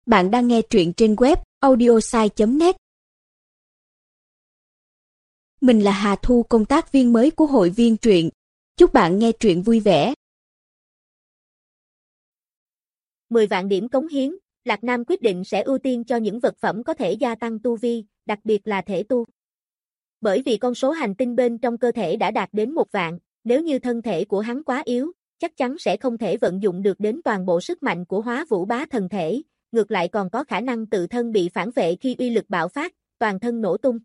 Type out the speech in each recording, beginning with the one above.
Bạn đang nghe truyện trên web audiosai.net. Mình là Hà Thu, công tác viên mới của hội viên truyện. Chúc bạn nghe truyện vui vẻ. 10 vạn điểm cống hiến, Lạc Nam quyết định sẽ ưu tiên cho những vật phẩm có thể gia tăng tu vi, đặc biệt là thể tu. Bởi vì con số hành tinh bên trong cơ thể đã đạt đến 1 vạn, nếu như thân thể của hắn quá yếu, chắc chắn sẽ không thể vận dụng được đến toàn bộ sức mạnh của Hóa Vũ Bá Thần Thể, ngược lại còn có khả năng tự thân bị phản vệ khi uy lực bạo phát, toàn thân nổ tung.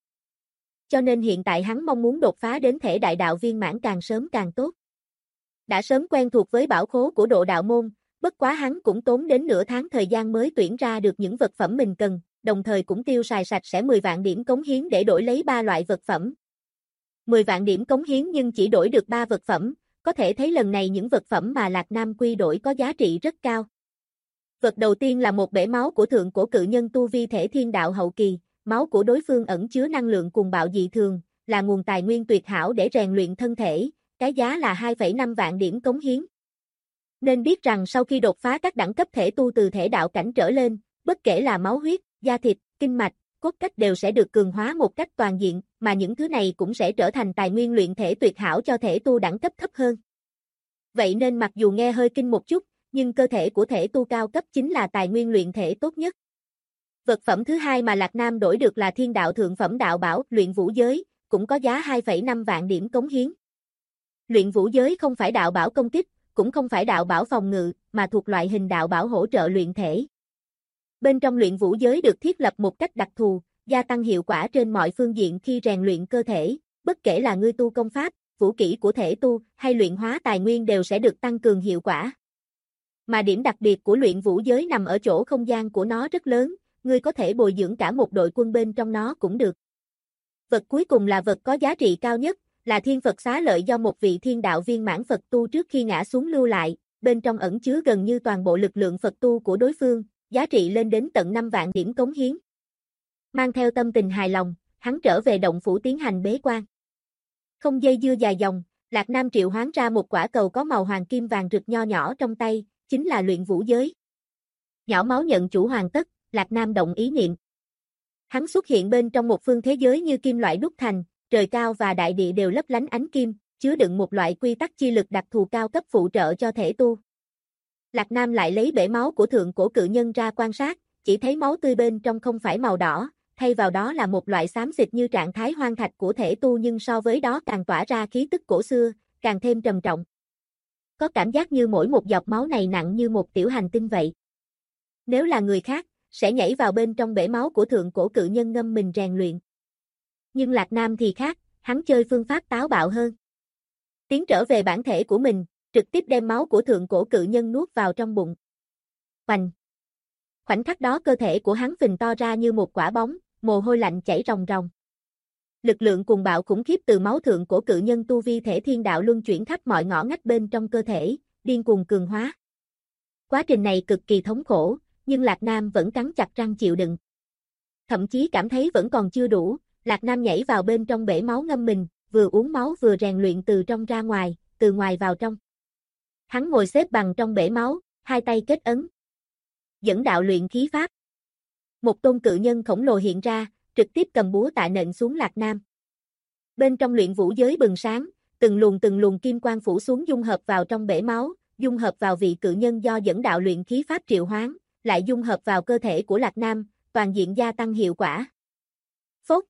Cho nên hiện tại hắn mong muốn đột phá đến thể đại đạo viên mãn càng sớm càng tốt. Đã sớm quen thuộc với bảo khố của Độ Đạo Môn, bất quá hắn cũng tốn đến nửa tháng thời gian mới tuyển ra được những vật phẩm mình cần, đồng thời cũng tiêu xài sạch sẽ 10 vạn điểm cống hiến để đổi lấy 3 loại vật phẩm. 10 vạn điểm cống hiến nhưng chỉ đổi được 3 vật phẩm, có thể thấy lần này những vật phẩm mà Lạc Nam quy đổi có giá trị rất cao. Vật đầu tiên là một bể máu của thượng cổ cự nhân tu vi thể thiên đạo hậu kỳ, máu của đối phương ẩn chứa năng lượng cuồng bạo dị thường, là nguồn tài nguyên tuyệt hảo để rèn luyện thân thể, cái giá là 2,5 vạn điểm cống hiến. Nên biết rằng sau khi đột phá các đẳng cấp thể tu từ thể đạo cảnh trở lên, bất kể là máu huyết, da thịt, kinh mạch, cốt cách đều sẽ được cường hóa một cách toàn diện, mà những thứ này cũng sẽ trở thành tài nguyên luyện thể tuyệt hảo cho thể tu đẳng cấp thấp hơn. Vậy nên mặc dù nghe hơi kinh một chút, nhưng cơ thể của thể tu cao cấp chính là tài nguyên luyện thể tốt nhất. Vật phẩm thứ hai mà Lạc Nam đổi được là thiên đạo thượng phẩm đạo bảo luyện vũ giới, cũng có giá 2,5 vạn điểm cống hiến. Luyện vũ giới không phải đạo bảo công kích, cũng không phải đạo bảo phòng ngự, mà thuộc loại hình đạo bảo hỗ trợ luyện thể. Bên trong luyện vũ giới được thiết lập một cách đặc thù, gia tăng hiệu quả trên mọi phương diện khi rèn luyện cơ thể, bất kể là ngươi tu công pháp, vũ kỹ của thể tu, hay luyện hóa tài nguyên đều sẽ được tăng cường hiệu quả. Mà điểm đặc biệt của luyện vũ giới nằm ở chỗ không gian của nó rất lớn, ngươi có thể bồi dưỡng cả một đội quân bên trong nó cũng được. Vật cuối cùng là vật có giá trị cao nhất, là thiên Phật xá lợi do một vị thiên đạo viên mãn Phật tu trước khi ngã xuống lưu lại, bên trong ẩn chứa gần như toàn bộ lực lượng Phật tu của đối phương, giá trị lên đến tận 5 vạn điểm cống hiến. Mang theo tâm tình hài lòng, hắn trở về động phủ tiến hành bế quan. Không dây dưa dài dòng, Lạc Nam triệu hoán ra một quả cầu có màu hoàng kim vàng rực nho nhỏ trong tay, chính là luyện vũ giới. Nhỏ máu nhận chủ hoàn tất, Lạc Nam động ý niệm. Hắn xuất hiện bên trong một phương thế giới như kim loại đúc thành, trời cao và đại địa đều lấp lánh ánh kim, chứa đựng một loại quy tắc chi lực đặc thù cao cấp phụ trợ cho thể tu. Lạc Nam lại lấy bể máu của thượng cổ cự nhân ra quan sát, chỉ thấy máu tươi bên trong không phải màu đỏ, thay vào đó là một loại xám xịt như trạng thái hoang thạch của thể tu, nhưng so với đó càng tỏa ra khí tức cổ xưa, càng thêm trầm trọng. Có cảm giác như mỗi một giọt máu này nặng như một tiểu hành tinh vậy. Nếu là người khác, sẽ nhảy vào bên trong bể máu của thượng cổ cự nhân ngâm mình rèn luyện. Nhưng Lạc Nam thì khác, hắn chơi phương pháp táo bạo hơn. Tiến trở về bản thể của mình, trực tiếp đem máu của thượng cổ cự nhân nuốt vào trong bụng. Oành! Khoảnh khắc đó cơ thể của hắn phình to ra như một quả bóng, mồ hôi lạnh chảy ròng ròng. Lực lượng cuồng bạo khủng khiếp từ máu thượng cổ cự nhân tu vi thể thiên đạo luân chuyển khắp mọi ngõ ngách bên trong cơ thể, điên cuồng cường hóa. Quá trình này cực kỳ thống khổ, nhưng Lạc Nam vẫn cắn chặt răng chịu đựng. Thậm chí cảm thấy vẫn còn chưa đủ, Lạc Nam nhảy vào bên trong bể máu ngâm mình, vừa uống máu vừa rèn luyện từ trong ra ngoài, từ ngoài vào trong. Hắn ngồi xếp bằng trong bể máu, hai tay kết ấn. Dẫn đạo luyện khí pháp. Một tôn cự nhân khổng lồ hiện ra, trực tiếp cầm búa tạ nện xuống Lạc Nam. Bên trong luyện vũ giới bừng sáng, từng luồng kim quang phủ xuống dung hợp vào trong bể máu, dung hợp vào vị cự nhân do dẫn đạo luyện khí pháp triệu hoán, lại dung hợp vào cơ thể của Lạc Nam, toàn diện gia tăng hiệu quả. Phốt!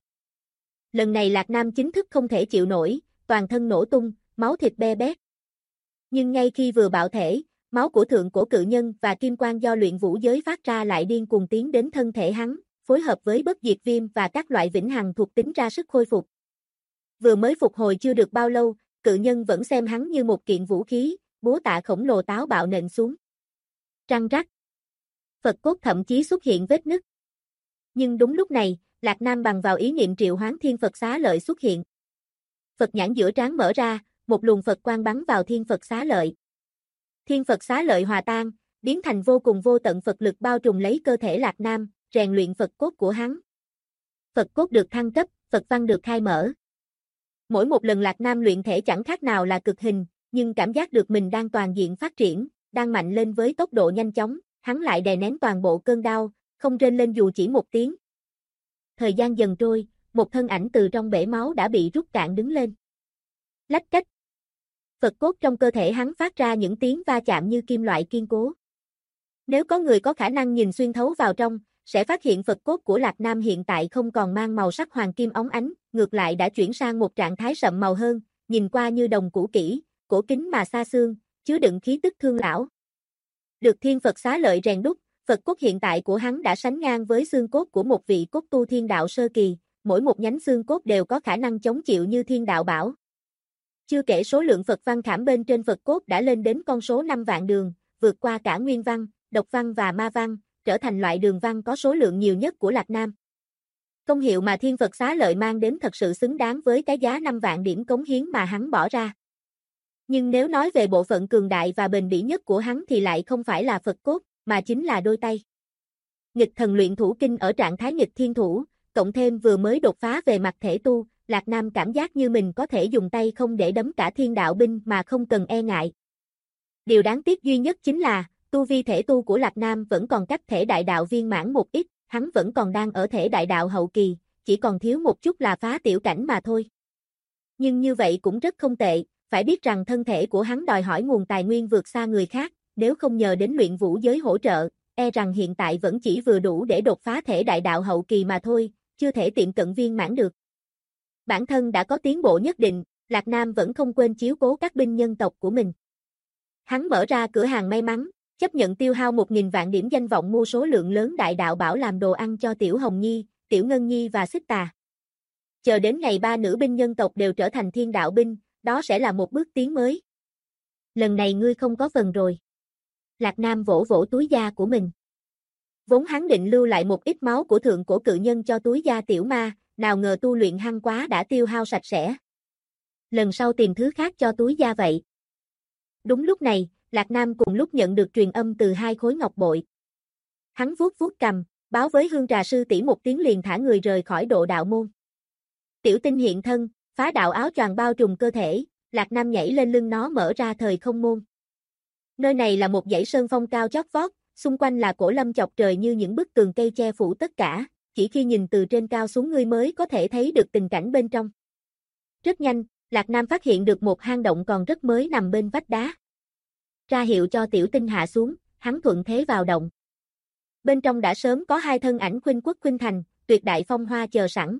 Lần này Lạc Nam chính thức không thể chịu nổi, toàn thân nổ tung, máu thịt be bét. Nhưng ngay khi vừa bạo thể, máu của thượng cổ cự nhân và kim quang do luyện vũ giới phát ra lại điên cuồng tiến đến thân thể hắn, phối hợp với bất diệt viêm và các loại vĩnh hằng thuộc tính ra sức khôi phục. Vừa mới phục hồi chưa được bao lâu, cự nhân vẫn xem hắn như một kiện vũ khí, búa tạ khổng lồ táo bạo nện xuống. Răng rắc. Phật cốt thậm chí xuất hiện vết nứt. Nhưng đúng lúc này, Lạc Nam bằng vào ý niệm triệu hoán thiên Phật xá lợi xuất hiện. Phật nhãn giữa trán mở ra, một luồng Phật quang bắn vào thiên Phật xá lợi. Thiên Phật xá lợi hòa tan, biến thành vô cùng vô tận Phật lực bao trùm lấy cơ thể Lạc Nam, rèn luyện Phật cốt của hắn. Phật cốt được thăng cấp, Phật văn được khai mở. Mỗi một lần Lạc Nam luyện thể chẳng khác nào là cực hình, nhưng cảm giác được mình đang toàn diện phát triển, đang mạnh lên với tốc độ nhanh chóng, hắn lại đè nén toàn bộ cơn đau, không rên lên dù chỉ một tiếng. Thời gian dần trôi, một thân ảnh từ trong bể máu đã bị rút cạn đứng lên. Lách cách. Phật cốt trong cơ thể hắn phát ra những tiếng va chạm như kim loại kiên cố. Nếu có người có khả năng nhìn xuyên thấu vào trong, sẽ phát hiện Phật cốt của Lạc Nam hiện tại không còn mang màu sắc hoàng kim óng ánh, ngược lại đã chuyển sang một trạng thái sậm màu hơn, nhìn qua như đồng cũ kỹ, cổ kính mà xa xương, chứa đựng khí tức thương lão. Được Thiên Phật xá lợi rèn đúc, Phật cốt hiện tại của hắn đã sánh ngang với xương cốt của một vị cốt tu thiên đạo sơ kỳ, mỗi một nhánh xương cốt đều có khả năng chống chịu như thiên đạo bảo. Chưa kể số lượng Phật văn khảm bên trên Phật cốt đã lên đến con số 5 vạn đường, vượt qua cả nguyên văn, độc văn và ma văn, trở thành loại đường văn có số lượng nhiều nhất của Lạc Nam. Công hiệu mà Thiên Phật xá lợi mang đến thật sự xứng đáng với cái giá 5 vạn điểm cống hiến mà hắn bỏ ra. Nhưng nếu nói về bộ phận cường đại và bền bỉ nhất của hắn thì lại không phải là Phật cốt, mà chính là đôi tay. Nghịch thần luyện thủ kinh ở trạng thái nghịch thiên thủ, cộng thêm vừa mới đột phá về mặt thể tu, Lạc Nam cảm giác như mình có thể dùng tay không để đấm cả thiên đạo binh mà không cần e ngại. Điều đáng tiếc duy nhất chính là, tu vi thể tu của Lạc Nam vẫn còn cách thể đại đạo viên mãn một ít, hắn vẫn còn đang ở thể đại đạo hậu kỳ, chỉ còn thiếu một chút là phá tiểu cảnh mà thôi. Nhưng như vậy cũng rất không tệ, phải biết rằng thân thể của hắn đòi hỏi nguồn tài nguyên vượt xa người khác, nếu không nhờ đến luyện vũ giới hỗ trợ, e rằng hiện tại vẫn chỉ vừa đủ để đột phá thể đại đạo hậu kỳ mà thôi, chưa thể tiệm cận viên mãn được. Bản thân đã có tiến bộ nhất định, Lạc Nam vẫn không quên chiếu cố các binh nhân tộc của mình. Hắn mở ra cửa hàng may mắn, chấp nhận tiêu hao 1.000 vạn điểm danh vọng mua số lượng lớn đại đạo bảo làm đồ ăn cho Tiểu Hồng Nhi, Tiểu Ngân Nhi và Xích Tà. Chờ đến ngày 3 nữ binh nhân tộc đều trở thành thiên đạo binh, đó sẽ là một bước tiến mới. Lần này ngươi không có phần rồi. Lạc Nam vỗ vỗ túi da của mình. Vốn hắn định lưu lại một ít máu của thượng cổ cự nhân cho túi da tiểu ma, nào ngờ tu luyện hăng quá đã tiêu hao sạch sẽ. Lần sau tìm thứ khác cho túi da vậy. Đúng lúc này, Lạc Nam cùng lúc nhận được truyền âm từ 2 khối ngọc bội. Hắn vuốt vuốt cầm, báo với Hương Trà sư tỷ một tiếng liền thả người rời khỏi độ đạo môn. Tiểu Tinh hiện thân, phá đạo áo choàng bao trùm cơ thể, Lạc Nam nhảy lên lưng nó mở ra thời không môn. Nơi này là một dãy sơn phong cao chót vót, xung quanh là cổ lâm chọc trời như những bức tường cây che phủ tất cả, chỉ khi nhìn từ trên cao xuống ngươi mới có thể thấy được tình cảnh bên trong. Rất nhanh, Lạc Nam phát hiện được một hang động còn rất mới nằm bên vách đá. Ra hiệu cho Tiểu Tinh hạ xuống, hắn thuận thế vào động. Bên trong đã sớm có 2 thân ảnh khuynh quốc khuynh thành, tuyệt đại phong hoa chờ sẵn.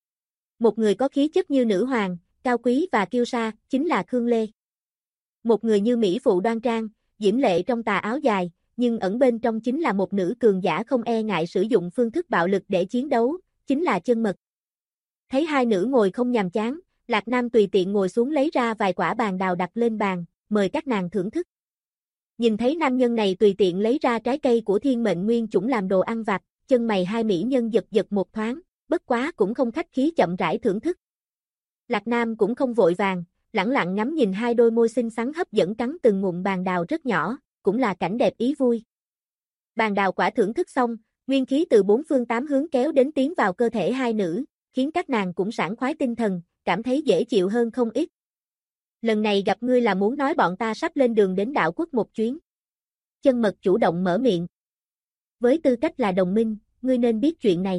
Một người có khí chất như nữ hoàng, cao quý và kiêu sa, chính là Khương Lê. Một người như mỹ phụ đoan trang, diễm lệ trong tà áo dài, nhưng ẩn bên trong chính là một nữ cường giả không e ngại sử dụng phương thức bạo lực để chiến đấu, chính là Chân Mật. Thấy 2 nữ ngồi không nhàm chán, Lạc Nam tùy tiện ngồi xuống lấy ra vài quả bàn đào đặt lên bàn, mời các nàng thưởng thức. Nhìn thấy nam nhân này tùy tiện lấy ra trái cây của thiên mệnh nguyên chủng làm đồ ăn vặt, chân mày 2 mỹ nhân giật giật một thoáng, bất quá cũng không khách khí chậm rãi thưởng thức. Lạc Nam cũng không vội vàng, lẳng lặng ngắm nhìn 2 đôi môi xinh xắn hấp dẫn cắn từng ngụm bàn đào rất nhỏ, cũng là cảnh đẹp ý vui. Bàn đào quả thưởng thức xong, nguyên khí từ 4 phương 8 hướng kéo đến tiến vào cơ thể 2 nữ, khiến các nàng cũng sảng khoái tinh thần, cảm thấy dễ chịu hơn không ít. Lần này gặp ngươi là muốn nói bọn ta sắp lên đường đến đạo quốc một chuyến. Chân Mật chủ động mở miệng. Với tư cách là đồng minh, ngươi nên biết chuyện này.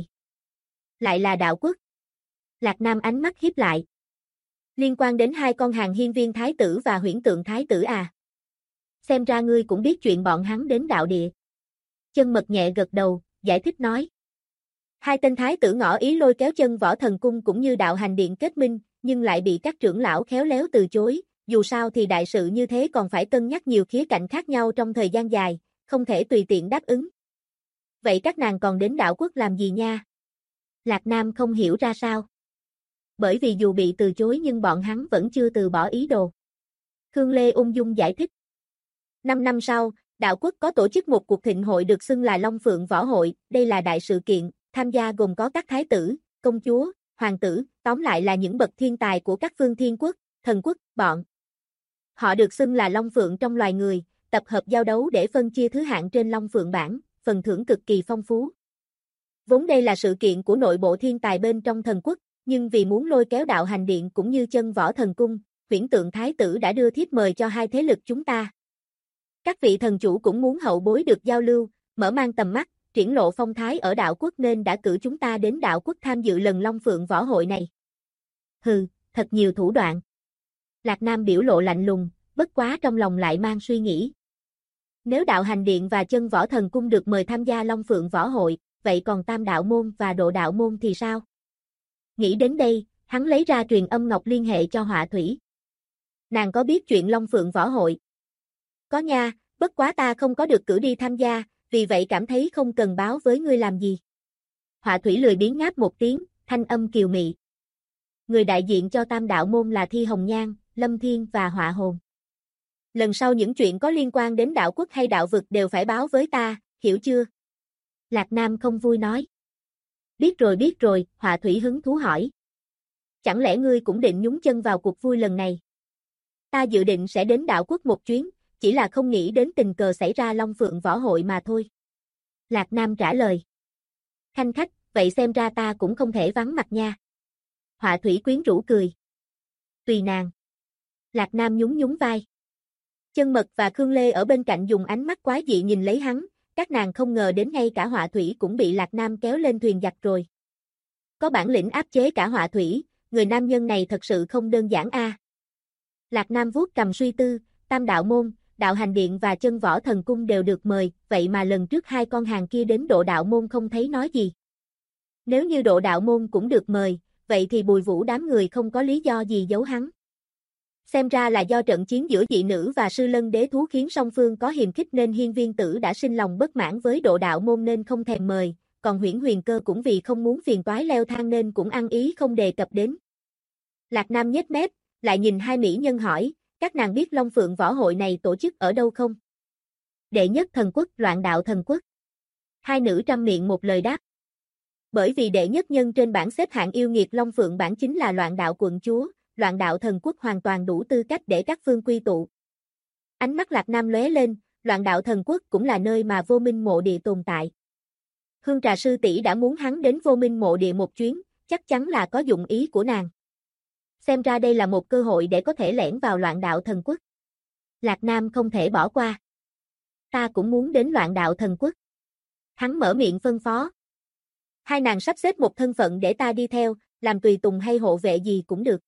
Lại là đạo quốc. Lạc Nam ánh mắt híp lại. Liên quan đến 2 con hàng hiên viên thái tử và huyễn tượng thái tử à? Xem ra ngươi cũng biết chuyện bọn hắn đến đạo địa. Chân Mật nhẹ gật đầu, giải thích nói. 2 tên thái tử ngỏ ý lôi kéo Chân Võ Thần Cung cũng như đạo hành điện kết minh, nhưng lại bị các trưởng lão khéo léo từ chối, dù sao thì đại sự như thế còn phải cân nhắc nhiều khía cạnh khác nhau trong thời gian dài, không thể tùy tiện đáp ứng. Vậy các nàng còn đến đạo quốc làm gì nha? Lạc Nam không hiểu ra sao. Bởi vì dù bị từ chối nhưng bọn hắn vẫn chưa từ bỏ ý đồ. Khương Lê ung dung giải thích. 5 năm sau, đạo quốc có tổ chức một cuộc thịnh hội được xưng là Long Phượng Võ Hội, đây là đại sự kiện, tham gia gồm có các thái tử, công chúa, hoàng tử, tóm lại là những bậc thiên tài của các phương thiên quốc, thần quốc, bọn. Họ được xưng là Long Phượng trong loài người, tập hợp giao đấu để phân chia thứ hạng trên Long Phượng bảng, phần thưởng cực kỳ phong phú. Vốn đây là sự kiện của nội bộ thiên tài bên trong thần quốc, nhưng vì muốn lôi kéo đạo hành điện cũng như Chân Võ Thần Cung, huyễn tượng thái tử đã đưa thiếp mời cho 2 thế lực chúng ta. Các vị thần chủ cũng muốn hậu bối được giao lưu, mở mang tầm mắt, triển lộ phong thái ở đạo quốc nên đã cử chúng ta đến đạo quốc tham dự lần Long Phượng võ hội này. Hừ, thật nhiều thủ đoạn. Lạc Nam biểu lộ lạnh lùng, bất quá trong lòng lại mang suy nghĩ. Nếu đạo hành điện và chân võ thần cung được mời tham gia Long Phượng võ hội, vậy còn tam đạo môn và độ đạo môn thì sao? Nghĩ đến đây, hắn lấy ra truyền âm ngọc liên hệ cho Họa Thủy. Nàng có biết chuyện Long Phượng võ hội? Có nha, bất quá ta không có được cử đi tham gia, vì vậy cảm thấy không cần báo với ngươi làm gì. Họa Thủy lười biếng ngáp một tiếng, thanh âm kiều mị. Người đại diện cho tam đạo môn là Thi Hồng Nhan, Lâm Thiên và Họa Hồn. Lần sau những chuyện có liên quan đến đạo quốc hay đạo vực đều phải báo với ta, hiểu chưa? Lạc Nam không vui nói. Biết rồi, Họa Thủy hứng thú hỏi. Chẳng lẽ ngươi cũng định nhúng chân vào cuộc vui lần này? Ta dự định sẽ đến đạo quốc một chuyến, chỉ là không nghĩ đến tình cờ xảy ra Long Phượng võ hội mà thôi. Lạc Nam trả lời. Khanh khách, vậy xem ra ta cũng không thể vắng mặt nha. Họa Thủy quyến rũ cười. Tùy nàng. Lạc Nam nhún nhún vai. Chân Mật và Khương Lê ở bên cạnh dùng ánh mắt quái dị nhìn lấy hắn, các nàng không ngờ đến ngay cả Họa Thủy cũng bị Lạc Nam kéo lên thuyền giặc rồi. Có bản lĩnh áp chế cả Họa Thủy, người nam nhân này thật sự không đơn giản a. Lạc Nam vuốt cầm suy tư, tam đạo môn, đạo hành điện và chân võ thần cung đều được mời, vậy mà lần trước hai con hàng kia đến độ đạo môn không thấy nói gì. Nếu như độ đạo môn cũng được mời, vậy thì Bùi Vũ đám người không có lý do gì giấu hắn. Xem ra là do trận chiến giữa dị nữ và sư lân đế thú khiến song phương có hiềm khích nên Hiên Viên Tử đã sinh lòng bất mãn với độ đạo môn nên không thèm mời, còn Huyễn Huyền Cơ cũng vì không muốn phiền toái leo thang nên cũng ăn ý không đề cập đến. Lạc Nam nhếch mép, lại nhìn hai mỹ nhân hỏi, các nàng biết Long Phượng võ hội này tổ chức ở đâu không? Đệ nhất thần quốc, Loạn Đạo thần quốc. Hai nữ trăm miệng một lời đáp. Bởi vì đệ nhất nhân trên bảng xếp hạng yêu nghiệt Long Phượng bản chính là Loạn Đạo quận chúa, Loạn Đạo thần quốc hoàn toàn đủ tư cách để các phương quy tụ. Ánh mắt Lạc Nam lóe lên, Loạn Đạo thần quốc cũng là nơi mà Vô Minh mộ địa tồn tại. Hương Trà sư tỷ đã muốn hắn đến Vô Minh mộ địa một chuyến, chắc chắn là có dụng ý của nàng. Xem ra đây là một cơ hội để có thể lẻn vào Loạn Đạo thần quốc. Lạc Nam không thể bỏ qua. Ta cũng muốn đến Loạn Đạo thần quốc. Hắn mở miệng phân phó. Hai nàng sắp xếp một thân phận để ta đi theo, làm tùy tùng hay hộ vệ gì cũng được.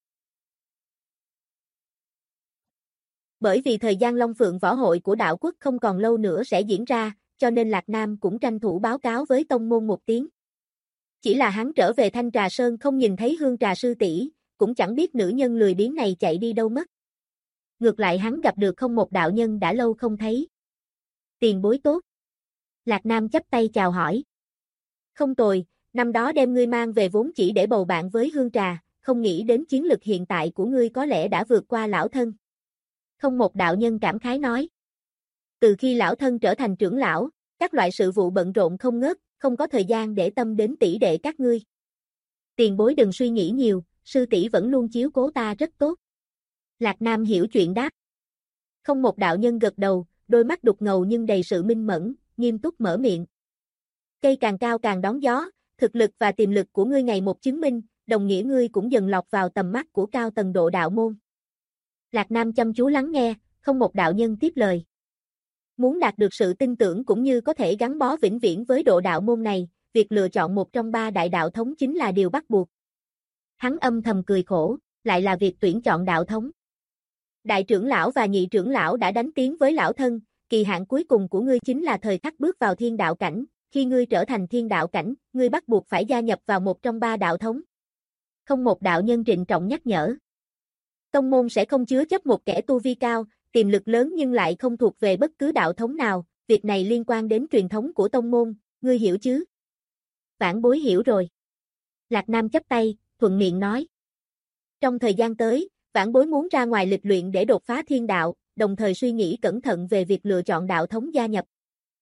Bởi vì thời gian Long Phượng võ hội của đạo quốc không còn lâu nữa sẽ diễn ra, cho nên Lạc Nam cũng tranh thủ báo cáo với tông môn một tiếng. Chỉ là hắn trở về Thanh Trà Sơn không nhìn thấy Hương Trà sư tỷ, cũng chẳng biết nữ nhân lười biếng này chạy đi đâu mất. Ngược lại hắn gặp được không một đạo nhân đã lâu không thấy. Tiền bối tốt. Lạc Nam chắp tay chào hỏi. Không tồi, năm đó đem ngươi mang về vốn chỉ để bầu bạn với Hương Trà, không nghĩ đến chiến lực hiện tại của ngươi có lẽ đã vượt qua lão thân. Không một đạo nhân cảm khái nói. Từ khi lão thân trở thành trưởng lão, các loại sự vụ bận rộn không ngớt, không có thời gian để tâm đến tỷ đệ các ngươi. Tiền bối đừng suy nghĩ nhiều, sư tỷ vẫn luôn chiếu cố ta rất tốt. Lạc Nam hiểu chuyện đáp. Không một đạo nhân gật đầu, đôi mắt đục ngầu nhưng đầy sự minh mẫn, nghiêm túc mở miệng. Cây càng cao càng đón gió, thực lực và tiềm lực của ngươi ngày một chứng minh, đồng nghĩa ngươi cũng dần lọt vào tầm mắt của cao tầng độ đạo môn. Lạc Nam chăm chú lắng nghe, không một đạo nhân tiếp lời. Muốn đạt được sự tin tưởng cũng như có thể gắn bó vĩnh viễn với độ đạo môn này, việc lựa chọn một trong ba đại đạo thống chính là điều bắt buộc. Hắn âm thầm cười khổ, lại là việc tuyển chọn đạo thống. Đại trưởng lão và nhị trưởng lão đã đánh tiếng với lão thân, kỳ hạn cuối cùng của ngươi chính là thời khắc bước vào thiên đạo cảnh, khi ngươi trở thành thiên đạo cảnh, ngươi bắt buộc phải gia nhập vào một trong ba đạo thống. Không một đạo nhân trịnh trọng nhắc nhở. Tông môn sẽ không chứa chấp một kẻ tu vi cao, tiềm lực lớn nhưng lại không thuộc về bất cứ đạo thống nào, việc này liên quan đến truyền thống của tông môn, ngươi hiểu chứ? Vãn bối hiểu rồi. Lạc Nam chắp tay, thuận miệng nói. Trong thời gian tới, vãn bối muốn ra ngoài lịch luyện để đột phá thiên đạo, đồng thời suy nghĩ cẩn thận về việc lựa chọn đạo thống gia nhập.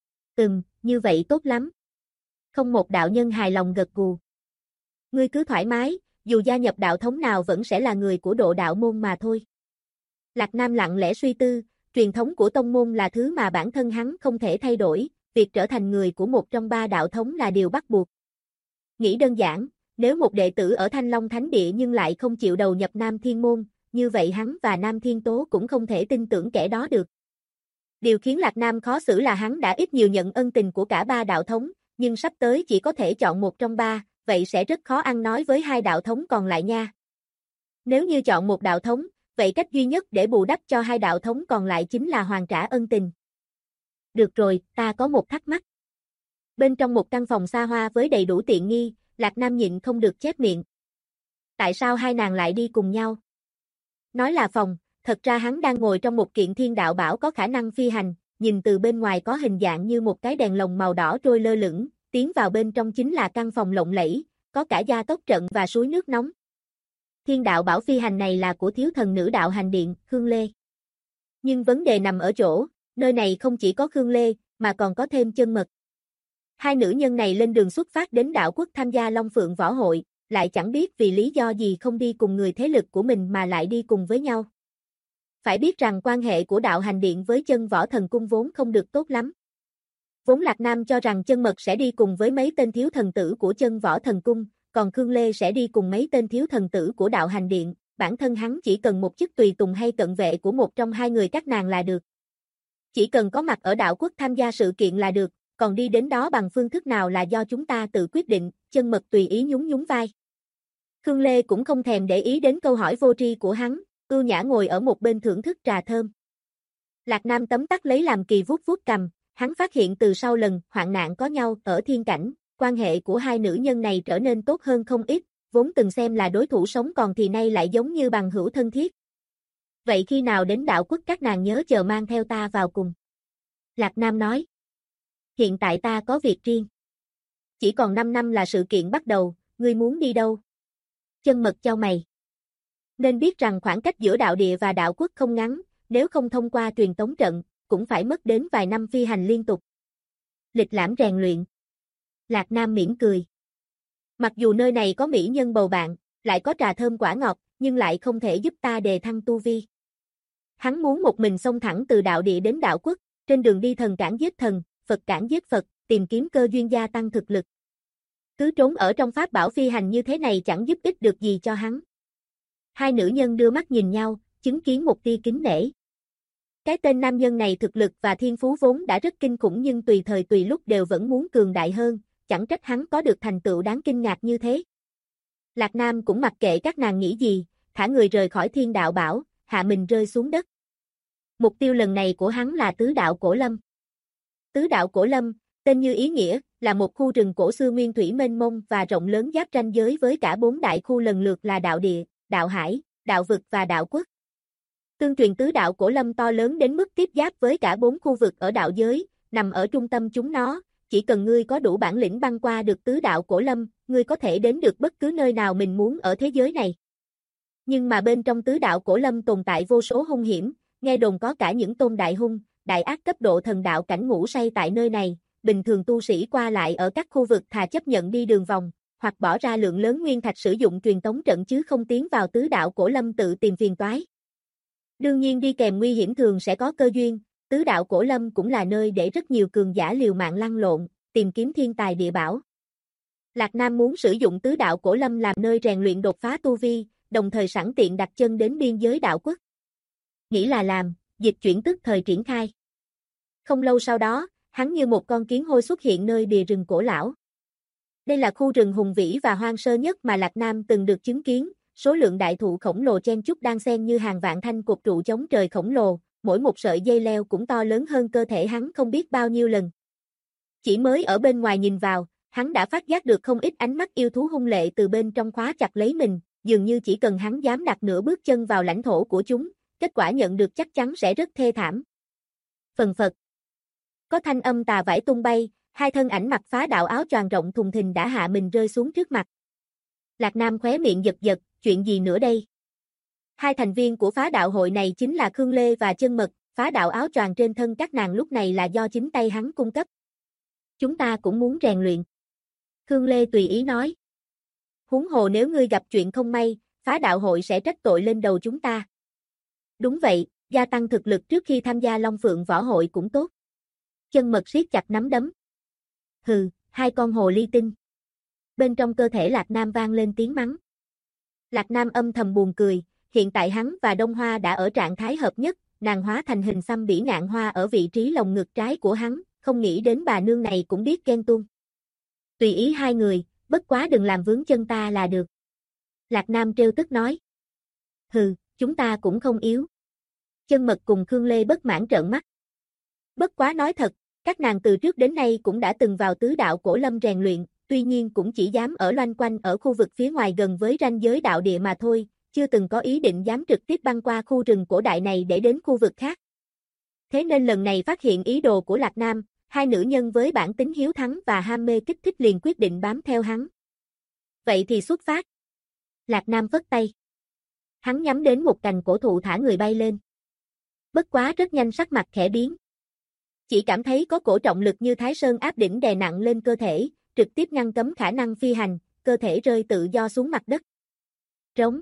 Như vậy tốt lắm. Không một đạo nhân hài lòng gật gù. Ngươi cứ thoải mái, dù gia nhập đạo thống nào vẫn sẽ là người của độ đạo môn mà thôi. Lạc Nam lặng lẽ suy tư, truyền thống của tông môn là thứ mà bản thân hắn không thể thay đổi, việc trở thành người của một trong ba đạo thống là điều bắt buộc. Nghĩ đơn giản, nếu một đệ tử ở Thanh Long Thánh Địa nhưng lại không chịu đầu nhập Nam Thiên Môn, như vậy hắn và Nam Thiên Tố cũng không thể tin tưởng kẻ đó được. Điều khiến Lạc Nam khó xử là hắn đã ít nhiều nhận ân tình của cả ba đạo thống, nhưng sắp tới chỉ có thể chọn một trong ba, vậy sẽ rất khó ăn nói với hai đạo thống còn lại nha. Nếu như chọn một đạo thống, vậy cách duy nhất để bù đắp cho hai đạo thống còn lại chính là hoàn trả ân tình. Được rồi, ta có một thắc mắc. Bên trong một căn phòng xa hoa với đầy đủ tiện nghi, Lạc Nam nhịn không được chép miệng. Tại sao hai nàng lại đi cùng nhau? Nói là phòng, thật ra hắn đang ngồi trong một kiện thiên đạo bảo có khả năng phi hành, nhìn từ bên ngoài có hình dạng như một cái đèn lồng màu đỏ trôi lơ lửng, tiến vào bên trong chính là căn phòng lộng lẫy, có cả gia tốc trận và suối nước nóng. Thiên đạo bảo phi hành này là của thiếu thần nữ đạo hành điện, Khương Lê. Nhưng vấn đề nằm ở chỗ, nơi này không chỉ có Khương Lê, mà còn có thêm Chân Mật. Hai nữ nhân này lên đường xuất phát đến đạo quốc tham gia Long Phượng Võ Hội, lại chẳng biết vì lý do gì không đi cùng người thế lực của mình mà lại đi cùng với nhau. Phải biết rằng quan hệ của đạo hành điện với Chân Võ Thần Cung vốn không được tốt lắm. Vốn Lạc Nam cho rằng Chân Mật sẽ đi cùng với mấy tên thiếu thần tử của Chân Võ Thần Cung, còn Khương Lê sẽ đi cùng mấy tên thiếu thần tử của đạo hành điện, bản thân hắn chỉ cần một chức tùy tùng hay cận vệ của một trong hai người các nàng là được. Chỉ cần có mặt ở đạo quốc tham gia sự kiện là được, còn đi đến đó bằng phương thức nào là do chúng ta tự quyết định, Chân Mật tùy ý nhún nhún vai. Khương Lê cũng không thèm để ý đến câu hỏi vô tri của hắn, ưu nhã ngồi ở một bên thưởng thức trà thơm. Lạc Nam tấm tắc lấy làm kỳ vuốt vuốt cằm, hắn phát hiện từ sau lần hoạn nạn có nhau ở thiên cảnh, quan hệ của hai nữ nhân này trở nên tốt hơn không ít, vốn từng xem là đối thủ sống còn thì nay lại giống như bằng hữu thân thiết. Vậy khi nào đến đạo quốc các nàng nhớ chờ mang theo ta vào cùng. Lạc Nam nói. Hiện tại ta có việc riêng. Chỉ còn 5 năm là sự kiện bắt đầu, ngươi muốn đi đâu? Chân Mật chau mày. Nên biết rằng khoảng cách giữa đạo địa và đạo quốc không ngắn, nếu không thông qua truyền tống trận, cũng phải mất đến vài năm phi hành liên tục. Lịch lãm rèn luyện. Lạc Nam mỉm cười. Mặc dù nơi này có mỹ nhân bầu bạn, lại có trà thơm quả ngọt, nhưng lại không thể giúp ta đề thăng tu vi. Hắn muốn một mình xông thẳng từ đạo địa đến đạo quốc, trên đường đi thần cản giết thần, Phật cản giết Phật, tìm kiếm cơ duyên gia tăng thực lực. Cứ trốn ở trong pháp bảo phi hành như thế này chẳng giúp ích được gì cho hắn. Hai nữ nhân đưa mắt nhìn nhau, chứng kiến một tia kính nể. Cái tên nam nhân này thực lực và thiên phú vốn đã rất kinh khủng nhưng tùy thời tùy lúc đều vẫn muốn cường đại hơn, chẳng trách hắn có được thành tựu đáng kinh ngạc như thế. Lạc Nam cũng mặc kệ các nàng nghĩ gì, thả người rời khỏi thiên đạo bảo, hạ mình rơi xuống đất. Mục tiêu lần này của hắn là tứ đạo cổ lâm. Tứ đạo cổ lâm, tên như ý nghĩa, là một khu rừng cổ xưa nguyên thủy mênh mông và rộng lớn giáp ranh giới với cả 4 đại khu lần lượt là đạo địa, đạo hải, đạo vực và đạo quốc. Tương truyền tứ đạo cổ lâm to lớn đến mức tiếp giáp với cả 4 khu vực ở đạo giới, nằm ở trung tâm chúng nó, chỉ cần ngươi có đủ bản lĩnh băng qua được tứ đạo cổ lâm, ngươi có thể đến được bất cứ nơi nào mình muốn ở thế giới này. Nhưng mà bên trong tứ đạo cổ lâm tồn tại vô số hung hiểm, nghe đồn có cả những tôn đại hung, đại ác cấp độ thần đạo cảnh ngủ say tại nơi này, bình thường tu sĩ qua lại ở các khu vực thà chấp nhận đi đường vòng, hoặc bỏ ra lượng lớn nguyên thạch sử dụng truyền tống trận chứ không tiến vào tứ đạo cổ lâm tự tìm phiền toái. Đương nhiên đi kèm nguy hiểm thường sẽ có cơ duyên, tứ đạo cổ lâm cũng là nơi để rất nhiều cường giả liều mạng lăn lộn, tìm kiếm thiên tài địa bảo. Lạc Nam muốn sử dụng tứ đạo cổ lâm làm nơi rèn luyện đột phá tu vi, đồng thời sẵn tiện đặt chân đến biên giới đạo quốc. Nghĩ là làm, dịch chuyển tức thời triển khai. Không lâu sau đó, hắn như một con kiến hôi xuất hiện nơi bìa rừng cổ lão. Đây là khu rừng hùng vĩ và hoang sơ nhất mà Lạc Nam từng được chứng kiến, số lượng đại thụ khổng lồ chen chúc đan xen như hàng vạn thanh cột trụ chống trời khổng lồ, mỗi một sợi dây leo cũng to lớn hơn cơ thể hắn không biết bao nhiêu lần. Chỉ mới ở bên ngoài nhìn vào, hắn đã phát giác được không ít ánh mắt yêu thú hung lệ từ bên trong khóa chặt lấy mình, dường như chỉ cần hắn dám đặt nửa bước chân vào lãnh thổ của chúng, kết quả nhận được chắc chắn sẽ rất thê thảm. Phần phật. Có thanh âm tà vải tung bay, hai thân ảnh mặc phá đạo áo choàng rộng thùng thình đã hạ mình rơi xuống trước mặt. Lạc Nam khóe miệng giật giật, chuyện gì nữa đây? Hai thành viên của phá đạo hội này chính là Khương Lê và Chân Mật, phá đạo áo choàng trên thân các nàng lúc này là do chính tay hắn cung cấp. Chúng ta cũng muốn rèn luyện. Khương Lê tùy ý nói. Huống hồ nếu ngươi gặp chuyện không may, phá đạo hội sẽ trách tội lên đầu chúng ta. Đúng vậy, gia tăng thực lực trước khi tham gia Long Phượng Võ Hội cũng tốt. Chân Mật siết chặt nắm đấm. Hừ, hai con hồ ly tinh. Bên trong cơ thể Lạc Nam vang lên tiếng mắng. Lạc Nam âm thầm buồn cười, hiện tại hắn và Đông Hoa đã ở trạng thái hợp nhất, nàng hóa thành hình xăm bỉ ngạn hoa ở vị trí lồng ngực trái của hắn, không nghĩ đến bà nương này cũng biết ghen tuông. Tùy ý hai người, bất quá đừng làm vướng chân ta là được. Lạc Nam trêu tức nói. Hừ, chúng ta cũng không yếu. Chân Mật cùng Khương Lê bất mãn trợn mắt. Bất quá nói thật, các nàng từ trước đến nay cũng đã từng vào tứ đạo cổ lâm rèn luyện, tuy nhiên cũng chỉ dám ở loanh quanh ở khu vực phía ngoài gần với ranh giới đạo địa mà thôi, chưa từng có ý định dám trực tiếp băng qua khu rừng cổ đại này để đến khu vực khác. Thế nên lần này phát hiện ý đồ của Lạc Nam, hai nữ nhân với bản tính hiếu thắng và ham mê kích thích liền quyết định bám theo hắn. Vậy thì xuất phát. Lạc Nam phất tay. Hắn nhắm đến một cành cổ thụ thả người bay lên. Bất quá rất nhanh sắc mặt khẽ biến. Chỉ cảm thấy có cổ trọng lực như Thái Sơn áp đỉnh đè nặng lên cơ thể, trực tiếp ngăn cấm khả năng phi hành, cơ thể rơi tự do xuống mặt đất. Trống.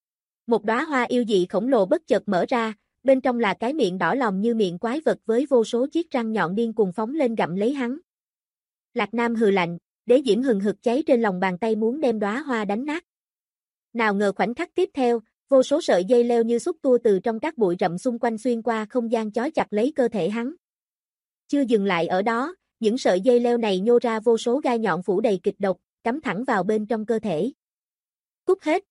Một đóa hoa yêu dị khổng lồ bất chợt mở ra, bên trong là cái miệng đỏ lòm như miệng quái vật với vô số chiếc răng nhọn điên cuồng phóng lên gặm lấy hắn. Lạc Nam hừ lạnh, đế diễm hừng hực cháy trên lòng bàn tay muốn đem đóa hoa đánh nát. Nào ngờ khoảnh khắc tiếp theo, vô số sợi dây leo như xúc tua từ trong các bụi rậm xung quanh xuyên qua không gian chói chặt lấy cơ thể hắn. Chưa dừng lại ở đó, những sợi dây leo này nhô ra vô số gai nhọn phủ đầy kịch độc, cắm thẳng vào bên trong cơ thể. Cút hết.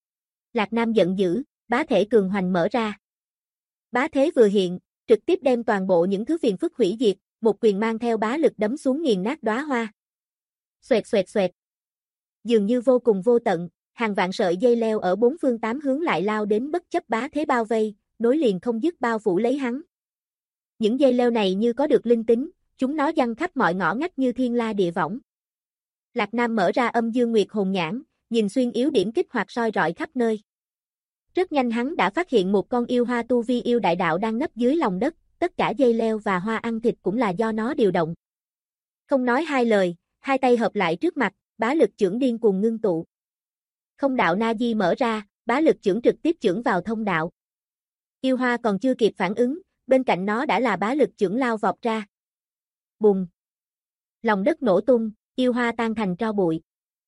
Lạc Nam giận dữ, bá thể cường hoành mở ra. Bá thế vừa hiện, trực tiếp đem toàn bộ những thứ phiền phức hủy diệt, một quyền mang theo bá lực đấm xuống nghiền nát đóa hoa. Xoẹt xoẹt xoẹt. Dường như vô cùng vô tận, hàng vạn sợi dây leo ở bốn phương tám hướng lại lao đến bất chấp bá thế bao vây, nối liền không dứt bao phủ lấy hắn. Những dây leo này như có được linh tính, chúng nó giăng khắp mọi ngõ ngách như thiên la địa võng. Lạc Nam mở ra âm dương nguyệt hồn nhãn, nhìn xuyên yếu điểm kích hoạt soi rọi khắp nơi. Rất nhanh hắn đã phát hiện một con yêu hoa tu vi yêu đại đạo đang nấp dưới lòng đất, tất cả dây leo và hoa ăn thịt cũng là do nó điều động. Không nói hai lời, hai tay hợp lại trước mặt, bá lực chưởng điên cuồng ngưng tụ. Không đạo na di mở ra, bá lực chưởng trực tiếp chưởng vào thông đạo. Yêu hoa còn chưa kịp phản ứng, bên cạnh nó đã là bá lực chưởng lao vọt ra. Bùng! Lòng đất nổ tung, yêu hoa tan thành tro bụi.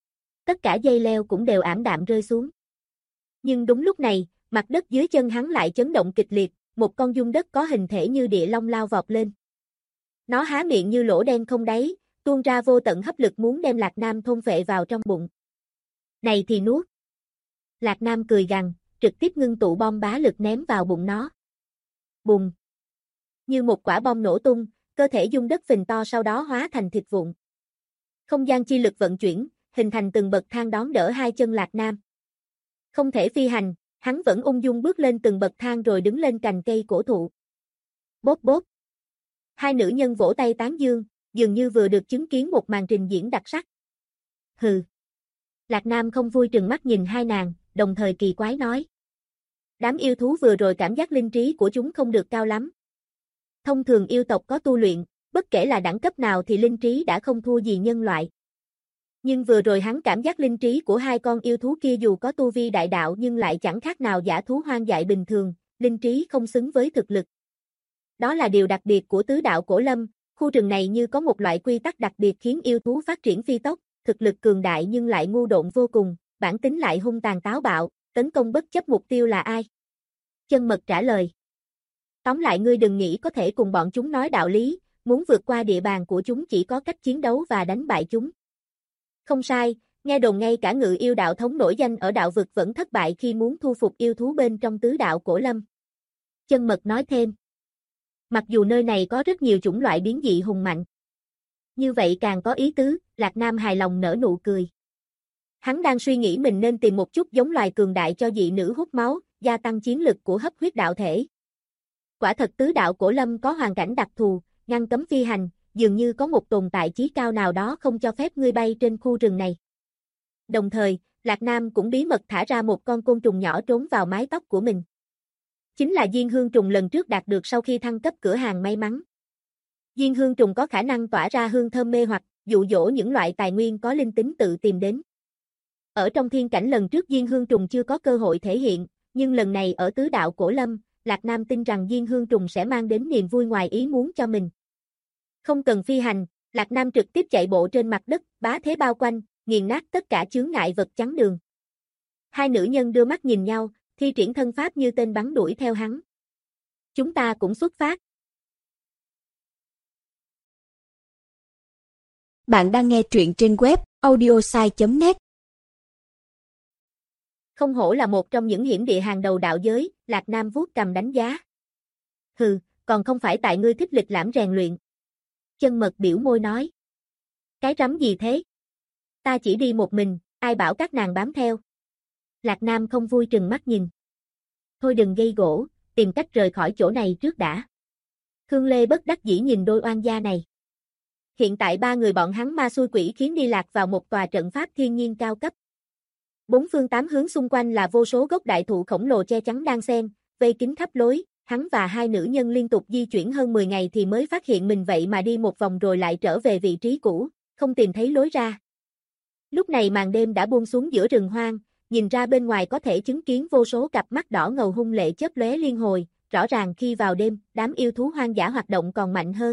Tất cả dây leo cũng đều ảm đạm rơi xuống. Nhưng đúng lúc này, mặt đất dưới chân hắn lại chấn động kịch liệt, một con giun đất có hình thể như địa long lao vọt lên. Nó há miệng như lỗ đen không đáy, tuôn ra vô tận hấp lực muốn đem Lạc Nam thôn phệ vào trong bụng. Này thì nuốt. Lạc Nam cười gằn, trực tiếp ngưng tụ bom bá lực ném vào bụng nó. Bùng. Như một quả bom nổ tung, cơ thể giun đất phình to sau đó hóa thành thịt vụn. Không gian chi lực vận chuyển, hình thành từng bậc thang đón đỡ hai chân Lạc Nam. Không thể phi hành, hắn vẫn ung dung bước lên từng bậc thang rồi đứng lên cành cây cổ thụ. Bốp bốp. Hai nữ nhân vỗ tay tán dương, dường như vừa được chứng kiến một màn trình diễn đặc sắc. Hừ. Lạc Nam không vui trừng mắt nhìn hai nàng, đồng thời kỳ quái nói. Đám yêu thú vừa rồi cảm giác linh trí của chúng không được cao lắm. Thông thường yêu tộc có tu luyện, bất kể là đẳng cấp nào thì linh trí đã không thua gì nhân loại. Nhưng vừa rồi hắn cảm giác linh trí của hai con yêu thú kia dù có tu vi đại đạo nhưng lại chẳng khác nào dã thú hoang dại bình thường, linh trí không xứng với thực lực. Đó là điều đặc biệt của tứ đạo cổ lâm, khu rừng này như có một loại quy tắc đặc biệt khiến yêu thú phát triển phi tốc, thực lực cường đại nhưng lại ngu độn vô cùng, bản tính lại hung tàn táo bạo, tấn công bất chấp mục tiêu là ai. Chân Mật trả lời. Tóm lại ngươi đừng nghĩ có thể cùng bọn chúng nói đạo lý, muốn vượt qua địa bàn của chúng chỉ có cách chiến đấu và đánh bại chúng. Không sai, nghe đồn ngay cả Ngự Yêu đạo thống nổi danh ở đạo vực vẫn thất bại khi muốn thu phục yêu thú bên trong tứ đạo cổ lâm. Chân Mật nói thêm. Mặc dù nơi này có rất nhiều chủng loại biến dị hùng mạnh. Như vậy càng có ý tứ, Lạc Nam hài lòng nở nụ cười. Hắn đang suy nghĩ mình nên tìm một chút giống loài cường đại cho dị nữ hút máu, gia tăng chiến lực của hấp huyết đạo thể. Quả thật tứ đạo cổ lâm có hoàn cảnh đặc thù, ngăn cấm phi hành, dường như có một tồn tại chí cao nào đó không cho phép ngươi bay trên khu rừng này. Đồng thời, Lạc Nam cũng bí mật thả ra một con côn trùng nhỏ trốn vào mái tóc của mình. Chính là diên hương trùng lần trước đạt được sau khi thăng cấp cửa hàng may mắn. Diên hương trùng có khả năng tỏa ra hương thơm mê hoặc, dụ dỗ những loại tài nguyên có linh tính tự tìm đến. Ở trong thiên cảnh lần trước diên hương trùng chưa có cơ hội thể hiện, nhưng lần này ở tứ đạo cổ lâm, Lạc Nam tin rằng diên hương trùng sẽ mang đến niềm vui ngoài ý muốn cho mình. Không cần phi hành, Lạc Nam trực tiếp chạy bộ trên mặt đất, bá thế bao quanh, nghiền nát tất cả chướng ngại vật chắn đường. Hai nữ nhân đưa mắt nhìn nhau, thi triển thân pháp như tên bắn đuổi theo hắn. Chúng ta cũng xuất phát. Bạn đang nghe truyện trên web audiosai.net. Không hổ là một trong những hiểm địa hàng đầu đạo giới, Lạc Nam vuốt cầm đánh giá. Hừ, còn không phải tại ngươi thích lịch lãm rèn luyện. Chân Mật biểu môi nói. Cái rắm gì thế? Ta chỉ đi một mình, ai bảo các nàng bám theo. Lạc Nam không vui trừng mắt nhìn. Thôi đừng gây gỗ, tìm cách rời khỏi chỗ này trước đã. Khương Lê bất đắc dĩ nhìn đôi oan gia này. Hiện tại ba người bọn hắn ma xui quỷ khiến đi lạc vào một tòa trận pháp thiên nhiên cao cấp. Bốn phương tám hướng xung quanh là vô số gốc đại thụ khổng lồ che chắn đan xen, vây kín khắp lối. Hắn và hai nữ nhân liên tục di chuyển hơn 10 ngày thì mới phát hiện mình vậy mà đi một vòng rồi lại trở về vị trí cũ, không tìm thấy lối ra. Lúc này màn đêm đã buông xuống giữa rừng hoang, nhìn ra bên ngoài có thể chứng kiến vô số cặp mắt đỏ ngầu hung lệ chớp lóe liên hồi, rõ ràng khi vào đêm, đám yêu thú hoang dã hoạt động còn mạnh hơn.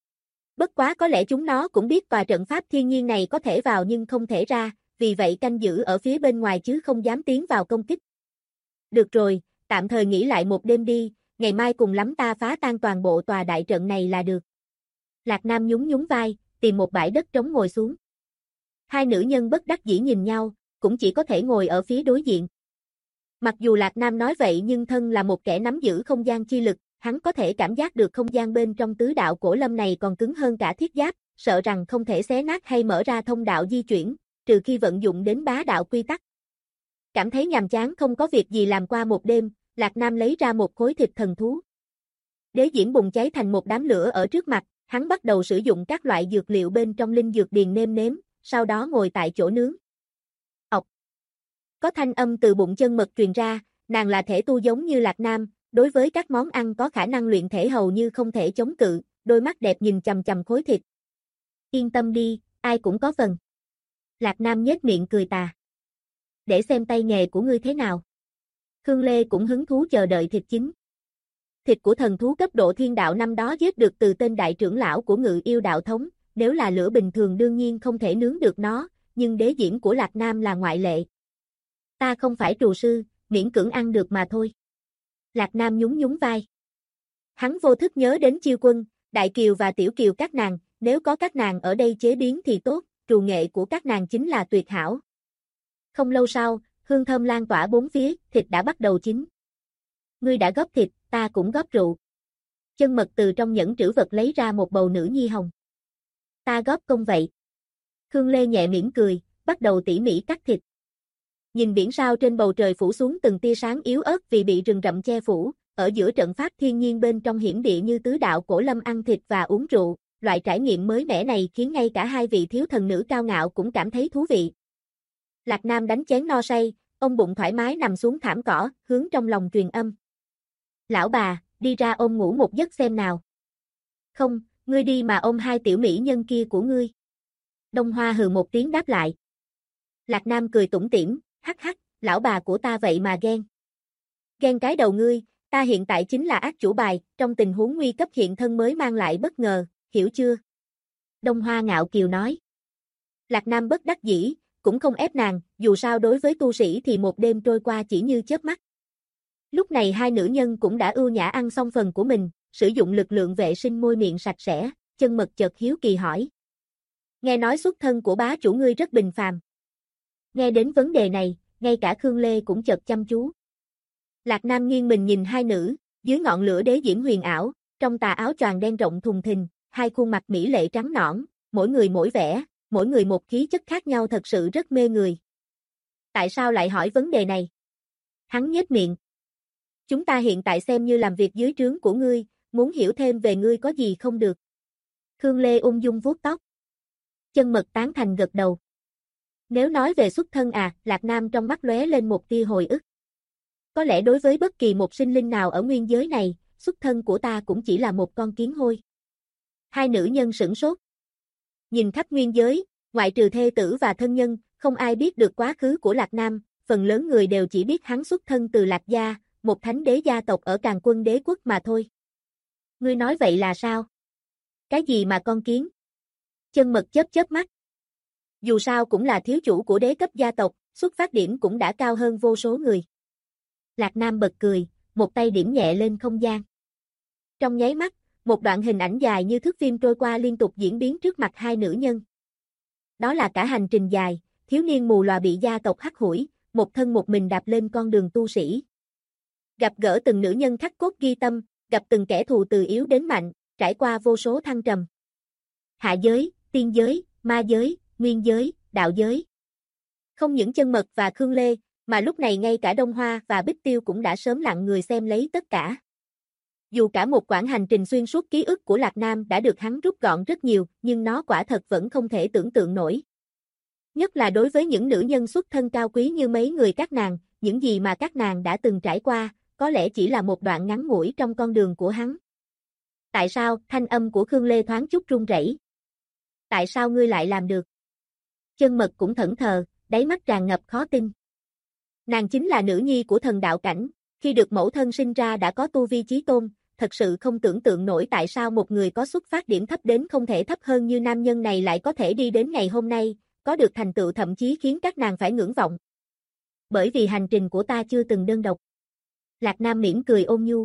Bất quá có lẽ chúng nó cũng biết tòa trận pháp thiên nhiên này có thể vào nhưng không thể ra, vì vậy canh giữ ở phía bên ngoài chứ không dám tiến vào công kích. Được rồi, tạm thời nghỉ lại một đêm đi, ngày mai cùng lắm ta phá tan toàn bộ tòa đại trận này là được. Lạc Nam nhún nhún vai, tìm một bãi đất trống ngồi xuống. Hai nữ nhân bất đắc dĩ nhìn nhau, cũng chỉ có thể ngồi ở phía đối diện. Mặc dù Lạc Nam nói vậy nhưng thân là một kẻ nắm giữ không gian chi lực, hắn có thể cảm giác được không gian bên trong tứ đạo cổ lâm này còn cứng hơn cả thiết giáp, sợ rằng không thể xé nát hay mở ra thông đạo di chuyển, trừ khi vận dụng đến bá đạo quy tắc. Cảm thấy nhàm chán không có việc gì làm qua một đêm, Lạc Nam lấy ra một khối thịt thần thú. Đế diễm bùng cháy thành một đám lửa ở trước mặt, hắn bắt đầu sử dụng các loại dược liệu bên trong linh dược điền nêm nếm, sau đó ngồi tại chỗ nướng. Ọc. Có thanh âm từ bụng Chân Mật truyền ra, nàng là thể tu giống như Lạc Nam, đối với các món ăn có khả năng luyện thể hầu như không thể chống cự, đôi mắt đẹp nhìn chằm chằm khối thịt. Yên tâm đi, ai cũng có phần. Lạc Nam nhếch miệng cười tà. Để xem tay nghề của ngươi thế nào. Khương Lê cũng hứng thú chờ đợi thịt chín. Thịt của thần thú cấp độ thiên đạo năm đó giết được từ tên đại trưởng lão của Ngự Yêu đạo thống, nếu là lửa bình thường đương nhiên không thể nướng được nó, nhưng đế diễm của Lạc Nam là ngoại lệ. Ta không phải trù sư, miễn cưỡng ăn được mà thôi. Lạc Nam nhún nhún vai. Hắn vô thức nhớ đến Chiêu Quân, Đại Kiều và Tiểu Kiều các nàng, nếu có các nàng ở đây chế biến thì tốt, trù nghệ của các nàng chính là tuyệt hảo. Không lâu sau, hương thơm lan tỏa bốn phía, thịt đã bắt đầu chín. Ngươi đã góp thịt, ta cũng góp rượu. Chân Mật từ trong nhẫn trữ vật lấy ra một bầu nữ nhi hồng. Ta góp công vậy. Khương Lê nhẹ mỉm cười, bắt đầu tỉ mỉ cắt thịt. Nhìn biển sao trên bầu trời phủ xuống từng tia sáng yếu ớt vì bị rừng rậm che phủ, ở giữa trận pháp thiên nhiên bên trong hiểm địa như tứ đạo cổ lâm ăn thịt và uống rượu, loại trải nghiệm mới mẻ này khiến ngay cả hai vị thiếu thần nữ cao ngạo cũng cảm thấy thú vị. Lạc Nam đánh chén no say, ông bụng thoải mái nằm xuống thảm cỏ, hướng trong lòng truyền âm. Lão bà, đi ra ôm ngủ một giấc xem nào. Không, ngươi đi mà ôm hai tiểu mỹ nhân kia của ngươi. Đông Hoa hừ một tiếng đáp lại. Lạc Nam cười tủm tỉm, hắc hắc, lão bà của ta vậy mà ghen. Ghen cái đầu ngươi, ta hiện tại chính là ác chủ bài, trong tình huống nguy cấp hiện thân mới mang lại bất ngờ, hiểu chưa? Đông Hoa ngạo kiều nói. Lạc Nam bất đắc dĩ, cũng không ép nàng, dù sao đối với tu sĩ thì một đêm trôi qua chỉ như chớp mắt. Lúc này hai nữ nhân cũng đã ưu nhã ăn xong phần của mình, sử dụng lực lượng vệ sinh môi miệng sạch sẽ, Chân Mật chợt hiếu kỳ hỏi. Nghe nói xuất thân của bá chủ ngươi rất bình phàm. Nghe đến vấn đề này, ngay cả Khương Lê cũng chợt chăm chú. Lạc Nam nghiêng mình nhìn hai nữ, dưới ngọn lửa đế diễm huyền ảo, trong tà áo choàng đen rộng thùng thình, hai khuôn mặt mỹ lệ trắng nõn, mỗi người mỗi vẻ, mỗi người một khí chất khác nhau thật sự rất mê người. Tại sao lại hỏi vấn đề này? Hắn nhếch miệng. Chúng ta hiện tại xem như làm việc dưới trướng của ngươi, muốn hiểu thêm về ngươi có gì không được. Khương Lê ung dung vuốt tóc. Chân Mật tán thành gật đầu. Nếu nói về xuất thân Lạc Nam trong mắt lóe lên một tia hồi ức. Có lẽ đối với bất kỳ một sinh linh nào ở nguyên giới này, xuất thân của ta cũng chỉ là một con kiến hôi. Hai nữ nhân sửng sốt. Nhìn khắp nguyên giới, ngoại trừ thê tử và thân nhân, không ai biết được quá khứ của Lạc Nam, phần lớn người đều chỉ biết hắn xuất thân từ Lạc gia, một thánh đế gia tộc ở Càn Quân đế quốc mà thôi. Ngươi nói vậy là sao? Cái gì mà con kiến? Chân Mật chớp chớp mắt. Dù sao cũng là thiếu chủ của đế cấp gia tộc, xuất phát điểm cũng đã cao hơn vô số người. Lạc Nam bật cười, một tay điểm nhẹ lên không gian. Trong nháy mắt, một đoạn hình ảnh dài như thước phim trôi qua liên tục diễn biến trước mặt hai nữ nhân. Đó là cả hành trình dài, thiếu niên mù lòa bị gia tộc hắt hủi, một thân một mình đạp lên con đường tu sĩ. Gặp gỡ từng nữ nhân khắc cốt ghi tâm, gặp từng kẻ thù từ yếu đến mạnh, trải qua vô số thăng trầm. Hạ giới, tiên giới, ma giới, nguyên giới, đạo giới. Không những Chân Mật và Khương Lê, mà lúc này ngay cả Đông Hoa và Bích Tiêu cũng đã sớm lặng người xem lấy tất cả. Dù cả một quãng hành trình xuyên suốt ký ức của Lạc Nam đã được hắn rút gọn rất nhiều, nhưng nó quả thật vẫn không thể tưởng tượng nổi. Nhất là đối với những nữ nhân xuất thân cao quý như mấy người các nàng, những gì mà các nàng đã từng trải qua, có lẽ chỉ là một đoạn ngắn ngủi trong con đường của hắn. Tại sao? Thanh âm của Khương Lê thoáng chút run rẩy. Tại sao ngươi lại làm được? Chân Mật cũng thẫn thờ, đáy mắt tràn ngập khó tin. Nàng chính là nữ nhi của thần đạo cảnh, khi được mẫu thân sinh ra đã có tu vi chí tôn, thật sự không tưởng tượng nổi tại sao một người có xuất phát điểm thấp đến không thể thấp hơn như nam nhân này lại có thể đi đến ngày hôm nay, có được thành tựu thậm chí khiến các nàng phải ngưỡng vọng. Bởi vì hành trình của ta chưa từng đơn độc. Lạc Nam mỉm cười ôn nhu.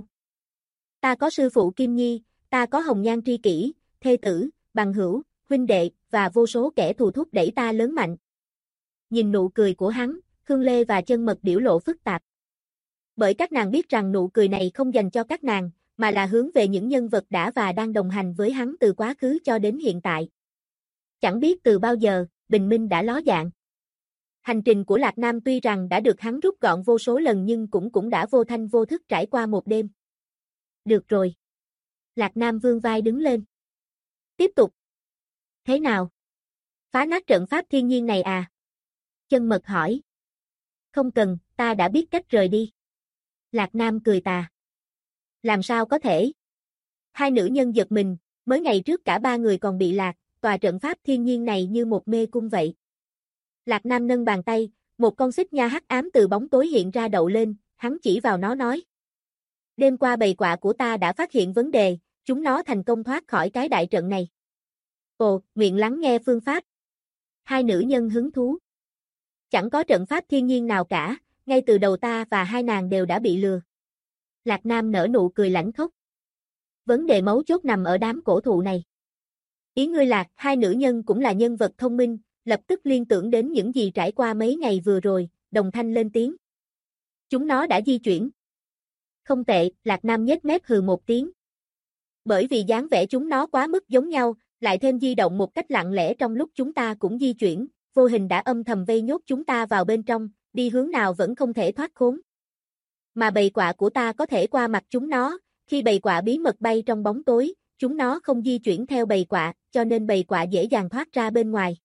Ta có sư phụ Kim Nhi, ta có hồng nhan tri kỷ, thê tử, bằng hữu, huynh đệ, và vô số kẻ thù thúc đẩy ta lớn mạnh. Nhìn nụ cười của hắn, Khương Lê và Chân Mật biểu lộ phức tạp. Bởi các nàng biết rằng nụ cười này không dành cho các nàng, mà là hướng về những nhân vật đã và đang đồng hành với hắn từ quá khứ cho đến hiện tại. Chẳng biết từ bao giờ, bình minh đã ló dạng. Hành trình của Lạc Nam tuy rằng đã được hắn rút gọn vô số lần nhưng cũng đã vô thanh vô thức trải qua một đêm. Được rồi. Lạc Nam vươn vai đứng lên. Tiếp tục. Thế nào? Phá nát trận pháp thiên nhiên này à? Chân Mật hỏi. Không cần, ta đã biết cách rời đi. Lạc Nam cười tà. Làm sao có thể? Hai nữ nhân giật mình, mới ngày trước cả ba người còn bị lạc, tòa trận pháp thiên nhiên này như một mê cung vậy. Lạc Nam nâng bàn tay, một con xích nha hắc ám từ bóng tối hiện ra đậu lên, hắn chỉ vào nó nói. Đêm qua bầy quạ của ta đã phát hiện vấn đề, chúng nó thành công thoát khỏi cái đại trận này. Ồ, nguyện lắng nghe phương pháp. Hai nữ nhân hứng thú. Chẳng có trận pháp thiên nhiên nào cả, ngay từ đầu ta và hai nàng đều đã bị lừa. Lạc Nam nở nụ cười lãnh khốc. Vấn đề mấu chốt nằm ở đám cổ thụ này. Ý ngươi Lạc, hai nữ nhân cũng là nhân vật thông minh, lập tức liên tưởng đến những gì trải qua mấy ngày vừa rồi, đồng thanh lên tiếng. Chúng nó đã di chuyển. Không tệ, Lạc Nam nhếch mép hừ một tiếng. Bởi vì dáng vẻ chúng nó quá mức giống nhau, lại thêm di động một cách lặng lẽ trong lúc chúng ta cũng di chuyển, vô hình đã âm thầm vây nhốt chúng ta vào bên trong, đi hướng nào vẫn không thể thoát khốn. Mà bầy quạ của ta có thể qua mặt chúng nó, khi bầy quạ bí mật bay trong bóng tối, chúng nó không di chuyển theo bầy quạ, cho nên bầy quạ dễ dàng thoát ra bên ngoài.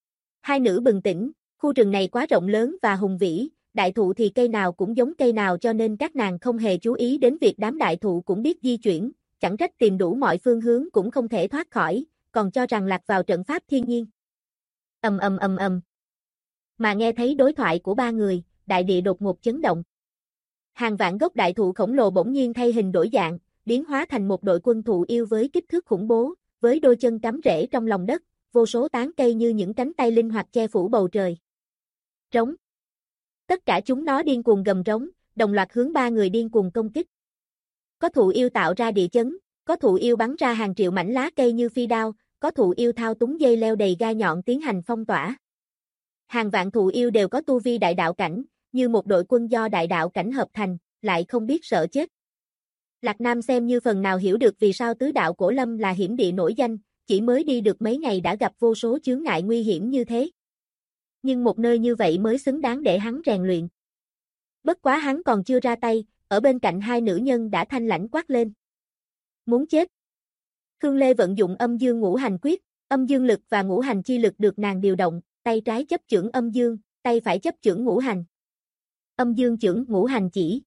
Hai nữ bừng tỉnh, khu rừng này quá rộng lớn và hùng vĩ, đại thụ thì cây nào cũng giống cây nào cho nên các nàng không hề chú ý đến việc đám đại thụ cũng biết di chuyển, chẳng trách tìm đủ mọi phương hướng cũng không thể thoát khỏi, còn cho rằng lạc vào trận pháp thiên nhiên. Ầm ầm ầm ầm. Mà nghe thấy đối thoại của ba người, đại địa đột ngột chấn động. Hàng vạn gốc đại thụ khổng lồ bỗng nhiên thay hình đổi dạng, biến hóa thành một đội quân thụ yêu với kích thước khủng bố, với đôi chân cắm rễ trong lòng đất, vô số tán cây như những cánh tay linh hoạt che phủ bầu trời. Trống. Tất cả chúng nó điên cuồng gầm rống, đồng loạt hướng ba người điên cuồng công kích. Có thụ yêu tạo ra địa chấn, có thụ yêu bắn ra hàng triệu mảnh lá cây như phi đao, có thụ yêu thao túng dây leo đầy gai nhọn tiến hành phong tỏa. Hàng vạn thụ yêu đều có tu vi đại đạo cảnh, như một đội quân do đại đạo cảnh hợp thành, lại không biết sợ chết. Lạc Nam xem như phần nào hiểu được vì sao tứ đạo cổ lâm là hiểm địa nổi danh, chỉ mới đi được mấy ngày đã gặp vô số chướng ngại nguy hiểm như thế. Nhưng một nơi như vậy mới xứng đáng để hắn rèn luyện. Bất quá hắn còn chưa ra tay, ở bên cạnh hai nữ nhân đã thanh lãnh quát lên. Muốn chết. Khương Lê vận dụng âm dương ngũ hành quyết, âm dương lực và ngũ hành chi lực được nàng điều động, tay trái chấp chưởng âm dương, tay phải chấp chưởng ngũ hành. Âm dương chưởng ngũ hành chỉ.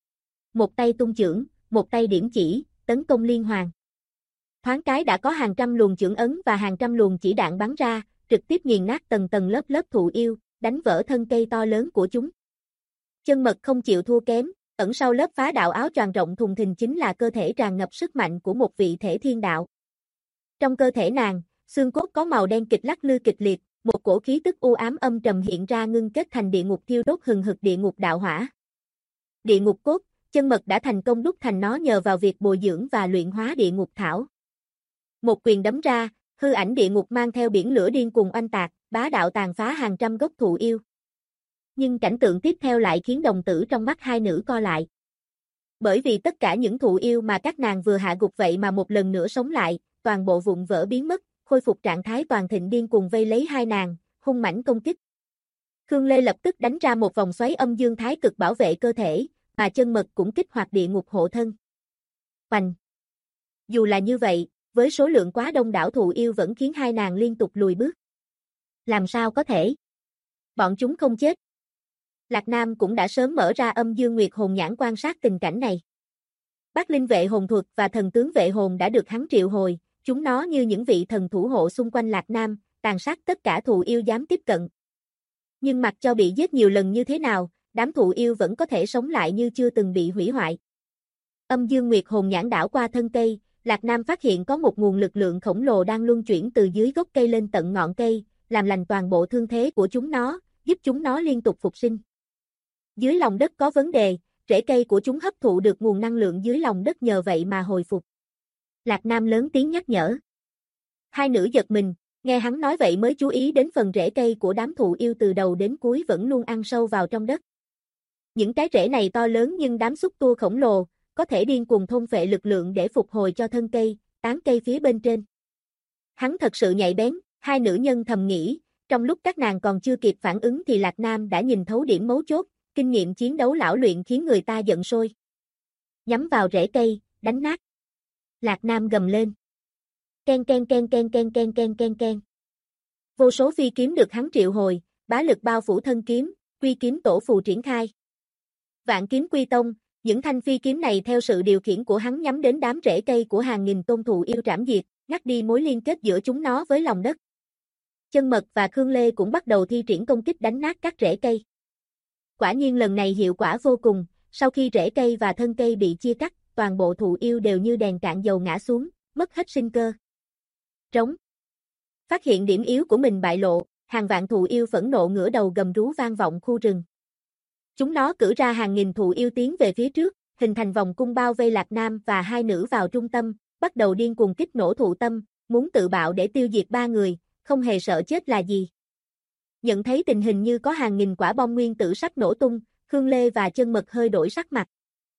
Một tay tung chưởng, một tay điểm chỉ, tấn công liên hoàn. Thoáng cái đã có hàng trăm luồng chưởng ấn và hàng trăm luồng chỉ đạn bắn ra, trực tiếp nghiền nát tầng tầng lớp lớp thụ yêu, đánh vỡ thân cây to lớn của chúng. Chân Mật không chịu thua kém, ẩn sau lớp phá đạo áo choàng rộng thùng thình chính là cơ thể tràn ngập sức mạnh của một vị thể thiên đạo. Trong cơ thể nàng, xương cốt có màu đen kịch lắc lư kịch liệt, một cổ khí tức u ám âm trầm hiện ra ngưng kết thành địa ngục thiêu đốt hừng hực địa ngục đạo hỏa. Địa ngục cốt, Chân mật đã thành công đúc thành nó nhờ vào việc bồi dưỡng và luyện hóa địa ngục thảo. Một quyền đấm ra, hư ảnh địa ngục mang theo biển lửa điên cuồng oanh tạc, bá đạo tàn phá hàng trăm gốc thụ yêu. Nhưng cảnh tượng tiếp theo lại khiến đồng tử trong mắt hai nữ co lại. Bởi vì tất cả những thụ yêu mà các nàng vừa hạ gục vậy mà một lần nữa sống lại, toàn bộ vụn vỡ biến mất, khôi phục trạng thái toàn thịnh điên cuồng vây lấy hai nàng, hung mãnh công kích. Khương Lê lập tức đánh ra một vòng xoáy âm dương thái cực bảo vệ cơ thể, mà chân mật cũng kích hoạt địa ngục hộ thân. Oanh! Dù là như vậy, với số lượng quá đông đảo thụ yêu vẫn khiến hai nàng liên tục lùi bước. Làm sao có thể? Bọn chúng không chết. Lạc Nam cũng đã sớm mở ra âm dương nguyệt hồn nhãn quan sát tình cảnh này. Bát linh vệ hồn thuật và thần tướng vệ hồn đã được hắn triệu hồi, chúng nó như những vị thần thủ hộ xung quanh Lạc Nam, tàn sát tất cả thụ yêu dám tiếp cận. Nhưng mặc cho bị giết nhiều lần như thế nào, đám thụ yêu vẫn có thể sống lại như chưa từng bị hủy hoại. Âm dương nguyệt hồn nhãn đảo qua thân cây, Lạc Nam phát hiện có một nguồn lực lượng khổng lồ đang luân chuyển từ dưới gốc cây lên tận ngọn cây, làm lành toàn bộ thương thế của chúng nó, giúp chúng nó liên tục phục sinh. Dưới lòng đất có vấn đề, rễ cây của chúng hấp thụ được nguồn năng lượng dưới lòng đất nhờ vậy mà hồi phục. Lạc Nam lớn tiếng nhắc nhở. Hai nữ giật mình, nghe hắn nói vậy mới chú ý đến phần rễ cây của đám thụ yêu từ đầu đến cuối vẫn luôn ăn sâu vào trong đất. Những cái rễ này to lớn nhưng đám xúc tua khổng lồ, có thể điên cuồng thôn phệ lực lượng để phục hồi cho thân cây, tán cây phía bên trên. Hắn thật sự nhạy bén, hai nữ nhân thầm nghĩ, trong lúc các nàng còn chưa kịp phản ứng thì Lạc Nam đã nhìn thấu điểm mấu chốt, kinh nghiệm chiến đấu lão luyện khiến người ta giận sôi. Nhắm vào rễ cây, đánh nát. Lạc Nam gầm lên. Ken ken ken ken ken ken ken ken ken. Vô số phi kiếm được hắn triệu hồi, bá lực bao phủ thân kiếm, quy kiếm tổ phù triển khai. Vạn kiếm quy tông, những thanh phi kiếm này theo sự điều khiển của hắn nhắm đến đám rễ cây của hàng nghìn tôn thụ yêu trảm diệt, ngắt đi mối liên kết giữa chúng nó với lòng đất. Chân mật và Khương Lê cũng bắt đầu thi triển công kích đánh nát các rễ cây. Quả nhiên lần này hiệu quả vô cùng, sau khi rễ cây và thân cây bị chia cắt, toàn bộ thụ yêu đều như đèn cạn dầu ngã xuống, mất hết sinh cơ. Trống. Phát hiện điểm yếu của mình bại lộ, hàng vạn thụ yêu phẫn nộ ngửa đầu gầm rú vang vọng khu rừng. Chúng nó cử ra hàng nghìn thụ yêu tiến về phía trước, hình thành vòng cung bao vây Lạc Nam và hai nữ vào trung tâm, bắt đầu điên cuồng kích nổ thụ tâm, muốn tự bạo để tiêu diệt ba người, không hề sợ chết là gì. Nhận thấy tình hình như có hàng nghìn quả bom nguyên tử sắp nổ tung, Khương Lê và chân mật hơi đổi sắc mặt.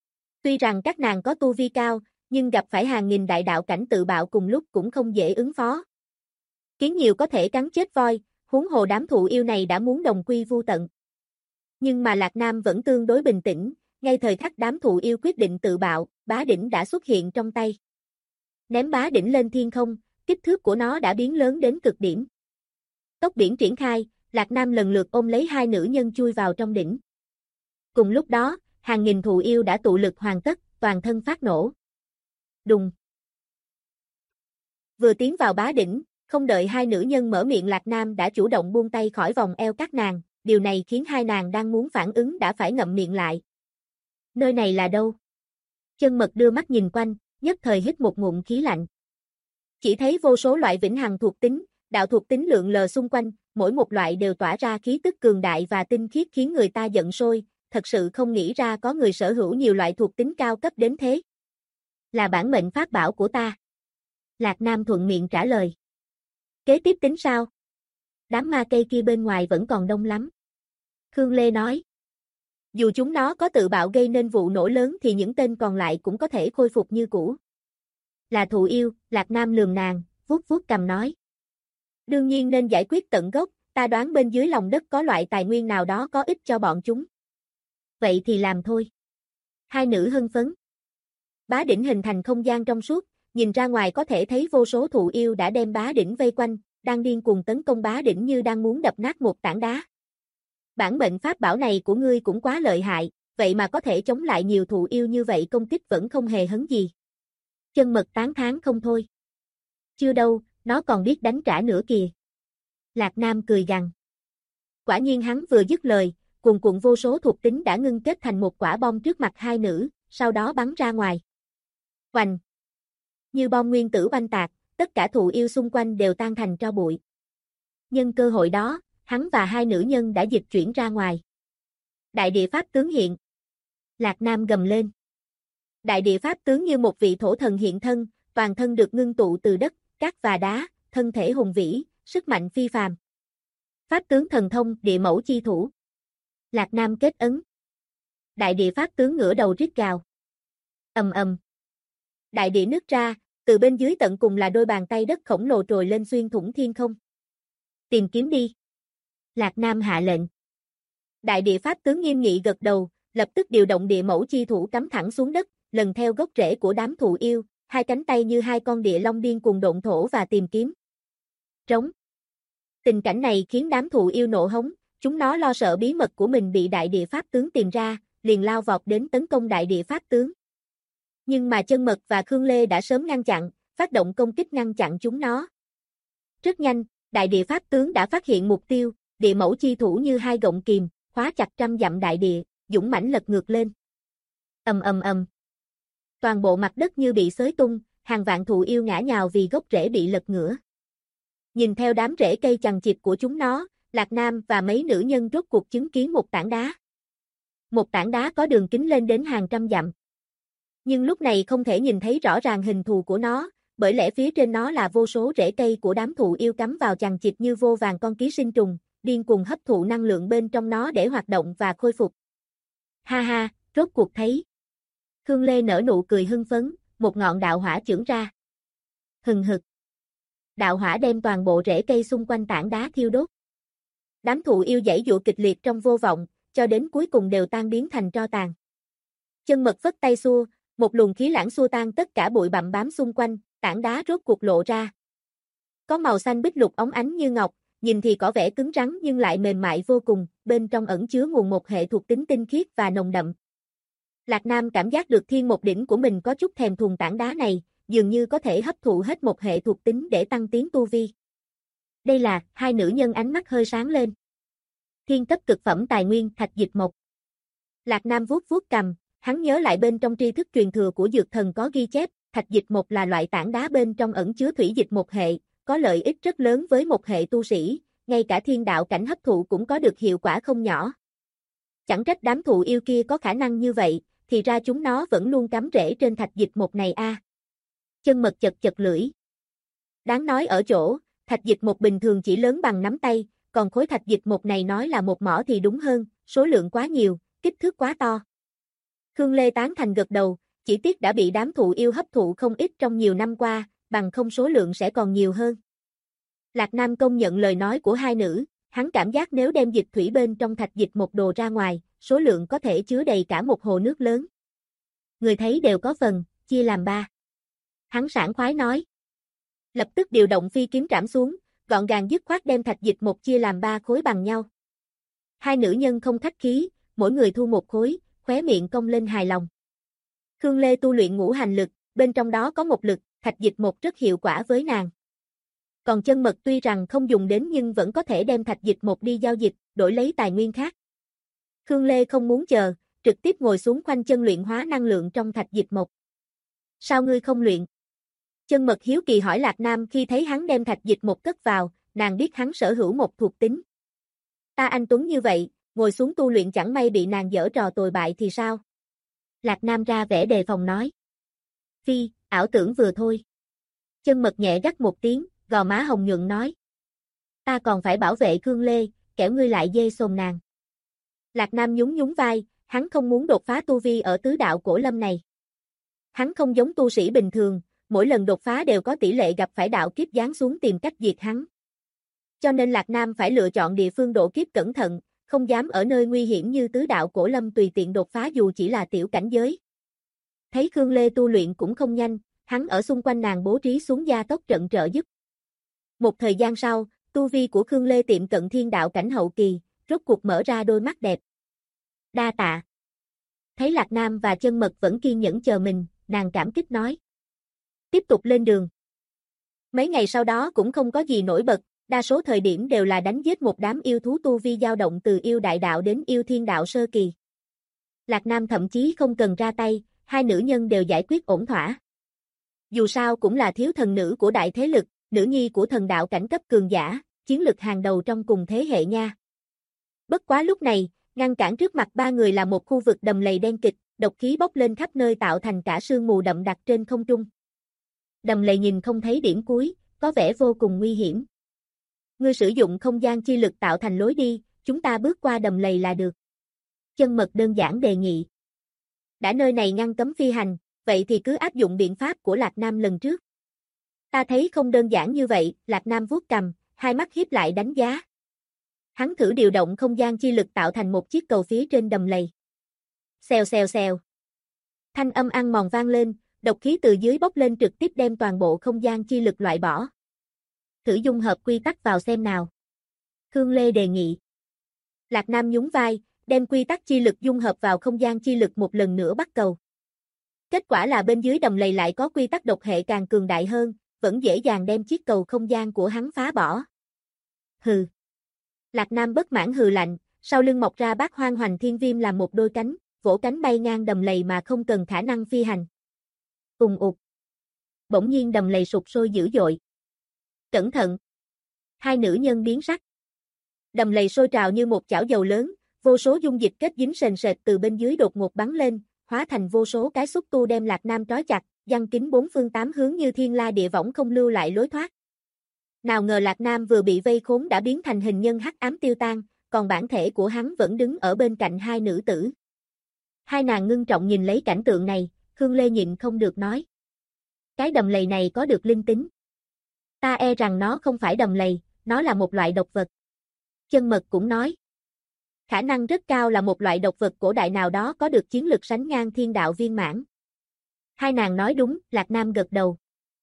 Tuy rằng các nàng có tu vi cao, nhưng gặp phải hàng nghìn đại đạo cảnh tự bạo cùng lúc cũng không dễ ứng phó. Kiến nhiều có thể cắn chết voi, huống hồ đám thụ yêu này đã muốn đồng quy vu tận. Nhưng mà Lạc Nam vẫn tương đối bình tĩnh, ngay thời khắc đám thụ yêu quyết định tự bạo, bá đỉnh đã xuất hiện trong tay. Ném bá đỉnh lên thiên không, kích thước của nó đã biến lớn đến cực điểm. Tốc biển triển khai, Lạc Nam lần lượt ôm lấy hai nữ nhân chui vào trong đỉnh. Cùng lúc đó, hàng nghìn thụ yêu đã tụ lực hoàn tất, toàn thân phát nổ. Đùng. Vừa tiến vào bá đỉnh, không đợi hai nữ nhân mở miệng Lạc Nam đã chủ động buông tay khỏi vòng eo các nàng, điều này khiến hai nàng đang muốn phản ứng đã phải ngậm miệng lại. Nơi này là đâu? Chân mật đưa mắt nhìn quanh, nhất thời hít một ngụm khí lạnh. Chỉ thấy vô số loại vĩnh hằng thuộc tính, đạo thuộc tính lượn lờ xung quanh, mỗi một loại đều tỏa ra khí tức cường đại và tinh khiết khiến người ta giận sôi, thật sự không nghĩ ra có người sở hữu nhiều loại thuộc tính cao cấp đến thế. Là bản mệnh pháp bảo của ta. Lạc Nam thuận miệng trả lời. Kế tiếp tính sao? Đám ma cây kia bên ngoài vẫn còn đông lắm. Khương Lê nói. Dù chúng nó có tự bạo gây nên vụ nổ lớn thì những tên còn lại cũng có thể khôi phục như cũ. Là thụ yêu, Lạc Nam lườm nàng, vuốt vuốt cằm nói. Đương nhiên nên giải quyết tận gốc, ta đoán bên dưới lòng đất có loại tài nguyên nào đó có ích cho bọn chúng. Vậy thì làm thôi. Hai nữ hưng phấn. Bá đỉnh hình thành không gian trong suốt, nhìn ra ngoài có thể thấy vô số thụ yêu đã đem bá đỉnh vây quanh, đang điên cuồng tấn công bá đỉnh như đang muốn đập nát một tảng đá. Bản mệnh pháp bảo này của ngươi cũng quá lợi hại, vậy mà có thể chống lại nhiều thụ yêu như vậy công kích vẫn không hề hấn gì. Chân mật tán thán không thôi. Chưa đâu, nó còn biết đánh trả nữa kìa. Lạc Nam cười gằn. Quả nhiên hắn vừa dứt lời, cuồn cuộn vô số thuộc tính đã ngưng kết thành một quả bom trước mặt hai nữ, sau đó bắn ra ngoài. Oành! Như bom nguyên tử oanh tạc, tất cả thụ yêu xung quanh đều tan thành tro bụi. Nhân cơ hội đó, hắn và hai nữ nhân đã dịch chuyển ra ngoài. Đại địa pháp tướng hiện. Lạc Nam gầm lên. Đại địa pháp tướng như một vị thổ thần hiện thân, toàn thân được ngưng tụ từ đất, cát và đá, thân thể hùng vĩ, sức mạnh phi phàm. Pháp tướng thần thông, địa mẫu chi thủ. Lạc Nam kết ấn. Đại địa pháp tướng ngửa đầu rít gào. Ầm ầm. Đại địa nứt ra, từ bên dưới tận cùng là đôi bàn tay đất khổng lồ trồi lên xuyên thủng thiên không. Tìm kiếm đi. Lạc Nam hạ lệnh. Đại địa pháp tướng nghiêm nghị gật đầu, lập tức điều động địa mẫu chi thủ cắm thẳng xuống đất, lần theo gốc rễ của đám thụ yêu, hai cánh tay như hai con địa long điên cuồng độn thổ và tìm kiếm. Trống. Tình cảnh này khiến đám thụ yêu nộ hống, chúng nó lo sợ bí mật của mình bị đại địa pháp tướng tìm ra, liền lao vọt đến tấn công đại địa pháp tướng. Nhưng mà Chân Mật và Khương Lê đã sớm ngăn chặn, phát động công kích ngăn chặn chúng nó. Rất nhanh, đại địa pháp tướng đã phát hiện mục tiêu, địa mẫu chi thủ như hai gọng kìm, khóa chặt trăm dặm đại địa, dũng mãnh lật ngược lên. Ầm ầm ầm. Toàn bộ mặt đất như bị xới tung, hàng vạn thụ yêu ngã nhào vì gốc rễ bị lật ngửa. Nhìn theo đám rễ cây chằng chịt của chúng nó, Lạc Nam và mấy nữ nhân rốt cuộc chứng kiến một tảng đá. Một tảng đá có đường kính lên đến hàng trăm dặm. Nhưng lúc này không thể nhìn thấy rõ ràng hình thù của nó, bởi lẽ phía trên nó là vô số rễ cây của đám thụ yêu cắm vào chằng chịt như vô vàn con ký sinh trùng, điên cuồng hấp thụ năng lượng bên trong nó để hoạt động và khôi phục. Ha ha, rốt cuộc thấy. Khương Lê nở nụ cười hưng phấn, một ngọn đạo hỏa chưởng ra. Hừng hực. Đạo hỏa đem toàn bộ rễ cây xung quanh tảng đá thiêu đốt. Đám thụ yêu giãy giụa kịch liệt trong vô vọng, cho đến cuối cùng đều tan biến thành tro tàn. Chân Mật phất tay xua, một luồng khí lãng xua tan tất cả bụi bặm bám xung quanh, tảng đá rốt cuộc lộ ra. Có màu xanh bích lục óng ánh như ngọc, nhìn thì có vẻ cứng rắn nhưng lại mềm mại vô cùng, bên trong ẩn chứa nguồn một hệ thuộc tính tinh khiết và nồng đậm. Lạc Nam cảm giác được thiên một đỉnh của mình có chút thèm thuồng tảng đá này, dường như có thể hấp thụ hết một hệ thuộc tính để tăng tiến tu vi. Đây là, hai nữ nhân ánh mắt hơi sáng lên. Thiên cấp cực phẩm tài nguyên thạch dịch mộc. Lạc Nam vuốt vuốt cằm, hắn nhớ lại bên trong tri thức truyền thừa của dược thần có ghi chép, thạch dịch mộc là loại tảng đá bên trong ẩn chứa thủy dịch một hệ, có lợi ích rất lớn với một hệ tu sĩ, ngay cả thiên đạo cảnh hấp thụ cũng có được hiệu quả không nhỏ. Chẳng trách đám thụ yêu kia có khả năng như vậy, thì ra chúng nó vẫn luôn cắm rễ trên thạch dịch mộc này a. Chân Mật chật chật lưỡi. Đáng nói ở chỗ, thạch dịch mộc bình thường chỉ lớn bằng nắm tay, còn khối thạch dịch mộc này nói là một mỏ thì đúng hơn, số lượng quá nhiều, kích thước quá to. Khương Lê tán thành gật đầu, chỉ tiếc đã bị đám thụ yêu hấp thụ không ít trong nhiều năm qua, bằng không số lượng sẽ còn nhiều hơn. Lạc Nam công nhận lời nói của hai nữ, hắn cảm giác nếu đem dịch thủy bên trong thạch dịch một đồ ra ngoài, số lượng có thể chứa đầy cả một hồ nước lớn. Người thấy đều có phần, chia làm 3. Hắn sảng khoái nói. Lập tức điều động phi kiếm trảm xuống, gọn gàng dứt khoát đem thạch dịch một chia làm 3 khối bằng nhau. Hai nữ nhân không khách khí, mỗi người thu một khối, khóe miệng cong lên hài lòng. Khương Lê tu luyện ngũ hành lực, bên trong đó có một lực, thạch dịch một rất hiệu quả với nàng. Còn Chân Mật tuy rằng không dùng đến nhưng vẫn có thể đem thạch dịch một đi giao dịch, đổi lấy tài nguyên khác. Khương Lê không muốn chờ, trực tiếp ngồi xuống khoanh chân luyện hóa năng lượng trong thạch dịch một. Sao ngươi không luyện? Chân Mật hiếu kỳ hỏi Lạc Nam khi thấy hắn đem thạch dịch một cất vào, nàng biết hắn sở hữu một thuộc tính. Ta anh tuấn như vậy, ngồi xuống tu luyện chẳng may bị nàng giở trò tồi bại thì sao? Lạc Nam ra vẻ đề phòng nói. Phi, ảo tưởng vừa thôi. Chân Mật nhẹ gắt một tiếng, gò má hồng nhuận nói. Ta còn phải bảo vệ Khương Lê, kẻo ngươi lại dê xồm nàng. Lạc Nam nhún nhún vai, hắn không muốn đột phá tu vi ở tứ đạo cổ lâm này. Hắn không giống tu sĩ bình thường, mỗi lần đột phá đều có tỷ lệ gặp phải đạo kiếp giáng xuống tìm cách diệt hắn. Cho nên Lạc Nam phải lựa chọn địa phương độ kiếp cẩn thận, không dám ở nơi nguy hiểm như tứ đạo cổ lâm tùy tiện đột phá dù chỉ là tiểu cảnh giới. Thấy Khương Lê tu luyện cũng không nhanh, hắn ở xung quanh nàng bố trí xuống gia tốc trận trợ giúp. Một thời gian sau, tu vi của Khương Lê tiệm cận thiên đạo cảnh hậu kỳ, rốt cuộc mở ra đôi mắt đẹp. Đa tạ. Thấy Lạc Nam và Chân Mật vẫn kiên nhẫn chờ mình, nàng cảm kích nói. Tiếp tục lên đường. Mấy ngày sau đó cũng không có gì nổi bật, đa số thời điểm đều là đánh giết một đám yêu thú tu vi dao động từ yêu đại đạo đến yêu thiên đạo sơ kỳ. Lạc Nam thậm chí không cần ra tay, hai nữ nhân đều giải quyết ổn thỏa. Dù sao cũng là thiếu thần nữ của đại thế lực, nữ nhi của thần đạo cảnh cấp cường giả, chiến lực hàng đầu trong cùng thế hệ nha. Bất quá lúc này, ngăn cản trước mặt ba người là một khu vực đầm lầy đen kịt, độc khí bốc lên khắp nơi tạo thành cả sương mù đậm đặc trên không trung. Đầm lầy nhìn không thấy điểm cuối, có vẻ vô cùng nguy hiểm. Ngươi sử dụng không gian chi lực tạo thành lối đi, chúng ta bước qua đầm lầy là được. Chân Mật đơn giản đề nghị. Đã nơi này ngăn cấm phi hành, vậy thì cứ áp dụng biện pháp của Lạc Nam lần trước. Ta thấy không đơn giản như vậy, Lạc Nam vuốt cằm, hai mắt híp lại đánh giá. Hắn thử điều động không gian chi lực tạo thành một chiếc cầu phía trên đầm lầy. Xèo xèo xèo. Thanh âm ăn mòn vang lên, độc khí từ dưới bốc lên trực tiếp đem toàn bộ không gian chi lực loại bỏ. Thử dung hợp quy tắc vào xem nào. Khương Lê đề nghị. Lạc Nam nhún vai, đem quy tắc chi lực dung hợp vào không gian chi lực một lần nữa bắt cầu. Kết quả là bên dưới đầm lầy lại có quy tắc độc hệ càng cường đại hơn, vẫn dễ dàng đem chiếc cầu không gian của hắn phá bỏ. Hừ. Lạc Nam bất mãn hừ lạnh, sau lưng mọc ra Bát Hoang Hoành Thiên Viêm làm một đôi cánh, vỗ cánh bay ngang đầm lầy mà không cần khả năng phi hành. Ùng ục. Bỗng nhiên đầm lầy sụp sôi dữ dội. Cẩn thận. Hai nữ nhân biến sắc. Đầm lầy sôi trào như một chảo dầu lớn, vô số dung dịch kết dính sền sệt từ bên dưới đột ngột bắn lên, hóa thành vô số cái xúc tu đem Lạc Nam trói chặt, giăng kín bốn phương tám hướng như thiên la địa võng không lưu lại lối thoát. Nào ngờ Lạc Nam vừa bị vây khốn đã biến thành hình nhân hắc ám tiêu tan, còn bản thể của hắn vẫn đứng ở bên cạnh hai nữ tử. Hai nàng ngưng trọng nhìn lấy cảnh tượng này, Khương Lê nhịn không được nói. Cái đầm lầy này có được linh tính. Ta e rằng nó không phải đầm lầy, nó là một loại độc vật. Chân Mật cũng nói. Khả năng rất cao là một loại độc vật cổ đại nào đó có được chiến lực sánh ngang thiên đạo viên mãn. Hai nàng nói đúng, Lạc Nam gật đầu.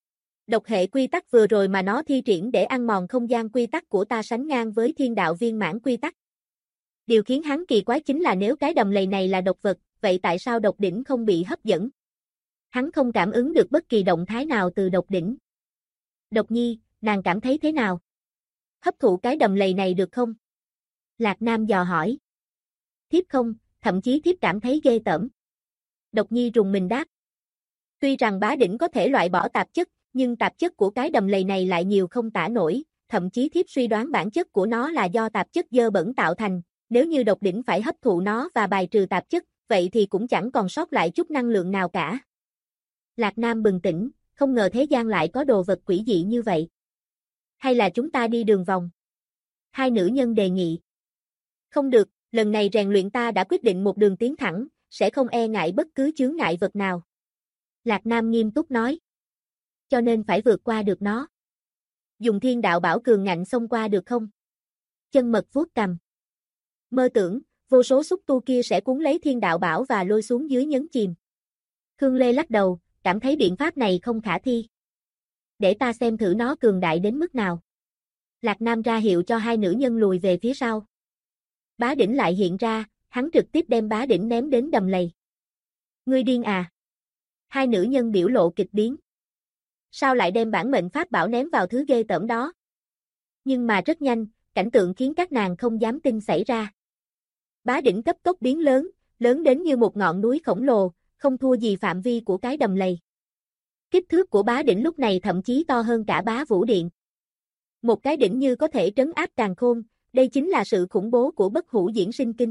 Độc hệ quy tắc vừa rồi mà nó thi triển để ăn mòn không gian quy tắc của ta sánh ngang với thiên đạo viên mãn quy tắc. Điều khiến hắn kỳ quái chính là nếu cái đầm lầy này là độc vật, vậy tại sao độc đỉnh không bị hấp dẫn? Hắn không cảm ứng được bất kỳ động thái nào từ độc đỉnh. Độc Nhi, nàng cảm thấy thế nào? Hấp thụ cái đầm lầy này được không? Lạc Nam dò hỏi. Thiếp không, thậm chí thiếp cảm thấy ghê tởm. Độc Nhi rùng mình đáp. Tuy rằng bá đỉnh có thể loại bỏ tạp chất, nhưng tạp chất của cái đầm lầy này lại nhiều không tả nổi, thậm chí thiếp suy đoán bản chất của nó là do tạp chất dơ bẩn tạo thành, nếu như độc đỉnh phải hấp thụ nó và bài trừ tạp chất, vậy thì cũng chẳng còn sót lại chút năng lượng nào cả. Lạc Nam bừng tỉnh, không ngờ thế gian lại có đồ vật quỷ dị như vậy. Hay là chúng ta đi đường vòng? Hai nữ nhân đề nghị. Không được, lần này rèn luyện ta đã quyết định một đường tiến thẳng, sẽ không e ngại bất cứ chướng ngại vật nào. Lạc Nam nghiêm túc nói. Cho nên phải vượt qua được nó. Dùng thiên đạo bảo cường ngạnh xông qua được không? Chân Mật vuốt cằm. Mơ tưởng, vô số xúc tu kia sẽ cuốn lấy thiên đạo bảo và lôi xuống dưới nhấn chìm. Khương Lê lắc đầu, cảm thấy biện pháp này không khả thi. Để ta xem thử nó cường đại đến mức nào. Lạc Nam ra hiệu cho hai nữ nhân lùi về phía sau. Bá đỉnh lại hiện ra, hắn trực tiếp đem bá đỉnh ném đến đầm lầy. Ngươi điên à? Hai nữ nhân biểu lộ kịch biến. Sao lại đem bản mệnh pháp bảo ném vào thứ ghê tởm đó? Nhưng mà rất nhanh, cảnh tượng khiến các nàng không dám tin xảy ra. Bá đỉnh cấp tốc biến lớn, lớn đến như một ngọn núi khổng lồ, không thua gì phạm vi của cái đầm lầy. Kích thước của bá đỉnh lúc này thậm chí to hơn cả Bá Vũ Điện. Một cái đỉnh như có thể trấn áp càn khôn, đây chính là sự khủng bố của bất hủ diễn sinh kinh.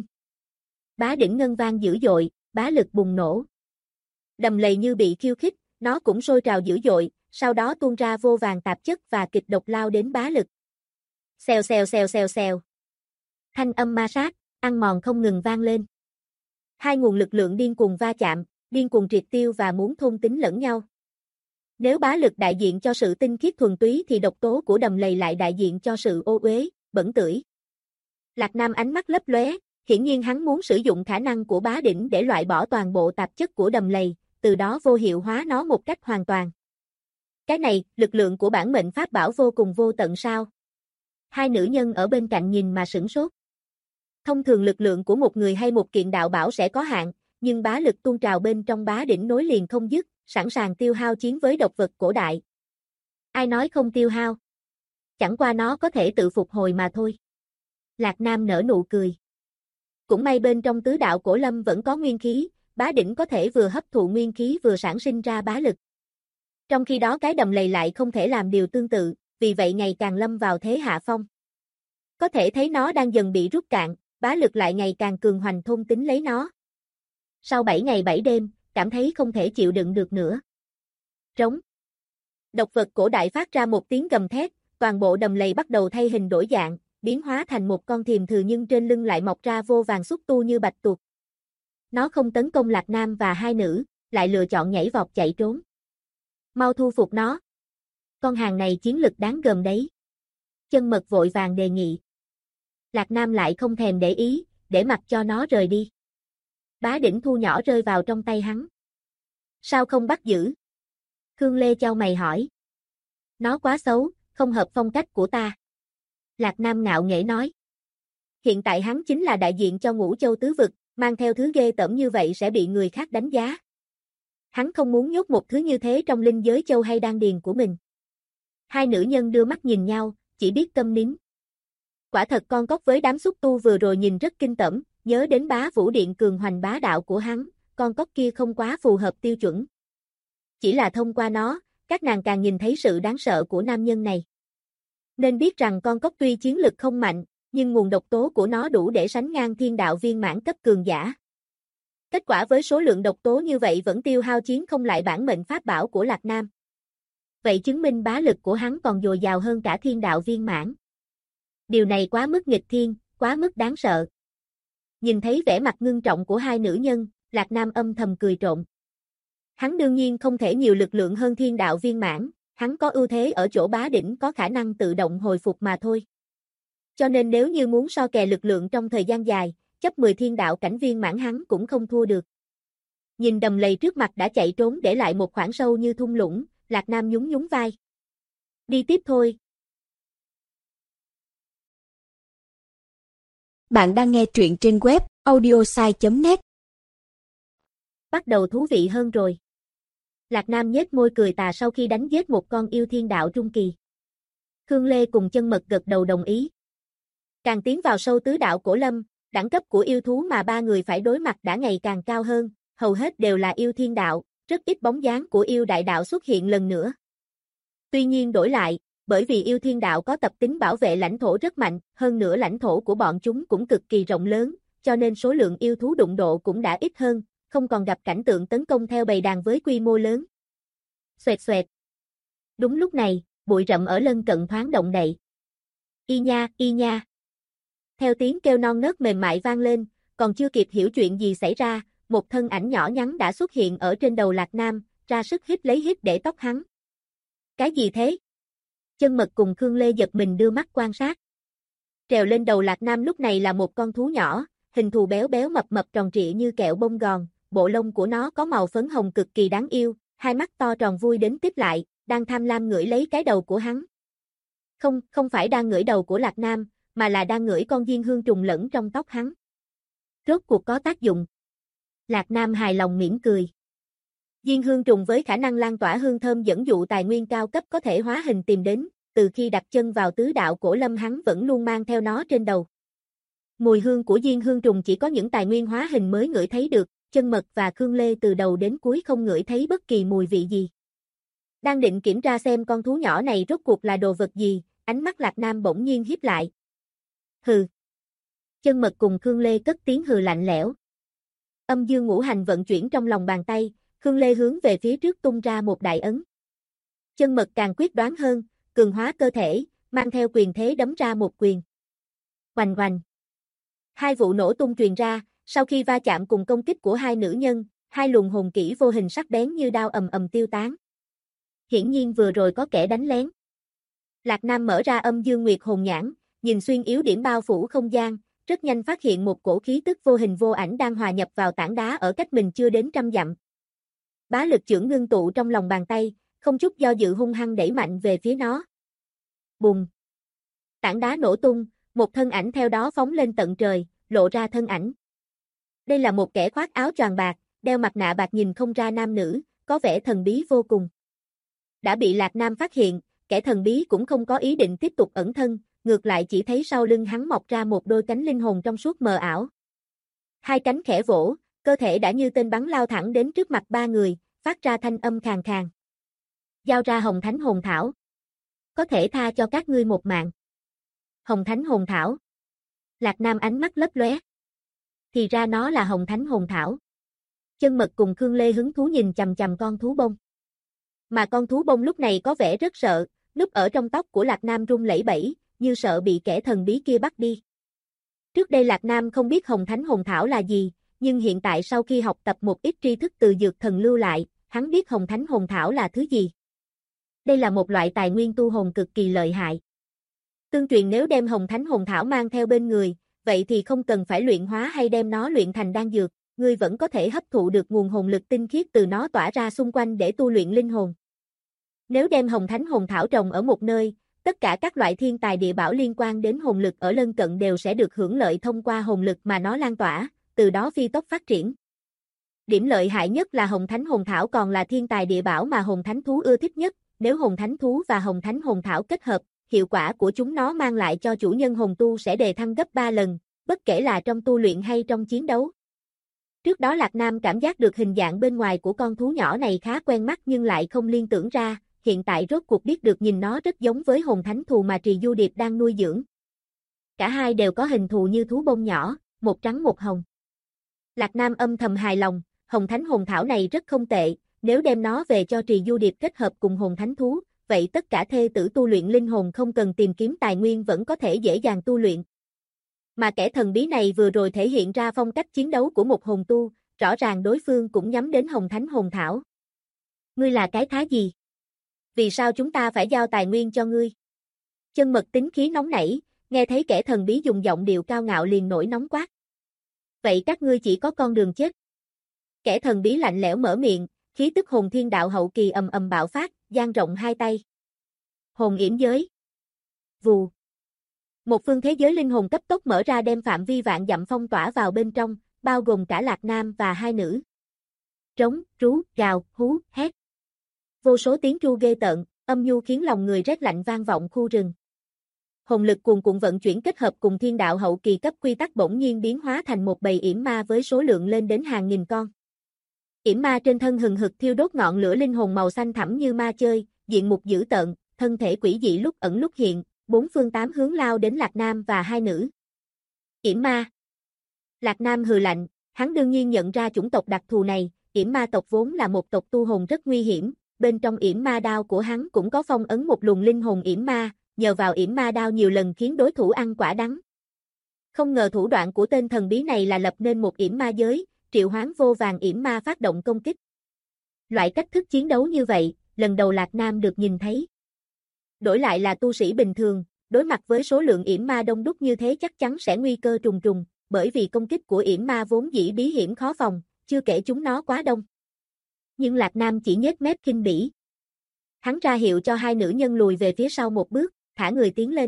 Bá đỉnh ngân vang dữ dội, bá lực bùng nổ. Đầm lầy như bị khiêu khích, nó cũng sôi trào dữ dội, sau đó tuôn ra vô vàn tạp chất và kịch độc lao đến bá lực. Xèo xèo xèo xèo xèo. Thanh âm ma sát, ăn mòn không ngừng vang lên. Hai nguồn lực lượng điên cuồng va chạm, điên cuồng triệt tiêu và muốn thôn tính lẫn nhau. Nếu bá lực đại diện cho sự tinh khiết thuần túy thì độc tố của đầm lầy lại đại diện cho sự ô uế, bẩn tưởi. Lạc Nam ánh mắt lấp lóe, hiển nhiên hắn muốn sử dụng khả năng của bá đỉnh để loại bỏ toàn bộ tạp chất của đầm lầy, từ đó vô hiệu hóa nó một cách hoàn toàn. Cái này, lực lượng của bản mệnh pháp bảo vô cùng vô tận sao? Hai nữ nhân ở bên cạnh nhìn mà sửng sốt. Thông thường lực lượng của một người hay một kiện đạo bảo sẽ có hạn, nhưng bá lực tuôn trào bên trong bá đỉnh nối liền không dứt, sẵn sàng tiêu hao chiến với độc vật cổ đại. Ai nói không tiêu hao? Chẳng qua nó có thể tự phục hồi mà thôi. Lạc Nam nở nụ cười. Cũng may bên trong tứ đạo cổ lâm vẫn có nguyên khí, bá đỉnh có thể vừa hấp thụ nguyên khí vừa sản sinh ra bá lực. Trong khi đó cái đầm lầy lại không thể làm điều tương tự, vì vậy ngày càng lâm vào thế hạ phong. Có thể thấy nó đang dần bị rút cạn, bá lực lại ngày càng cường hoành thôn tính lấy nó. Sau 7 ngày 7 đêm, cảm thấy không thể chịu đựng được nữa. Trống. Độc vật cổ đại phát ra một tiếng gầm thét, toàn bộ đầm lầy bắt đầu thay hình đổi dạng, biến hóa thành một con thiềm thừ nhưng trên lưng lại mọc ra vô vàn xúc tu như bạch tuộc. Nó không tấn công Lạc Nam và hai nữ, lại lựa chọn nhảy vọt chạy trốn. Mau thu phục nó. Con hàng này chiến lực đáng gờm đấy. Chân Mật vội vàng đề nghị. Lạc Nam lại không thèm để ý, để mặc cho nó rời đi. Bá đỉnh thu nhỏ rơi vào trong tay hắn. Sao không bắt giữ? Khương Lê chau mày hỏi. Nó quá xấu, không hợp phong cách của ta. Lạc Nam ngạo nghễ nói. Hiện tại hắn chính là đại diện cho Ngũ Châu tứ vực, mang theo thứ ghê tởm như vậy sẽ bị người khác đánh giá. Hắn không muốn nhốt một thứ như thế trong linh giới châu hay đan điền của mình. Hai nữ nhân đưa mắt nhìn nhau, chỉ biết câm nín. Quả thật con cóc với đám xúc tu vừa rồi nhìn rất kinh tởm, nhớ đến Bá Vũ Điện cường hoành bá đạo của hắn, con cóc kia không quá phù hợp tiêu chuẩn. Chỉ là thông qua nó, các nàng càng nhìn thấy sự đáng sợ của nam nhân này. Nên biết rằng con cóc tuy chiến lực không mạnh, nhưng nguồn độc tố của nó đủ để sánh ngang thiên đạo viên mãn cấp cường giả. Kết quả với số lượng độc tố như vậy vẫn tiêu hao chiến không lại bản mệnh pháp bảo của Lạc Nam. Vậy chứng minh bá lực của hắn còn dồi dào hơn cả thiên đạo viên mãn. Điều này quá mức nghịch thiên, quá mức đáng sợ. Nhìn thấy vẻ mặt ngưng trọng của hai nữ nhân, Lạc Nam âm thầm cười trộm. Hắn đương nhiên không thể nhiều lực lượng hơn thiên đạo viên mãn, hắn có ưu thế ở chỗ bá đỉnh có khả năng tự động hồi phục mà thôi. Cho nên nếu như muốn so kè lực lượng trong thời gian dài, chấp 10 thiên đạo cảnh viên mãn hắn cũng không thua được. Nhìn đầm lầy trước mặt đã chạy trốn để lại một khoảng sâu như thung lũng, Lạc Nam nhún nhún vai. Đi tiếp thôi. Bạn đang nghe truyện trên web audiosai.net. Bắt đầu thú vị hơn rồi. Lạc Nam nhếch môi cười tà sau khi đánh giết một con yêu thiên đạo trung kỳ. Khương Lê cùng Chân Mật gật đầu đồng ý. Càng tiến vào sâu tứ đạo cổ lâm, đẳng cấp của yêu thú mà ba người phải đối mặt đã ngày càng cao hơn, hầu hết đều là yêu thiên đạo, rất ít bóng dáng của yêu đại đạo xuất hiện lần nữa. Tuy nhiên đổi lại, bởi vì yêu thiên đạo có tập tính bảo vệ lãnh thổ rất mạnh, hơn nữa lãnh thổ của bọn chúng cũng cực kỳ rộng lớn, cho nên số lượng yêu thú đụng độ cũng đã ít hơn, không còn gặp cảnh tượng tấn công theo bầy đàn với quy mô lớn. Xoẹt xoẹt. Đúng lúc này, bụi rậm ở lân cận thoáng động đậy. Y nha, y nha. Theo tiếng kêu non nớt mềm mại vang lên, còn chưa kịp hiểu chuyện gì xảy ra, một thân ảnh nhỏ nhắn đã xuất hiện ở trên đầu Lạc Nam, ra sức hít lấy hít để tóc hắn. Cái gì thế? Chân Mật cùng Khương Lê giật mình đưa mắt quan sát. Trèo lên đầu Lạc Nam lúc này là một con thú nhỏ, hình thù béo béo mập mập tròn trịa như kẹo bông gòn, bộ lông của nó có màu phấn hồng cực kỳ đáng yêu, hai mắt to tròn vui đến tiếp lại, đang tham lam ngửi lấy cái đầu của hắn. Không phải đang ngửi đầu của Lạc Nam, mà là đang ngửi con diên hương trùng lẫn trong tóc hắn. Rốt cuộc có tác dụng. Lạc Nam hài lòng mỉm cười. Diên hương trùng với khả năng lan tỏa hương thơm dẫn dụ tài nguyên cao cấp có thể hóa hình tìm đến, từ khi đặt chân vào tứ đạo cổ lâm hắn vẫn luôn mang theo nó trên đầu. Mùi hương của diên hương trùng chỉ có những tài nguyên hóa hình mới ngửi thấy được, Chân Mật và Khương Lê từ đầu đến cuối không ngửi thấy bất kỳ mùi vị gì. Đang định kiểm tra xem con thú nhỏ này rốt cuộc là đồ vật gì, ánh mắt Lạc Nam bỗng nhiên híp lại. Hừ. Chân Mật cùng Khương Lê cất tiếng hừ lạnh lẽo. Âm dương ngũ hành vận chuyển trong lòng bàn tay, Khương Lê hướng về phía trước tung ra một đại ấn. Chân Mật càng quyết đoán hơn, cường hóa cơ thể, mang theo quyền thế đấm ra một quyền. Oành oành. Hai vụ nổ tung truyền ra, sau khi va chạm cùng công kích của hai nữ nhân, hai luồng hồn kỹ vô hình sắc bén như đao ầm ầm tiêu tán. Hiển nhiên vừa rồi có kẻ đánh lén. Lạc Nam mở ra âm dương nguyệt hồn nhãn, nhìn xuyên yếu điểm bao phủ không gian, rất nhanh phát hiện một cổ khí tức vô hình vô ảnh đang hòa nhập vào tảng đá ở cách mình chưa đến 100 dặm. Bá lực chưởng ngưng tụ trong lòng bàn tay, không chút do dự hung hăng đẩy mạnh về phía nó. Bùng! Tảng đá nổ tung, một thân ảnh theo đó phóng lên tận trời, lộ ra thân ảnh. Đây là một kẻ khoác áo choàng bạc, đeo mặt nạ bạc nhìn không ra nam nữ, có vẻ thần bí vô cùng. Đã bị Lạc Nam phát hiện, kẻ thần bí cũng không có ý định tiếp tục ẩn thân, ngược lại chỉ thấy sau lưng hắn mọc ra một đôi cánh linh hồn trong suốt mờ ảo. Hai cánh khẽ vỗ, cơ thể đã như tên bắn lao thẳng đến trước mặt ba người, phát ra thanh âm khàn khàn. Giao ra Hồng Thánh Hồn Thảo. Có thể tha cho các ngươi một mạng. Hồng Thánh Hồn Thảo. Lạc Nam ánh mắt lấp lóe. Thì ra nó là Hồng Thánh Hồn Thảo. Chân Mật cùng Khương Lê hứng thú nhìn chằm chằm con thú bông. Mà con thú bông lúc này có vẻ rất sợ, núp ở trong tóc của Lạc Nam run lẩy bẩy, như sợ bị kẻ thần bí kia bắt đi. Trước đây Lạc Nam không biết Hồng Thánh Hồn Thảo là gì, nhưng hiện tại sau khi học tập một ít tri thức từ dược thần lưu lại, hắn biết Hồng Thánh Hồn Thảo là thứ gì. Đây là một loại tài nguyên tu hồn cực kỳ lợi hại. Tương truyền nếu đem Hồng Thánh Hồn Thảo mang theo bên người, vậy thì không cần phải luyện hóa hay đem nó luyện thành đan dược, ngươi vẫn có thể hấp thụ được nguồn hồn lực tinh khiết từ nó tỏa ra xung quanh để tu luyện linh hồn. Nếu đem Hồng Thánh Hồn Thảo trồng ở một nơi, tất cả các loại thiên tài địa bảo liên quan đến hồn lực ở lân cận đều sẽ được hưởng lợi thông qua hồn lực mà nó lan tỏa, từ đó phi tốc phát triển. Điểm lợi hại nhất là Hồng Thánh Hồn Thảo còn là thiên tài địa bảo mà hồn thánh thú ưa thích nhất, nếu hồn thánh thú và Hồng Thánh Hồn Thảo kết hợp, hiệu quả của chúng nó mang lại cho chủ nhân hồn tu sẽ đề thăng gấp 3 lần, bất kể là trong tu luyện hay trong chiến đấu. Trước đó Lạc Nam cảm giác được hình dạng bên ngoài của con thú nhỏ này khá quen mắt nhưng lại không liên tưởng ra, hiện tại rốt cuộc biết được nhìn nó rất giống với hồn thánh thù mà Trì Du Điệp đang nuôi dưỡng. Cả hai đều có hình thù như thú bông nhỏ, một trắng một hồng. Lạc Nam âm thầm hài lòng, Hồng Thánh Hồn Thảo này rất không tệ, nếu đem nó về cho Trì Du Điệp kết hợp cùng hồn thánh thú, vậy tất cả thê tử tu luyện linh hồn không cần tìm kiếm tài nguyên vẫn có thể dễ dàng tu luyện. Mà kẻ thần bí này vừa rồi thể hiện ra phong cách chiến đấu của một hồn tu, rõ ràng đối phương cũng nhắm đến Hồng Thánh Hồn Thảo. Ngươi là cái thá gì? Vì sao chúng ta phải giao tài nguyên cho ngươi? Chân Mật tính khí nóng nảy, nghe thấy kẻ thần bí dùng giọng điệu cao ngạo liền nổi nóng quát. Vậy các ngươi chỉ có con đường chết. Kẻ thần bí lạnh lẽo mở miệng, khí tức hồn thiên đạo hậu kỳ ầm ầm bạo phát, dang rộng hai tay. Hồn yểm giới. Vù. Một phương thế giới linh hồn cấp tốc mở ra đem phạm vi vạn dặm phong tỏa vào bên trong, bao gồm cả Lạc Nam và hai nữ. Trống, rú, gào, hú, hét. Vô số tiếng ru ghê tợn, âm nhu khiến lòng người rét lạnh vang vọng khu rừng. Hồn lực cuồn cuộn vận chuyển kết hợp cùng thiên đạo hậu kỳ cấp quy tắc bỗng nhiên biến hóa thành một bầy yểm ma với số lượng lên đến hàng nghìn con. Yểm ma trên thân hừng hực thiêu đốt ngọn lửa linh hồn màu xanh thẳm như ma chơi, diện mục dữ tợn, thân thể quỷ dị lúc ẩn lúc hiện, bốn phương tám hướng lao đến Lạc Nam và hai nữ. Yểm ma. Lạc Nam hừ lạnh, hắn đương nhiên nhận ra chủng tộc đặc thù này, yểm ma tộc vốn là một tộc tu hồn rất nguy hiểm, bên trong yểm ma đao của hắn cũng có phong ấn một luồng linh hồn yểm ma, nhờ vào yểm ma đao nhiều lần khiến đối thủ ăn quả đắng. Không ngờ thủ đoạn của tên thần bí này là lập nên một yểm ma giới, triệu hoán vô vàn yểm ma phát động công kích. Loại cách thức chiến đấu như vậy, lần đầu Lạc Nam được nhìn thấy. Đổi lại là tu sĩ bình thường, đối mặt với số lượng yểm ma đông đúc như thế chắc chắn sẽ nguy cơ trùng trùng, bởi vì công kích của yểm ma vốn dĩ bí hiểm khó phòng, chưa kể chúng nó quá đông. Nhưng Lạc Nam chỉ nhếch mép khinh bỉ. Hắn ra hiệu cho hai nữ nhân lùi về phía sau một bước, thả người tiến lên.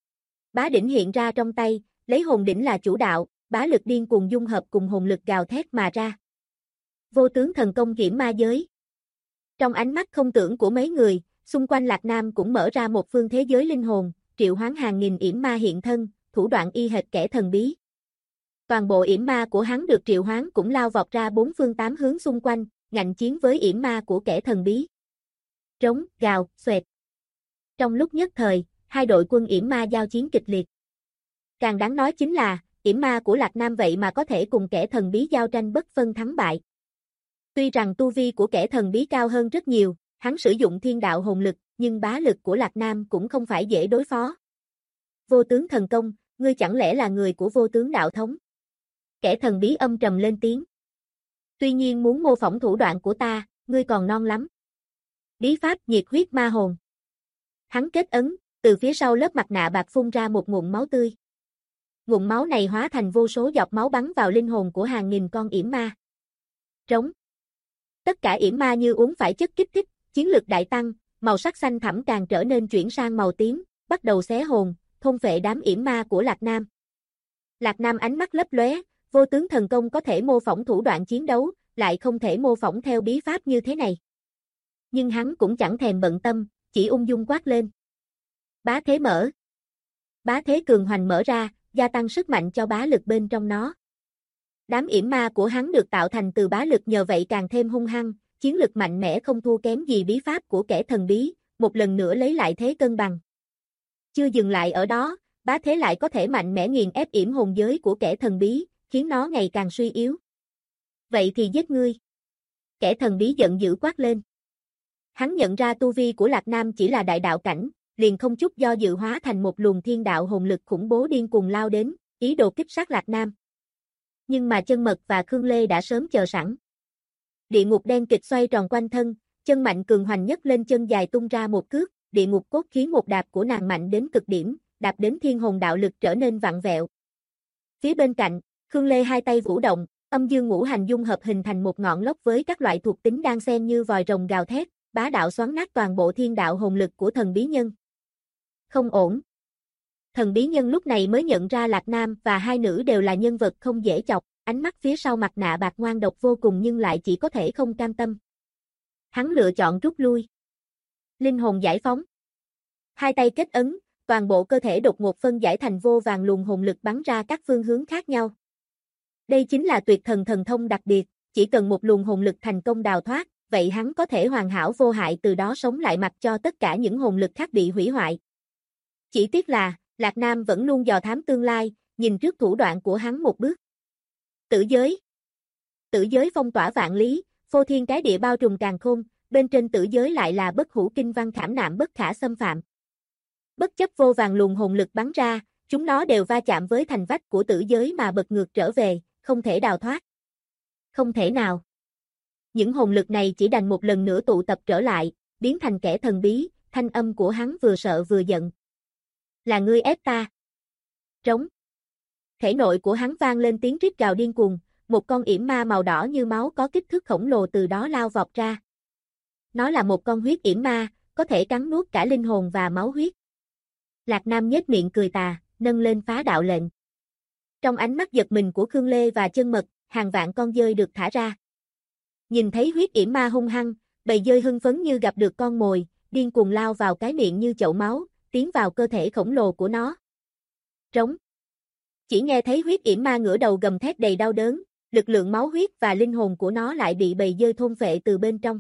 Bá đỉnh hiện ra trong tay, lấy hồn đỉnh là chủ đạo, bá lực điên cuồng dung hợp cùng hồn lực gào thét mà ra. Vô tướng thần công yểm ma giới. Trong ánh mắt không tưởng của mấy người, xung quanh Lạc Nam cũng mở ra một phương thế giới linh hồn, triệu hoán hàng nghìn yểm ma hiện thân, thủ đoạn y hệt kẻ thần bí. Toàn bộ yểm ma của hắn được triệu hoán cũng lao vọt ra bốn phương tám hướng xung quanh, ngạnh chiến với yểm ma của kẻ thần bí. Trống, gào, xoẹt. Trong lúc nhất thời, hai đội quân yểm ma giao chiến kịch liệt. Càng đáng nói chính là, yểm ma của Lạc Nam vậy mà có thể cùng kẻ thần bí giao tranh bất phân thắng bại. Tuy rằng tu vi của kẻ thần bí cao hơn rất nhiều, hắn sử dụng thiên đạo hồn lực, nhưng bá lực của Lạc Nam cũng không phải dễ đối phó. Vô tướng thần công, ngươi chẳng lẽ là người của vô tướng đạo thống? Kẻ thần bí âm trầm lên tiếng. Tuy nhiên muốn mô phỏng thủ đoạn của ta, ngươi còn non lắm. Bí pháp nhiệt huyết ma hồn. Hắn kết ấn, từ phía sau lớp mặt nạ bạc phun ra một ngụm máu tươi. Ngụm máu này hóa thành vô số giọt máu bắn vào linh hồn của hàng nghìn con yểm ma. Trống. Tất cả yểm ma như uống phải chất kích thích, chiến lực đại tăng, màu sắc xanh thẳm càng trở nên chuyển sang màu tím, bắt đầu xé hồn, thôn phệ đám yểm ma của Lạc Nam. Lạc Nam ánh mắt lấp lóe, vô tướng thần công có thể mô phỏng thủ đoạn chiến đấu, lại không thể mô phỏng theo bí pháp như thế này. Nhưng hắn cũng chẳng thèm bận tâm, chỉ ung dung quát lên. Bá thế mở. Bá thế cường hoành mở ra, gia tăng sức mạnh cho bá lực bên trong nó. Đám yểm ma của hắn được tạo thành từ bá lực nhờ vậy càng thêm hung hăng, chiến lực mạnh mẽ không thua kém gì bí pháp của kẻ thần bí, một lần nữa lấy lại thế cân bằng. Chưa dừng lại ở đó, bá thế lại có thể mạnh mẽ nghiền ép yểm hồn giới của kẻ thần bí, khiến nó ngày càng suy yếu. Vậy thì giết ngươi. Kẻ thần bí giận dữ quát lên. Hắn nhận ra tu vi của Lạc Nam chỉ là đại đạo cảnh, liền không chút do dự hóa thành một luồng thiên đạo hồn lực khủng bố điên cuồng lao đến, ý đồ kích sát Lạc Nam. Nhưng mà Chân Mật và Khương Lê đã sớm chờ sẵn. Địa ngục đen kịch xoay tròn quanh thân, chân mạnh cường hoành nhất lên chân dài tung ra một cước, địa ngục cốt khí một đạp của nàng mạnh đến cực điểm, đạp đến thiên hồn đạo lực trở nên vặn vẹo. Phía bên cạnh, Khương Lê hai tay vũ động, âm dương ngũ hành dung hợp hình thành một ngọn lốc với các loại thuộc tính đan xen như vòi rồng gào thét, bá đạo xoắn nát toàn bộ thiên đạo hồn lực của thần bí nhân. Không ổn. Thần bí nhân lúc này mới nhận ra Lạc Nam và hai nữ đều là nhân vật không dễ chọc, ánh mắt phía sau mặt nạ bạc ngoan độc vô cùng nhưng lại chỉ có thể không cam tâm. Hắn lựa chọn rút lui. Linh hồn giải phóng. Hai tay kết ấn, toàn bộ cơ thể đột ngột phân giải thành vô vàn luồng hồn lực bắn ra các phương hướng khác nhau. Đây chính là tuyệt thần thần thông đặc biệt, chỉ cần một luồng hồn lực thành công đào thoát, vậy hắn có thể hoàn hảo vô hại từ đó sống lại mặc cho tất cả những hồn lực khác bị hủy hoại. Chỉ tiếc là, Lạc Nam vẫn luôn dò thám tương lai, nhìn trước thủ đoạn của hắn một bước. Tử giới. Tử giới phong tỏa vạn lý, phô thiên cái địa bao trùm càn khôn, bên trên tử giới lại là bất hủ kinh văn khảm nạm bất khả xâm phạm. Bất chấp vô vàng luồng hồn lực bắn ra, chúng nó đều va chạm với thành vách của tử giới mà bật ngược trở về, không thể đào thoát. Không thể nào. Những hồn lực này chỉ đành một lần nữa tụ tập trở lại, biến thành kẻ thần bí, thanh âm của hắn vừa sợ vừa giận. Là ngươi ép ta. Trống. Thể nội của hắn vang lên tiếng rít gào điên cuồng, một con yểm ma màu đỏ như máu có kích thước khổng lồ từ đó lao vọt ra. Nó là một con huyết yểm ma, có thể cắn nuốt cả linh hồn và máu huyết. Lạc Nam nhếch miệng cười tà, nâng lên phá đạo lệnh. Trong ánh mắt giật mình của Khương Lê và Chân Mật, hàng vạn con dơi được thả ra. Nhìn thấy huyết yểm ma hung hăng, bầy dơi hưng phấn như gặp được con mồi, điên cuồng lao vào cái miệng như chậu máu, tiến vào cơ thể khổng lồ của nó. Trống. Chỉ nghe thấy huyết yểm ma ngửa đầu gầm thét đầy đau đớn, lực lượng máu huyết và linh hồn của nó lại bị bầy dơi thôn phệ từ bên trong.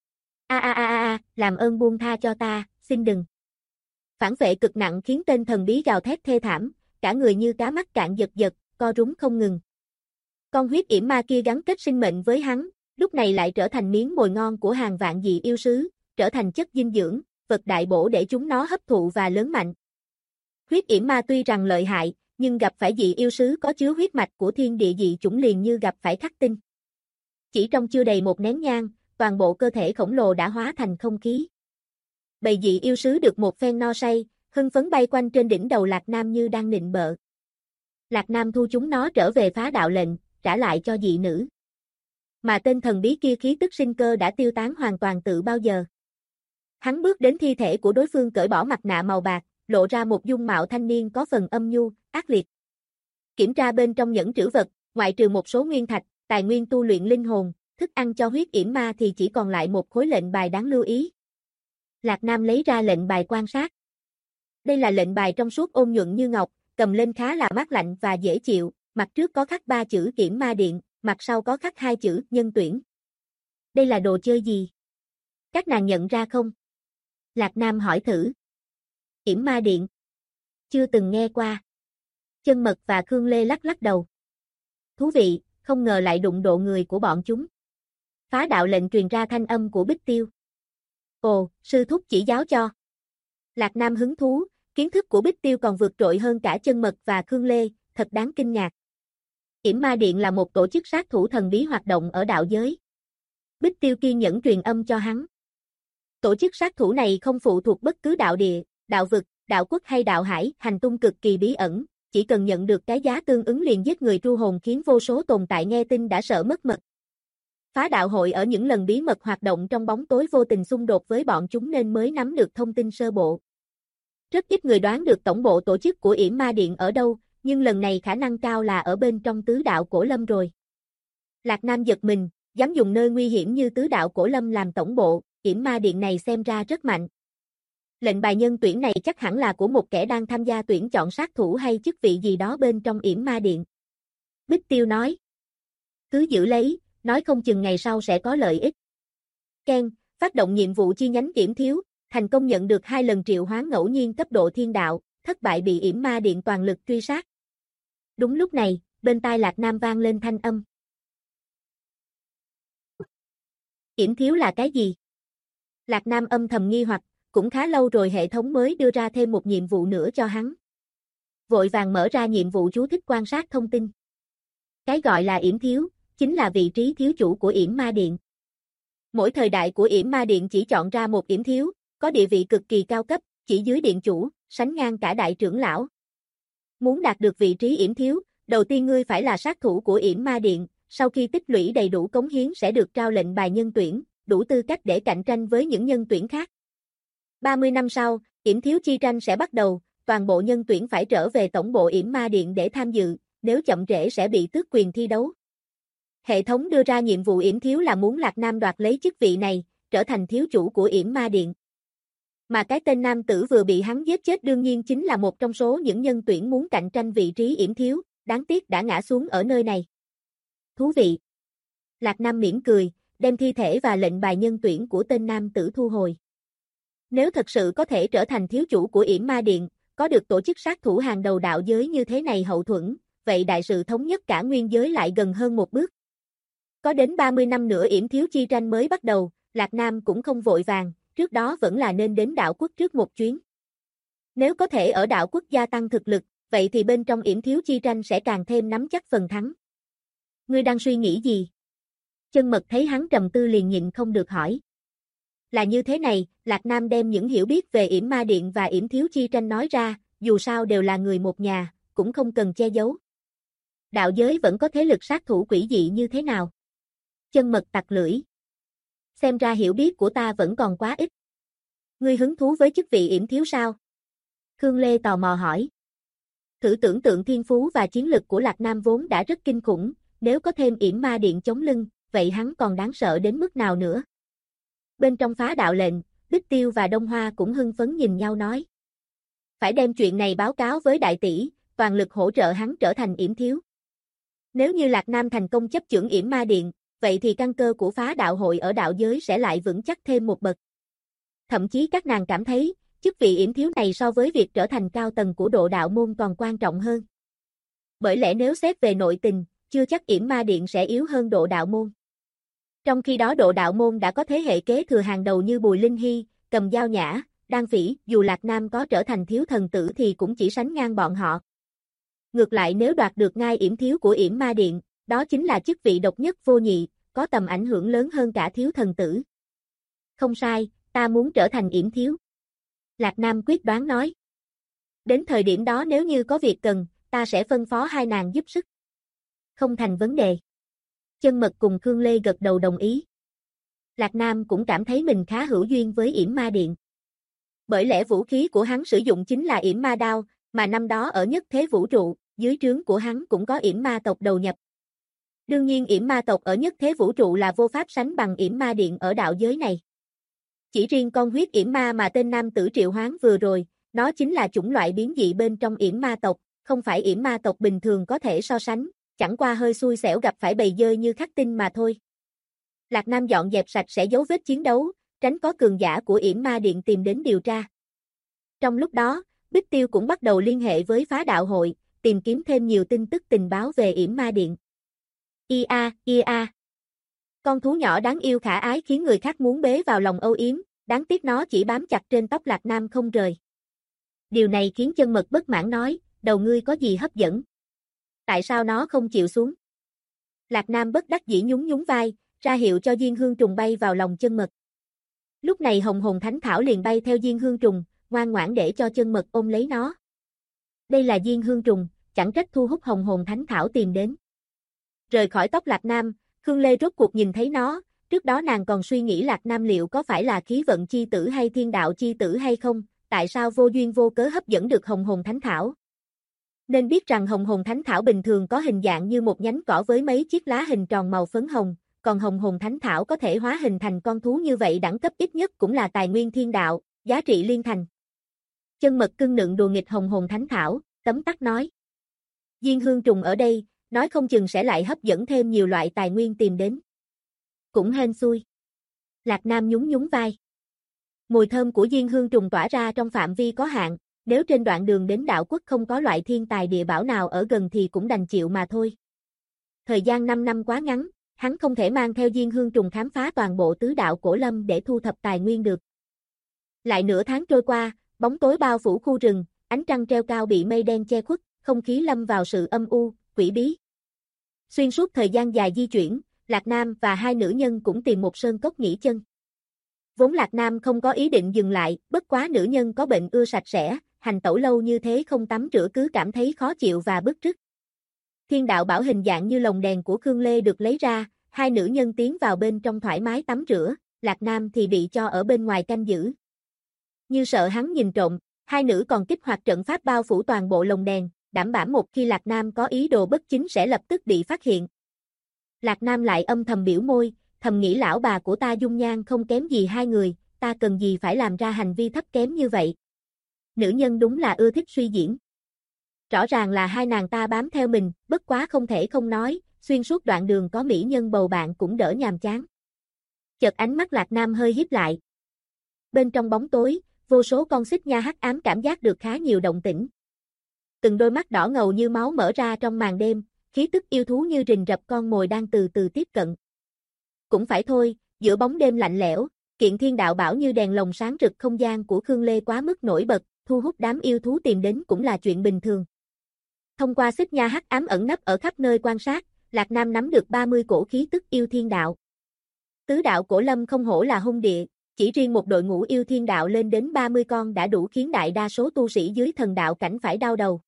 Làm ơn buông tha cho ta, xin đừng. Phản phệ cực nặng khiến tên thần bí gào thét thê thảm, cả người như cá mắc cạn giật giật, co rúm không ngừng. Con huyết yểm ma kia gắn kết sinh mệnh với hắn, lúc này lại trở thành miếng mồi ngon của hàng vạn dị yêu sứ, trở thành chất dinh dưỡng, vật đại bổ để chúng nó hấp thụ và lớn mạnh. Huyết yểm ma tuy rằng lợi hại, nhưng gặp phải dị yêu sứ có chứa huyết mạch của thiên địa dị chủng liền như gặp phải khắc tinh. Chỉ trong chưa đầy một nén nhang, toàn bộ cơ thể khổng lồ đã hóa thành không khí. Bầy dị yêu sứ được một phen no say, hưng phấn bay quanh trên đỉnh đầu Lạc Nam như đang nịnh bợ. Lạc Nam thu chúng nó trở về phá đạo lệnh, trả lại cho dị nữ. Mà tên thần bí kia khí tức sinh cơ đã tiêu tán hoàn toàn từ bao giờ. Hắn bước đến thi thể của đối phương cởi bỏ mặt nạ màu bạc, lộ ra một dung mạo thanh niên có phần âm nhu, ác liệt. Kiểm tra bên trong nhẫn trữ vật, ngoại trừ một số nguyên thạch, tài nguyên tu luyện linh hồn, thức ăn cho huyết yểm ma thì chỉ còn lại một khối lệnh bài đáng lưu ý. Lạc Nam lấy ra lệnh bài quan sát. Đây là lệnh bài trong suốt ôn nhuận như ngọc, cầm lên khá là mát lạnh và dễ chịu, mặt trước có khắc 3 chữ Yểm Ma Điện, mặt sau có khắc 2 chữ Nhân Tuyển. Đây là đồ chơi gì? Các nàng nhận ra không? Lạc Nam hỏi thử. Yểm Ma Điện. Chưa từng nghe qua. Chân Mật và Khương Lê lắc lắc đầu. Thú vị, không ngờ lại đụng độ người của bọn chúng. Phá đạo lệnh truyền ra thanh âm của Bích Tiêu. Ồ, sư thúc chỉ giáo cho. Lạc Nam hứng thú, kiến thức của Bích Tiêu còn vượt trội hơn cả Chân Mật và Khương Lê, thật đáng kinh ngạc. Yểm Ma Điện là một tổ chức sát thủ thần bí hoạt động ở đạo giới. Bích Tiêu kiên nhẫn truyền âm cho hắn. Tổ chức sát thủ này không phụ thuộc bất cứ đạo địa, đạo vực, đạo quốc hay đạo hải, hành tung cực kỳ bí ẩn, chỉ cần nhận được cái giá tương ứng liền giết người tru hồn khiến vô số tồn tại nghe tin đã sợ mất mật. Phá đạo hội ở những lần bí mật hoạt động trong bóng tối vô tình xung đột với bọn chúng nên mới nắm được thông tin sơ bộ. Rất ít người đoán được tổng bộ tổ chức của Yểm Ma Điện ở đâu, nhưng lần này khả năng cao là ở bên trong tứ đạo Cổ Lâm rồi. Lạc Nam giật mình, dám dùng nơi nguy hiểm như tứ đạo Cổ Lâm làm tổng bộ, Yểm Ma Điện này xem ra rất mạnh. Lệnh bài nhân tuyển này chắc hẳn là của một kẻ đang tham gia tuyển chọn sát thủ hay chức vị gì đó bên trong Yểm Ma Điện. Bích Tiêu nói. Cứ giữ lấy, nói không chừng ngày sau sẽ có lợi ích. Ken, phát động nhiệm vụ chi nhánh Yểm Thiếu, thành công nhận được 2 lần triệu hoán ngẫu nhiên cấp độ thiên đạo, thất bại bị Yểm Ma Điện toàn lực truy sát. Đúng lúc này, bên tai Lạc Nam vang lên thanh âm. Yểm thiếu là cái gì? Lạc Nam âm thầm nghi hoặc, cũng khá lâu rồi hệ thống mới đưa ra thêm một nhiệm vụ nữa cho hắn. Vội vàng mở ra nhiệm vụ chú thích quan sát thông tin. Cái gọi là yểm thiếu, chính là vị trí thiếu chủ của yểm ma điện. Mỗi thời đại của yểm ma điện chỉ chọn ra một yểm thiếu, có địa vị cực kỳ cao cấp, chỉ dưới điện chủ, sánh ngang cả đại trưởng lão. Muốn đạt được vị trí yểm thiếu, đầu tiên ngươi phải là sát thủ của yểm ma điện, sau khi tích lũy đầy đủ cống hiến sẽ được trao lệnh bài nhân tuyển, đủ tư cách để cạnh tranh với những nhân tuyển khác. 30 năm sau, yểm thiếu chi tranh sẽ bắt đầu, toàn bộ nhân tuyển phải trở về tổng bộ yểm ma điện để tham dự, nếu chậm trễ sẽ bị tước quyền thi đấu. Hệ thống đưa ra nhiệm vụ yểm thiếu là muốn Lạc Nam đoạt lấy chức vị này, trở thành thiếu chủ của yểm ma điện. Mà cái tên nam tử vừa bị hắn giết chết đương nhiên chính là một trong số những nhân tuyển muốn cạnh tranh vị trí yểm thiếu, đáng tiếc đã ngã xuống ở nơi này. Thú vị. Lạc Nam mỉm cười, đem thi thể và lệnh bài nhân tuyển của tên nam tử thu hồi. Nếu thật sự có thể trở thành thiếu chủ của yểm ma điện, có được tổ chức sát thủ hàng đầu đạo giới như thế này hậu thuẫn, vậy đại sự thống nhất cả nguyên giới lại gần hơn một bước. Có đến 30 năm nữa yểm thiếu chi tranh mới bắt đầu, Lạc Nam cũng không vội vàng, trước đó vẫn là nên đến đạo quốc trước một chuyến. Nếu có thể ở đạo quốc gia tăng thực lực, vậy thì bên trong yểm thiếu chi tranh sẽ càng thêm nắm chắc phần thắng. Ngươi đang suy nghĩ gì? Chân Mật thấy hắn trầm tư liền nhịn không được hỏi. Là như thế này, Lạc Nam đem những hiểu biết về yểm ma điện và yểm thiếu chi tranh nói ra, dù sao đều là người một nhà, cũng không cần che giấu. Đạo giới vẫn có thế lực sát thủ quỷ dị như thế nào? Chân Mật tặc lưỡi. Xem ra hiểu biết của ta vẫn còn quá ít. Ngươi hứng thú với chức vị yểm thiếu sao? Khương Lê tò mò hỏi. Thử tưởng tượng thiên phú và chiến lực của Lạc Nam vốn đã rất kinh khủng, nếu có thêm yểm ma điện chống lưng, vậy hắn còn đáng sợ đến mức nào nữa? Bên trong phá đạo lệnh, Bích Tiêu và Đông Hoa cũng hưng phấn nhìn nhau nói. Phải đem chuyện này báo cáo với đại tỷ, toàn lực hỗ trợ hắn trở thành yểm thiếu. Nếu như Lạc Nam thành công chấp chưởng yểm ma điện, vậy thì căn cơ của phá đạo hội ở đạo giới sẽ lại vững chắc thêm một bậc. Thậm chí các nàng cảm thấy, chức vị yểm thiếu này so với việc trở thành cao tầng của độ đạo môn còn quan trọng hơn. Bởi lẽ nếu xét về nội tình, chưa chắc yểm ma điện sẽ yếu hơn độ đạo môn. Trong khi đó độ đạo môn đã có thế hệ kế thừa hàng đầu như Bùi Linh Hy, Cầm Dao Nhã, Đan Phỉ, dù Lạc Nam có trở thành thiếu thần tử thì cũng chỉ sánh ngang bọn họ. Ngược lại nếu đoạt được ngai yểm thiếu của yểm ma điện, đó chính là chức vị độc nhất vô nhị, có tầm ảnh hưởng lớn hơn cả thiếu thần tử. Không sai, ta muốn trở thành yểm thiếu. Lạc Nam quyết đoán nói. Đến thời điểm đó nếu như có việc cần, ta sẽ phân phó hai nàng giúp sức. Không thành vấn đề. Chân Mật cùng Khương Lê gật đầu đồng ý. Lạc Nam cũng cảm thấy mình khá hữu duyên với yểm ma điện. Bởi lẽ vũ khí của hắn sử dụng chính là yểm ma đao, mà năm đó ở nhất thế vũ trụ, dưới trướng của hắn cũng có yểm ma tộc đầu nhập. Đương nhiên yểm ma tộc ở nhất thế vũ trụ là vô pháp sánh bằng yểm ma điện ở đạo giới này. Chỉ riêng con huyết yểm ma mà tên nam tử triệu hoán vừa rồi, nó chính là chủng loại biến dị bên trong yểm ma tộc, không phải yểm ma tộc bình thường có thể so sánh, chẳng qua hơi xui xẻo gặp phải bầy dơi như khắc tinh mà thôi. Lạc Nam dọn dẹp sạch sẽ dấu vết chiến đấu, tránh có cường giả của yểm ma điện tìm đến điều tra. Trong lúc đó, Bích Tiêu cũng bắt đầu liên hệ với phá đạo hội, tìm kiếm thêm nhiều tin tức tình báo về yểm ma điện. Ia, ia. Con thú nhỏ đáng yêu khả ái khiến người khác muốn bế vào lòng âu yếm, đáng tiếc nó chỉ bám chặt trên tóc Lạc Nam không rời. Điều này khiến Chân Mật bất mãn nói, đầu ngươi có gì hấp dẫn? Tại sao nó không chịu xuống? Lạc Nam bất đắc dĩ nhún nhún vai, ra hiệu cho Diên Hương Trùng bay vào lòng Chân Mật. Lúc này Hồng Hồn Thánh Thảo liền bay theo Diên Hương Trùng, ngoan ngoãn để cho Chân Mật ôm lấy nó. Đây là Diên Hương Trùng, chẳng trách thu hút Hồng Hồn Thánh Thảo tìm đến. Rời khỏi tóc Lạc Nam, Khương Lê rốt cuộc nhìn thấy nó, trước đó nàng còn suy nghĩ Lạc Nam liệu có phải là khí vận chi tử hay thiên đạo chi tử hay không, tại sao vô duyên vô cớ hấp dẫn được Hồng Hồn Thánh Thảo. Nên biết rằng Hồng Hồn Thánh Thảo bình thường có hình dạng như một nhánh cỏ với mấy chiếc lá hình tròn màu phấn hồng, còn Hồng Hồn Thánh Thảo có thể hóa hình thành con thú như vậy đẳng cấp ít nhất cũng là tài nguyên thiên đạo, giá trị liên thành. Chân Mật cưng nựng đùa nghịch Hồng Hồn Thánh Thảo, tấm tắc nói. Diên Hương Trùng ở đây, nói không chừng sẽ lại hấp dẫn thêm nhiều loại tài nguyên tìm đến. Cũng hên xui. Lạc Nam nhún nhún vai. Mùi thơm của Diên Hương Trùng tỏa ra trong phạm vi có hạn, nếu trên đoạn đường đến đạo quốc không có loại thiên tài địa bảo nào ở gần thì cũng đành chịu mà thôi. Thời gian 5 năm quá ngắn, hắn không thể mang theo Diên Hương Trùng khám phá toàn bộ tứ đạo cổ lâm để thu thập tài nguyên được. Lại nửa tháng trôi qua, bóng tối bao phủ khu rừng, ánh trăng treo cao bị mây đen che khuất, không khí lâm vào sự âm u, quỷ bí. Xuyên suốt thời gian dài di chuyển, Lạc Nam và hai nữ nhân cũng tìm một sơn cốc nghỉ chân. Vốn Lạc Nam không có ý định dừng lại, bất quá nữ nhân có bệnh ưa sạch sẽ, hành tẩu lâu như thế không tắm rửa cứ cảm thấy khó chịu và bứt rứt. Thiên đạo bảo hình dạng như lồng đèn của Khương Lê được lấy ra, hai nữ nhân tiến vào bên trong thoải mái tắm rửa, Lạc Nam thì bị cho ở bên ngoài canh giữ. Như sợ hắn nhìn trộm, hai nữ còn kích hoạt trận pháp bao phủ toàn bộ lồng đèn, đảm bảo một khi Lạc Nam có ý đồ bất chính sẽ lập tức bị phát hiện. Lạc Nam lại âm thầm biểu môi, thầm nghĩ lão bà của ta dung nhan không kém gì hai người, ta cần gì phải làm ra hành vi thấp kém như vậy. Nữ nhân đúng là ưa thích suy diễn. Rõ ràng là hai nàng ta bám theo mình, bất quá không thể không nói, xuyên suốt đoạn đường có mỹ nhân bầu bạn cũng đỡ nhàm chán. Chợt ánh mắt Lạc Nam hơi híp lại. Bên trong bóng tối, vô số con xích nha hắc ám cảm giác được khá nhiều động tĩnh. Từng đôi mắt đỏ ngầu như máu mở ra trong màn đêm, khí tức yêu thú như rình rập con mồi đang từ từ tiếp cận. Cũng phải thôi, giữa bóng đêm lạnh lẽo, kiện thiên đạo bảo như đèn lồng sáng rực không gian của Khương Lê quá mức nổi bật, thu hút đám yêu thú tìm đến cũng là chuyện bình thường. Thông qua xích nha hắc ám ẩn nấp ở khắp nơi quan sát, Lạc Nam nắm được 30 cổ khí tức yêu thiên đạo. Tứ đạo cổ lâm không hổ là hung địa, chỉ riêng một đội ngũ yêu thiên đạo lên đến 30 con đã đủ khiến đại đa số tu sĩ dưới thần đạo cảnh phải đau đầu.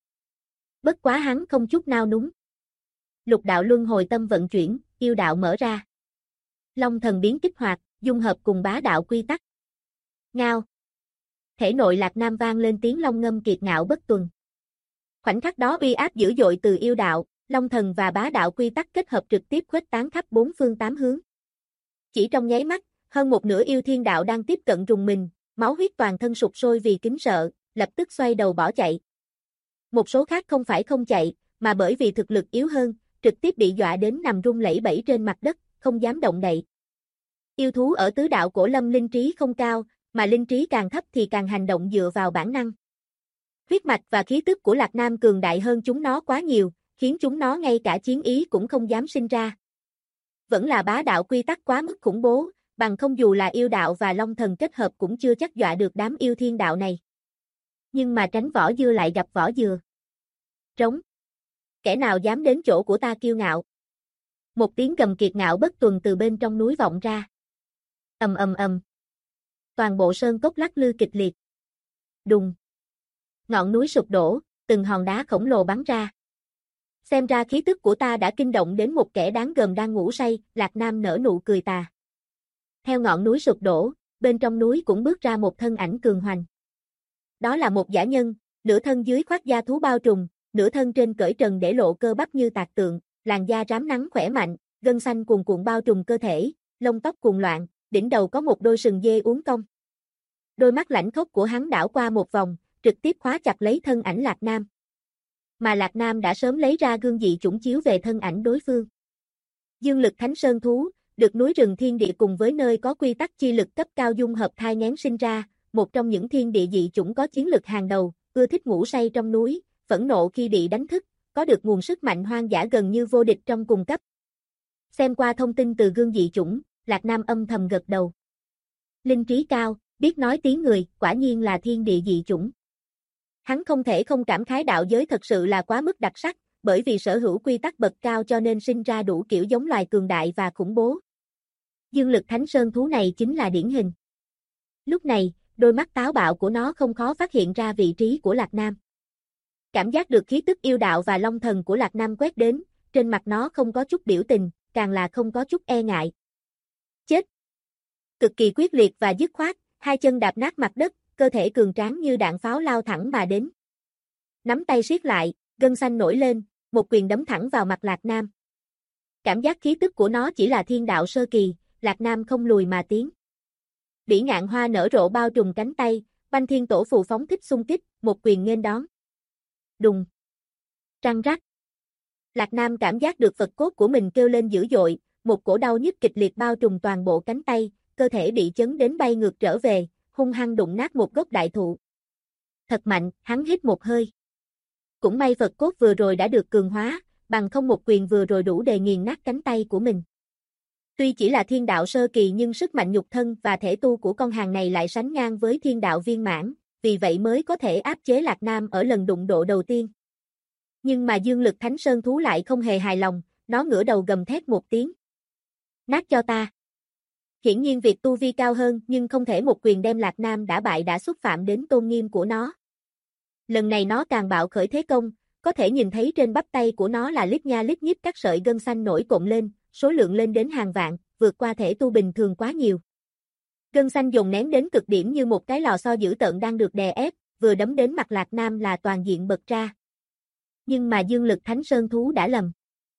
Bất quá hắn không chút nao núng. Lục đạo luân hồi tâm vận chuyển, yêu đạo mở ra. Long thần biến kích hoạt, dung hợp cùng bá đạo quy tắc. Ngao. Thể nội Lạc Nam vang lên tiếng long ngâm kiệt ngạo bất tuần. Khoảnh khắc đó uy áp dữ dội từ yêu đạo, long thần và bá đạo quy tắc kết hợp trực tiếp khuếch tán khắp bốn phương tám hướng. Chỉ trong nháy mắt, hơn một nửa yêu thiên đạo đang tiếp cận rùng mình, máu huyết toàn thân sụp sôi vì kính sợ, lập tức xoay đầu bỏ chạy. Một số khác không phải không chạy, mà bởi vì thực lực yếu hơn, trực tiếp bị dọa đến nằm rung lẩy bẩy trên mặt đất, không dám động đậy. Yêu thú ở tứ đạo cổ lâm linh trí không cao, mà linh trí càng thấp thì càng hành động dựa vào bản năng. Huyết mạch và khí tức của Lạc Nam cường đại hơn chúng nó quá nhiều, khiến chúng nó ngay cả chiến ý cũng không dám sinh ra. Vẫn là bá đạo quy tắc quá mức khủng bố, bằng không dù là yêu đạo và long thần kết hợp cũng chưa chắc dọa được đám yêu thiên đạo này. Nhưng mà tránh vỏ dưa lại gặp vỏ dừa. Trống. Kẻ nào dám đến chỗ của ta kiêu ngạo. Một tiếng gầm kiệt ngạo bất tuần từ bên trong núi vọng ra. Ầm ầm ầm. Toàn bộ sơn cốc lắc lư kịch liệt. Đùng. Ngọn núi sụp đổ, từng hòn đá khổng lồ bắn ra. Xem ra khí tức của ta đã kinh động đến một kẻ đáng gờm đang ngủ say, Lạc Nam nở nụ cười tà. Theo ngọn núi sụp đổ, bên trong núi cũng bước ra một thân ảnh cường hoành. Đó là một dã nhân, nửa thân dưới khoác da thú bao trùm, nửa thân trên cởi trần để lộ cơ bắp như tạc tượng, làn da rám nắng khỏe mạnh, gân xanh cuồn cuộn bao trùm cơ thể, lông tóc cuồn loạn, đỉnh đầu có một đôi sừng dê uốn cong. Đôi mắt lãnh khốc của hắn đảo qua một vòng, trực tiếp khóa chặt lấy thân ảnh Lạc Nam. Mà Lạc Nam đã sớm lấy ra gương dị chủng chiếu về thân ảnh đối phương. Dương lực thánh sơn thú, được núi rừng thiên địa cùng với nơi có quy tắc chi lực cấp cao dung hợp thai nghén sinh ra, một trong những thiên địa dị chủng có chiến lực hàng đầu, ưa thích ngủ say trong núi, phẫn nộ khi bị đánh thức, có được nguồn sức mạnh hoang dã gần như vô địch trong cùng cấp. Xem qua thông tin từ gương dị chủng, Lạc Nam âm thầm gật đầu. Linh trí cao, biết nói tiếng người, quả nhiên là thiên địa dị chủng. Hắn không thể không cảm khái đạo giới thật sự là quá mức đặc sắc, bởi vì sở hữu quy tắc bậc cao cho nên sinh ra đủ kiểu giống loài cường đại và khủng bố. Dương lực thánh sơn thú này chính là điển hình. Lúc này, đôi mắt táo bạo của nó không khó phát hiện ra vị trí của Lạc Nam. Cảm giác được khí tức yêu đạo và long thần của Lạc Nam quét đến, trên mặt nó không có chút biểu tình, càng là không có chút e ngại. Chết! Cực kỳ quyết liệt và dứt khoát, hai chân đạp nát mặt đất, cơ thể cường tráng như đạn pháo lao thẳng mà đến. Nắm tay siết lại, gân xanh nổi lên, một quyền đấm thẳng vào mặt Lạc Nam. Cảm giác khí tức của nó chỉ là thiên đạo sơ kỳ, Lạc Nam không lùi mà tiến. Bỉ ngạn hoa nở rộ bao trùm cánh tay, Banh Thiên Tổ Phù phóng thích xung kích, một quyền nghênh đón. Đùng. Răng rắc. Lạc Nam cảm giác được Phật cốt của mình kêu lên dữ dội, một cổ đau nhức kịch liệt bao trùm toàn bộ cánh tay, cơ thể bị chấn đến bay ngược trở về, hung hăng đụng nát một gốc đại thụ. Thật mạnh, hắn hít một hơi. Cũng may Phật cốt vừa rồi đã được cường hóa, bằng không một quyền vừa rồi đủ để nghiền nát cánh tay của mình. Tuy chỉ là thiên đạo sơ kỳ nhưng sức mạnh nhục thân và thể tu của con hàng này lại sánh ngang với thiên đạo viên mãn, vì vậy mới có thể áp chế Lạc Nam ở lần đụng độ đầu tiên. Nhưng mà dương lực thánh sơn thú lại không hề hài lòng, nó ngửa đầu gầm thét một tiếng. Nát cho ta! Hiển nhiên việc tu vi cao hơn nhưng không thể một quyền đem Lạc Nam đã bại đã xúc phạm đến tôn nghiêm của nó. Lần này nó càng bạo khởi thế công, có thể nhìn thấy trên bắp tay của nó là lít nha lít nhít các sợi gân xanh nổi cộm lên, số lượng lên đến hàng vạn, vượt qua thể tu bình thường quá nhiều. Gân xanh dồn nén đến cực điểm như một cái lò xo dữ tợn đang được đè ép, vừa đấm đến mặt Lạc Nam là toàn diện bật ra. Nhưng mà dương lực thánh sơn thú đã lầm.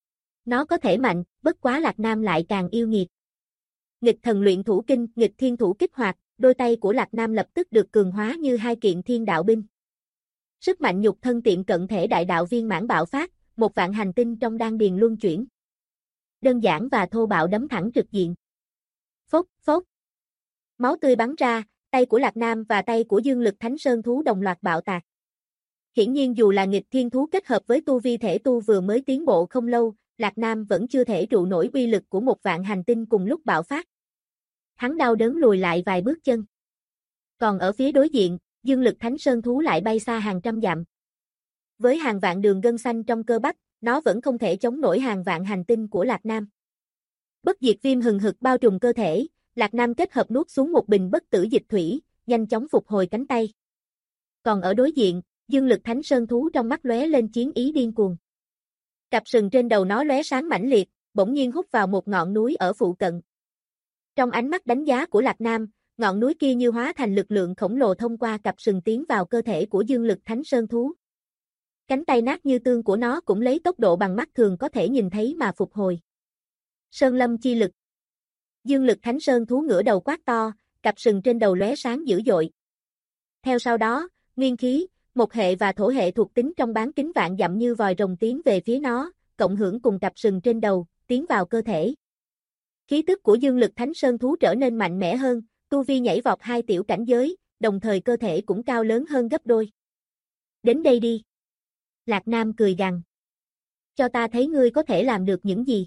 Nó có thể mạnh, bất quá Lạc Nam lại càng yêu nghiệt. Nghịch thần luyện thủ kinh, nghịch thiên thủ kích hoạt, đôi tay của Lạc Nam lập tức được cường hóa như hai kiện thiên đạo binh. Sức mạnh nhục thân tiệm cận thể đại đạo viên mãn bạo phát, một vạn hành tinh trong đan điền luân chuyển. Đơn giản và thô bạo đấm thẳng trực diện. Phốc, phốc. Máu tươi bắn ra, tay của Lạc Nam và tay của dương lực thánh sơn thú đồng loạt bạo tạc. Hiển nhiên dù là nghịch thiên thú kết hợp với tu vi thể tu vừa mới tiến bộ không lâu, Lạc Nam vẫn chưa thể trụ nổi uy lực của một vạn hành tinh cùng lúc bạo phát. Hắn đau đớn lùi lại vài bước chân. Còn ở phía đối diện, dương lực thánh sơn thú lại bay xa hàng trăm dặm. Với hàng vạn đường gân xanh trong cơ bắp, nó vẫn không thể chống nổi hàng vạn hành tinh của Lạc Nam. Bất diệt viêm hừng hực bao trùm cơ thể, Lạc Nam kết hợp nuốt xuống một bình bất tử dịch thủy, nhanh chóng phục hồi cánh tay. Còn ở đối diện, dương lực thánh sơn thú trong mắt lóe lên chiến ý điên cuồng. Cặp sừng trên đầu nó lóe sáng mãnh liệt, bỗng nhiên hút vào một ngọn núi ở phụ cận. Trong ánh mắt đánh giá của Lạc Nam, ngọn núi kia như hóa thành lực lượng khổng lồ thông qua cặp sừng tiến vào cơ thể của dương lực thánh sơn thú. Cánh tay nát như tương của nó cũng lấy tốc độ bằng mắt thường có thể nhìn thấy mà phục hồi. Sơn lâm chi lực. Dương lực thánh sơn thú ngửa đầu quát to, cặp sừng trên đầu lóe sáng dữ dội. Theo sau đó, nguyên khí, một hệ và thổ hệ thuộc tính trong bán kính vạn dặm như vòi rồng tiến về phía nó, cộng hưởng cùng cặp sừng trên đầu, tiến vào cơ thể. Khí tức của dương lực thánh sơn thú trở nên mạnh mẽ hơn, tu vi nhảy vọt 2 tiểu cảnh giới, đồng thời cơ thể cũng cao lớn hơn gấp đôi. Đến đây đi. Lạc Nam cười gằn. Cho ta thấy ngươi có thể làm được những gì.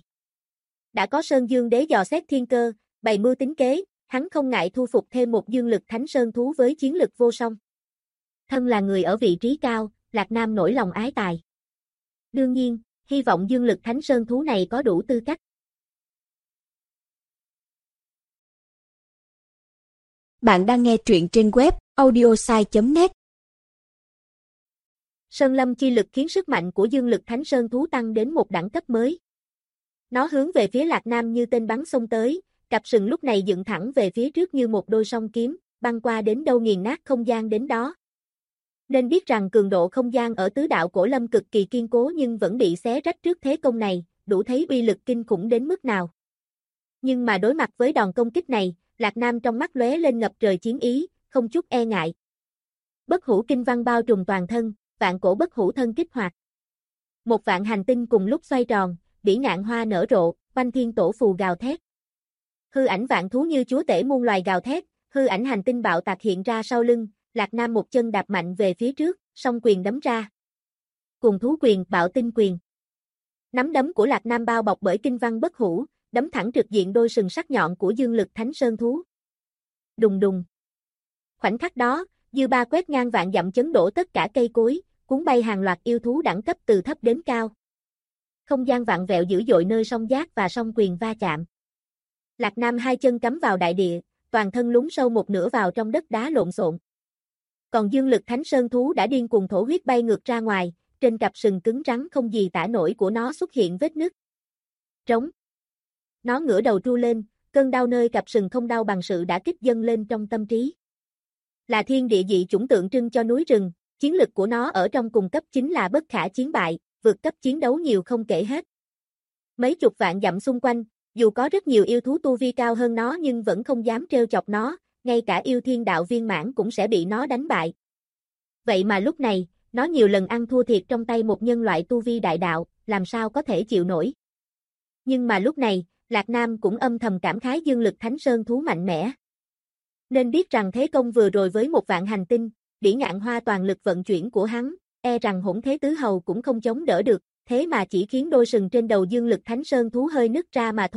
Đã có Sơn Dương Đế dò xét thiên cơ, bày mưu tính kế, hắn không ngại thu phục thêm một dương lực thánh sơn thú với chiến lực vô song. Thân là người ở vị trí cao, Lạc Nam nổi lòng ái tài. Đương nhiên, hy vọng dương lực thánh sơn thú này có đủ tư cách. Bạn đang nghe truyện trên web audiosai.net. Sơn lâm chi lực khiến sức mạnh của dương lực thánh sơn thú tăng đến một đẳng cấp mới. Nó hướng về phía Lạc Nam như tên bắn xông tới, cặp sừng lúc này dựng thẳng về phía trước như một đôi song kiếm, băng qua đến đâu nghiền nát không gian đến đó. Nên biết rằng cường độ không gian ở tứ đạo cổ lâm cực kỳ kiên cố nhưng vẫn bị xé rách trước thế công này, đủ thấy uy lực kinh khủng đến mức nào. Nhưng mà đối mặt với đòn công kích này, Lạc Nam trong mắt lóe lên ngập trời chiến ý, không chút e ngại. Bất hủ kinh văn bao trùm toàn thân, vạn cổ bất hủ thân kích hoạt. Một vạn hành tinh cùng lúc xoay tròn, bỉ ngạn hoa nở rộ, quanh thiên tổ phù gào thét. Hư ảnh vạn thú như chúa tể muôn loài gào thét, hư ảnh hành tinh bạo tạc hiện ra sau lưng, Lạc Nam một chân đạp mạnh về phía trước, song quyền đấm ra. Cùng thú quyền, bạo tinh quyền. Nắm đấm của Lạc Nam bao bọc bởi kinh văn bất hủ, đấm thẳng trực diện đôi sừng sắc nhọn của dương lực thánh sơn thú. Đùng đùng. Khoảnh khắc đó, dư ba quét ngang vạn dặm chấn đổ tất cả cây cối, cuốn bay hàng loạt yêu thú đẳng cấp từ thấp đến cao. Không gian vặn vẹo dữ dội nơi song giác và song quyền va chạm. Lạc Nam hai chân cắm vào đại địa, toàn thân lún sâu một nửa vào trong đất đá lộn xộn. Còn dương lực thánh sơn thú đã điên cuồng thổ huyết bay ngược ra ngoài, trên cặp sừng cứng rắn không gì tả nổi của nó xuất hiện vết nứt. Trống. Nó ngửa đầu tru lên, cơn đau nơi cặp sừng không đau bằng sự đã kích dâng lên trong tâm trí. Là thiên địa dị chủng tượng trưng cho núi rừng, chiến lực của nó ở trong cùng cấp chính là bất khả chiến bại, vượt cấp chiến đấu nhiều không kể hết. Mấy chục vạn dặm xung quanh, dù có rất nhiều yêu thú tu vi cao hơn nó nhưng vẫn không dám trêu chọc nó, ngay cả yêu thiên đạo viên mãn cũng sẽ bị nó đánh bại. Vậy mà lúc này, nó nhiều lần ăn thua thiệt trong tay một nhân loại tu vi đại đạo, làm sao có thể chịu nổi. Nhưng mà lúc này, Lạc Nam cũng âm thầm cảm khái dương lực thánh sơn thú mạnh mẽ. Nên biết rằng thế công vừa rồi với một vạn hành tinh, bỉ ngạn hoa toàn lực vận chuyển của hắn, e rằng hỗn thế tứ hầu cũng không chống đỡ được, thế mà chỉ khiến đôi sừng trên đầu dương lực thánh sơn thú hơi nứt ra mà thôi,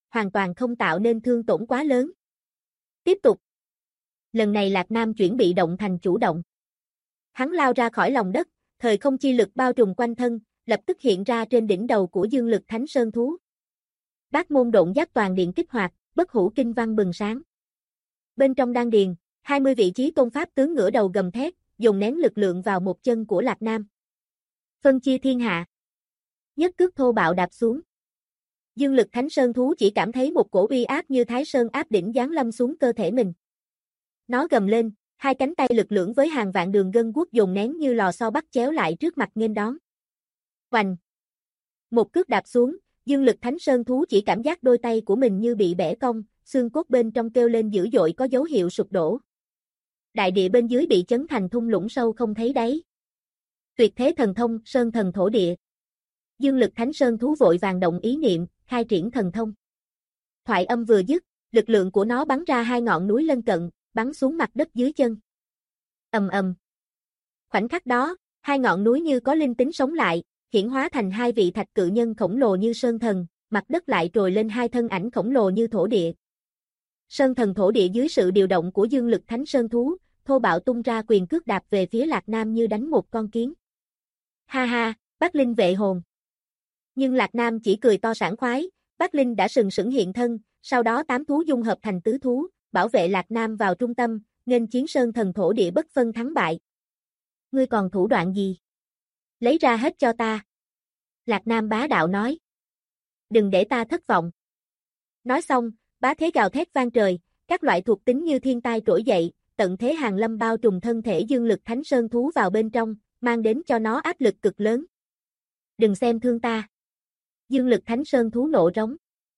hoàn toàn không tạo nên thương tổn quá lớn. Tiếp tục. Lần này Lạc Nam chuyển bị động thành chủ động. Hắn lao ra khỏi lòng đất, thời không chi lực bao trùm quanh thân, lập tức hiện ra trên đỉnh đầu của Dương Lực Thánh Sơn thú. Bát môn độn giáp toàn điện kích hoạt, bất hủ kinh văn bừng sáng. Bên trong đan điền, 20 vị chí tôn pháp tướng ngửa đầu gầm thét, dồn nén lực lượng vào một chân của Lạc Nam. Phân chia thiên hạ. Nhất cước thô bạo đạp xuống. Dương Lực Thánh Sơn thú chỉ cảm thấy một cổ uy áp như Thái Sơn áp đỉnh giáng lâm xuống cơ thể mình. Nó gầm lên, hai cánh tay lực lưỡng với hàng vạn đường gân guốc dồn nén như lò xo bắt chéo lại trước mặt nghênh đón. Oành! Một cước đạp xuống, Dương Lực Thánh Sơn thú chỉ cảm giác đôi tay của mình như bị bẻ cong, xương cốt bên trong kêu lên dữ dội có dấu hiệu sụp đổ. Đại địa bên dưới bị chấn thành thung lũng sâu không thấy đáy. Tuyệt thế thần thông, sơn thần thổ địa. Dương Lực Thánh Sơn thú vội vàng động ý niệm, khai triển thần thông. Thoại âm vừa dứt, lực lượng của nó bắn ra hai ngọn núi lân cận, bắn xuống mặt đất dưới chân. Ầm ầm. Khoảnh khắc đó, hai ngọn núi như có linh tính sống lại, hiển hóa thành hai vị thạch cự nhân khổng lồ như sơn thần, mặt đất lại trồi lên hai thân ảnh khổng lồ như thổ địa. Sơn thần thổ địa dưới sự điều động của Dương Lực Thánh Sơn thú, thô bạo tung ra quyền cước đạp về phía Lạc Nam như đánh một con kiến. Ha ha, Bát Linh vệ hồn. Nhưng Lạc Nam chỉ cười to sảng khoái, Bát Linh đã sừng sững hiện thân, sau đó 8 thú dung hợp thành tứ thú, bảo vệ Lạc Nam vào trung tâm, nghênh chiến sơn thần thổ địa bất phân thắng bại. Ngươi còn thủ đoạn gì? Lấy ra hết cho ta. Lạc Nam bá đạo nói. Đừng để ta thất vọng. Nói xong, bá thế gào thét vang trời, các loại thuộc tính như thiên tai trỗi dậy, tận thế hàng lâm bao trùm thân thể Dương Lực Thánh Sơn thú vào bên trong, mang đến cho nó áp lực cực lớn. Đừng xem thương ta. Dương Lực Thánh Sơn thú nộ rống.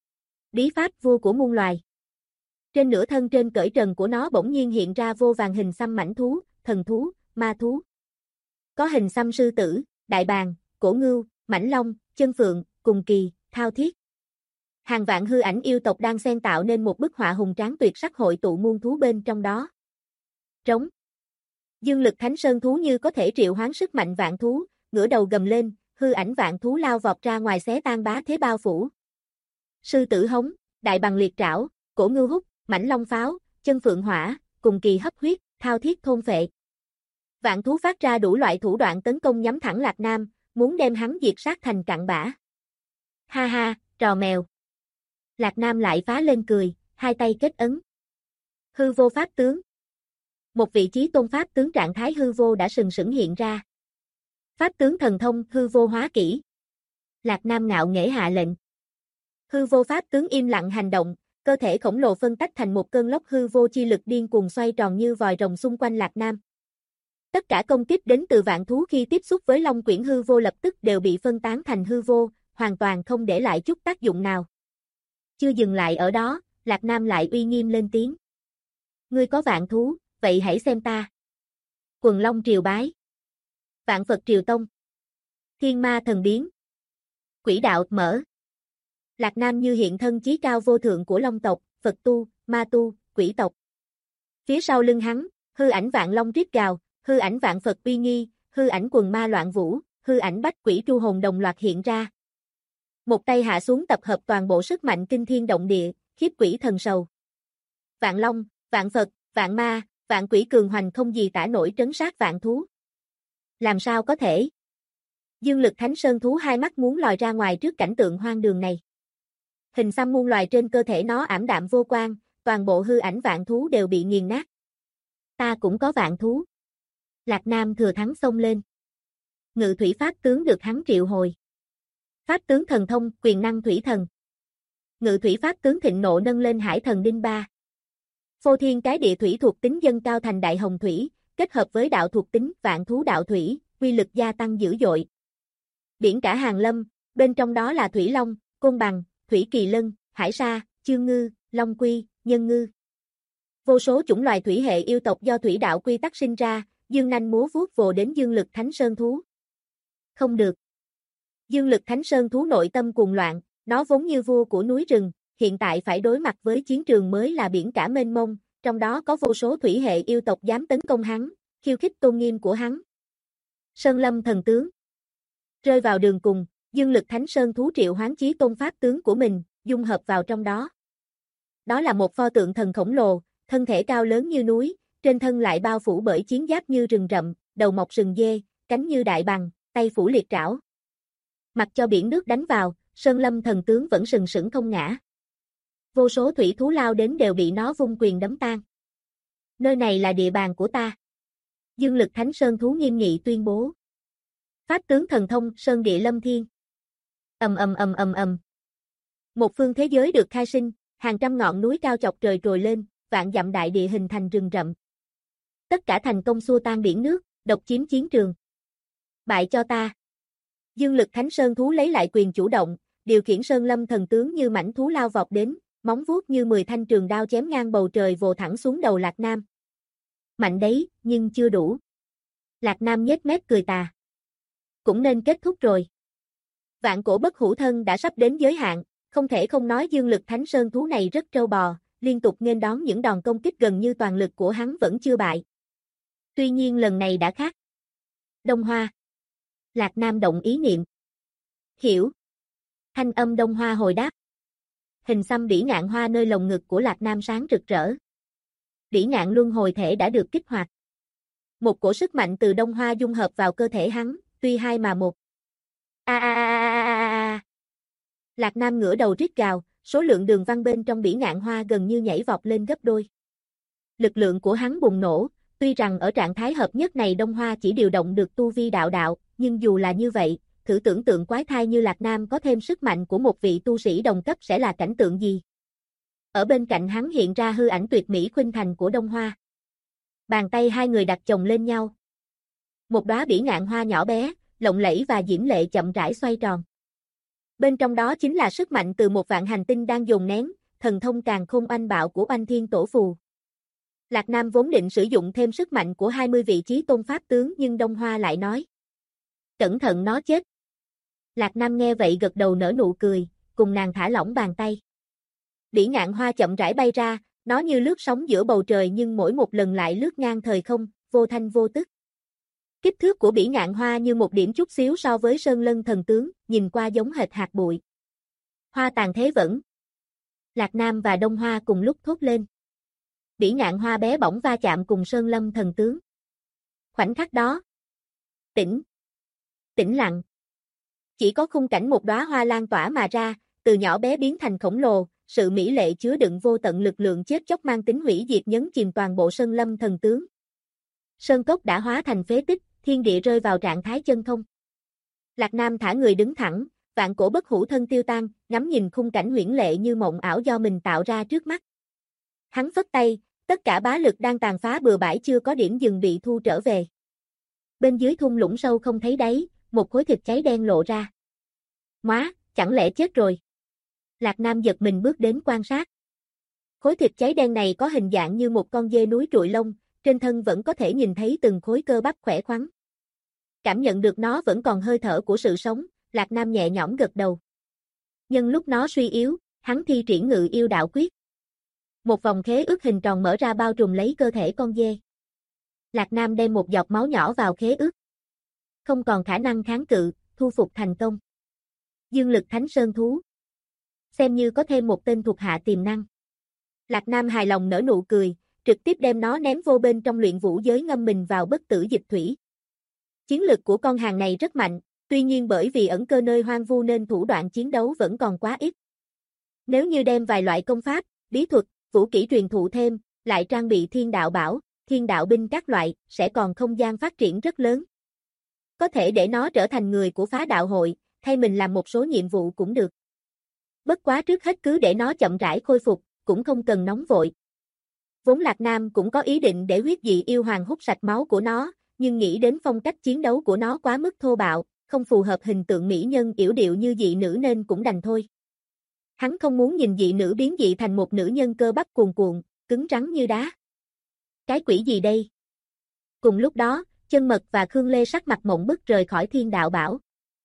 Bí pháp vua của muôn loài. Trên nửa thân trên cởi trần của nó bỗng nhiên hiện ra vô vàn hình xăm mãnh thú, thần thú, ma thú. Có hình xăm sư tử, đại bàng, cổ ngưu, mãnh long, chân phượng, cùng kỳ, thao thiết. Hàng vạn hư ảnh yêu tộc đang xen tạo nên một bức họa hùng tráng tuyệt sắc hội tụ muôn thú bên trong đó. Trống. Dương Lực Thánh Sơn thú như có thể triệu hoán sức mạnh vạn thú, ngửa đầu gầm lên, hư ảnh vạn thú lao vọt ra ngoài xé tan bá thế bao phủ. Sư tử hống, đại bằng liệt trảo, cổ ngưu hút, mãnh long pháo, chân phượng hỏa, cùng kỳ hấp huyết, thao thiết thôn phệ. Vạn thú phát ra đủ loại thủ đoạn tấn công nhắm thẳng Lạc Nam, muốn đem hắn diệt sát thành cặn bã. Ha ha, trò mèo. Lạc Nam lại phá lên cười, hai tay kết ấn. Hư vô pháp tướng. Một vị trí tôn pháp tướng trạng thái hư vô đã sừng sững hiện ra. Pháp tướng thần thông hư vô hóa kỹ. Lạc Nam ngạo nghễ hạ lệnh. Hư vô pháp tướng im lặng hành động, cơ thể khổng lồ phân tách thành một cơn lốc hư vô chi lực điên cuồng xoay tròn như vòi rồng xung quanh Lạc Nam. Tất cả công kích đến từ vạn thú khi tiếp xúc với long quyển hư vô lập tức đều bị phân tán thành hư vô, hoàn toàn không để lại chút tác dụng nào. Chưa dừng lại ở đó, Lạc Nam lại uy nghiêm lên tiếng. Ngươi có vạn thú, vậy hãy xem ta. Quần long triều bái. Vạn Phật triều tông. Thiên ma thần biến. Quỷ đạo mở. Lạc Nam như hiện thân chí cao vô thượng của long tộc, Phật tu, ma tu, quỷ tộc. Phía sau lưng hắn, hư ảnh vạn long rít gào, hư ảnh vạn Phật uy nghi, hư ảnh quần ma loạn vũ, hư ảnh bách quỷ tru hồn đồng loạt hiện ra. Một tay hạ xuống tập hợp toàn bộ sức mạnh kinh thiên động địa, khiếp quỷ thần sầu. Vạn long, vạn Phật, vạn ma, vạn quỷ cường hoành không gì tả nổi trấn sát vạn thú. Làm sao có thể? Dương Lực Thánh Sơn thú hai mắt muốn lòi ra ngoài trước cảnh tượng hoang đường này. Hình xăm muôn loài trên cơ thể nó ảm đạm vô quang, toàn bộ hư ảnh vạn thú đều bị nghiền nát. Ta cũng có vạn thú. Lạc Nam thừa thắng xông lên. Ngự thủy pháp tướng được hắn triệu hồi. Pháp tướng thần thông, quyền năng thủy thần. Ngự thủy pháp tướng thịnh nộ nâng lên hải thần đinh ba. Phô thiên cái địa thủy thuộc tính dâng cao thành đại hồng thủy, kết hợp với đạo thuộc tính vạn thú đạo thủy, quy lực gia tăng dữ dội. Biển cả hàng lâm, bên trong đó là thủy long, côn bằng, thủy kỳ lân, hải sa, chương ngư, long quy, nhân ngư. Vô số chủng loài thủy hệ yêu tộc do thủy đạo quy tắc sinh ra, dương nanh múa vuốt vồ đến Dương Lực Thánh Sơn thú. Không được. Dương Lực Thánh Sơn thú nội tâm cuồng loạn, nó vốn như vua của núi rừng, hiện tại phải đối mặt với chiến trường mới là biển cả mênh mông, trong đó có vô số thủy hệ yêu tộc dám tấn công hắn, khiêu khích tôn nghiêm của hắn. Sơn Lâm thần tướng. Rơi vào đường cùng, Dương Lực Thánh Sơn thú triệu hoán chí tôn pháp tướng của mình, dung hợp vào trong đó. Đó là một pho tượng thần khổng lồ, thân thể cao lớn như núi, trên thân lại bao phủ bởi chiến giáp như rừng rậm, đầu mọc sừng dê, cánh như đại bàng, tay phủ liệt trảo. Mặc cho biển nước đánh vào, Sơn Lâm thần tướng vẫn sừng sững không ngã. Vô số thủy thú lao đến đều bị nó vung quyền đấm tan. Nơi này là địa bàn của ta. Dương Lực Thánh Sơn thú nghiêm nghị tuyên bố. Pháp tướng thần thông Sơn Địa Lâm Thiên. Ầm ầm ầm ầm ầm. Một phương thế giới được khai sinh, hàng trăm ngọn núi cao chọc trời trồi lên, vạn dặm đại địa hình thành rừng rậm. Tất cả thành công xua tan biển nước, độc chiếm chiến trường. Bại cho ta. Dương Lực Thánh Sơn thú lấy lại quyền chủ động, điều khiển Sơn Lâm thần tướng như mãnh thú lao vọt đến, móng vuốt như 10 thanh trường đao chém ngang bầu trời vồ thẳng xuống đầu Lạc Nam. Mạnh đấy, nhưng chưa đủ. Lạc Nam nhếch mép cười tà. Cũng nên kết thúc rồi. Vạn cổ bất hủ thân đã sắp đến giới hạn, không thể không nói Dương Lực Thánh Sơn thú này rất trâu bò, liên tục nghênh đón những đòn công kích gần như toàn lực của hắn vẫn chưa bại. Tuy nhiên lần này đã khác. Đông Hoa. Lạc Nam động ý niệm. Hiểu. Thanh âm Đông Hoa hồi đáp. Hình xăm bỉ ngạn hoa nơi lồng ngực của Lạc Nam sáng rực rỡ. Bỉ ngạn luân hồi thể đã được kích hoạt. Một cổ sức mạnh từ Đông Hoa dung hợp vào cơ thể hắn, tuy hai mà một. Lạc Nam ngửa đầu rít gào, số lượng đường văn bên trong bỉ ngạn hoa gần như nhảy vọt lên gấp đôi. Lực lượng của hắn bùng nổ, tuy rằng ở trạng thái hợp nhất này Đông Hoa chỉ điều động được tu vi đạo, nhưng dù là như vậy, thử tưởng tượng quái thai như Lạc Nam có thêm sức mạnh của một vị tu sĩ đồng cấp sẽ là cảnh tượng gì. Ở bên cạnh hắn hiện ra hư ảnh tuyệt mỹ khuynh thành của Đông Hoa. Bàn tay hai người đặt chồng lên nhau. Một đóa bỉ ngạn hoa nhỏ bé, lộng lẫy và diễm lệ chậm rãi xoay tròn. Bên trong đó chính là sức mạnh từ một vạn hành tinh đang dồn nén, thần thông càn khôn oanh bạo của Oanh Thiên Tổ Phù. Lạc Nam vốn định sử dụng thêm sức mạnh của 20 vị chí tôn pháp tướng nhưng Đông Hoa lại nói. Cẩn thận nó chết. Lạc Nam nghe vậy gật đầu nở nụ cười, cùng nàng thả lỏng bàn tay. Bỉ ngạn hoa chậm rãi bay ra, nó như lướt sóng giữa bầu trời nhưng mỗi một lần lại lướt ngang thời không, vô thanh vô tức. Kích thước của bỉ ngạn hoa như một điểm chút xíu so với Sơn Lân thần tướng, nhìn qua giống hệt hạt bụi. Hoa tàn thế vẫn. Lạc Nam và Đông Hoa cùng lúc thốt lên. Bỉ ngạn hoa bé bỏng va chạm cùng Sơn Lâm thần tướng. Khoảnh khắc đó. Tĩnh lặng. Chỉ có khung cảnh một đóa hoa lan tỏa mà ra, từ nhỏ bé biến thành khổng lồ, sự mỹ lệ chứa đựng vô tận lực lượng chết chóc mang tính hủy diệt nhấn chìm toàn bộ Sơn Lâm thần tướng. Sơn cốc đã hóa thành phế tích, thiên địa rơi vào trạng thái chân không. Lạc Nam thả người đứng thẳng, vạn cổ bất hủ thân tiêu tan, ngắm nhìn khung cảnh huyễn lệ như mộng ảo do mình tạo ra trước mắt. Hắn phất tay, tất cả bá lực đang tàn phá bừa bãi chưa có điểm dừng bị thu trở về. Bên dưới thung lũng sâu không thấy đáy, một khối thịt cháy đen lộ ra. Móa, chẳng lẽ chết rồi? Lạc Nam giật mình bước đến quan sát. Khối thịt cháy đen này có hình dạng như một con dê núi trụi lông, trên thân vẫn có thể nhìn thấy từng khối cơ bắp khỏe khoắn. Cảm nhận được nó vẫn còn hơi thở của sự sống, Lạc Nam nhẹ nhõm gật đầu. Nhân lúc nó suy yếu, hắn thi triển Ngự Yêu Đạo Quyết. Một vòng khế ước hình tròn mở ra bao trùm lấy cơ thể con dê. Lạc Nam đem một giọt máu nhỏ vào khế ước. Không còn khả năng kháng cự, thu phục thành công. Dương Lực Thánh Sơn thú. Xem như có thêm một tên thuộc hạ tiềm năng. Lạc Nam hài lòng nở nụ cười, trực tiếp đem nó ném vô bên trong luyện vũ giới ngâm mình vào bất tử dịch thủy. Chiến lực của con hàng này rất mạnh, tuy nhiên bởi vì ẩn cơ nơi hoang vu nên thủ đoạn chiến đấu vẫn còn quá ít. Nếu như đem vài loại công pháp, bí thuật, vũ kỹ truyền thụ thêm, lại trang bị thiên đạo bảo, thiên đạo binh các loại, sẽ còn không gian phát triển rất lớn. Có thể để nó trở thành người của phá đạo hội, thay mình làm một số nhiệm vụ cũng được. Bất quá trước hết cứ để nó chậm rãi khôi phục, cũng không cần nóng vội. Vốn Lạc Nam cũng có ý định để huyết dị yêu hoàng hút sạch máu của nó, nhưng nghĩ đến phong cách chiến đấu của nó quá mức thô bạo, không phù hợp hình tượng mỹ nhân yểu điệu như dị nữ nên cũng đành thôi. Hắn không muốn nhìn dị nữ biến dị thành một nữ nhân cơ bắp cuồn cuộn, cứng rắn như đá. Cái quỷ gì đây? Cùng lúc đó, Chân Mật và Khương Lê sắc mặt mộng bức rời khỏi thiên đạo bảo.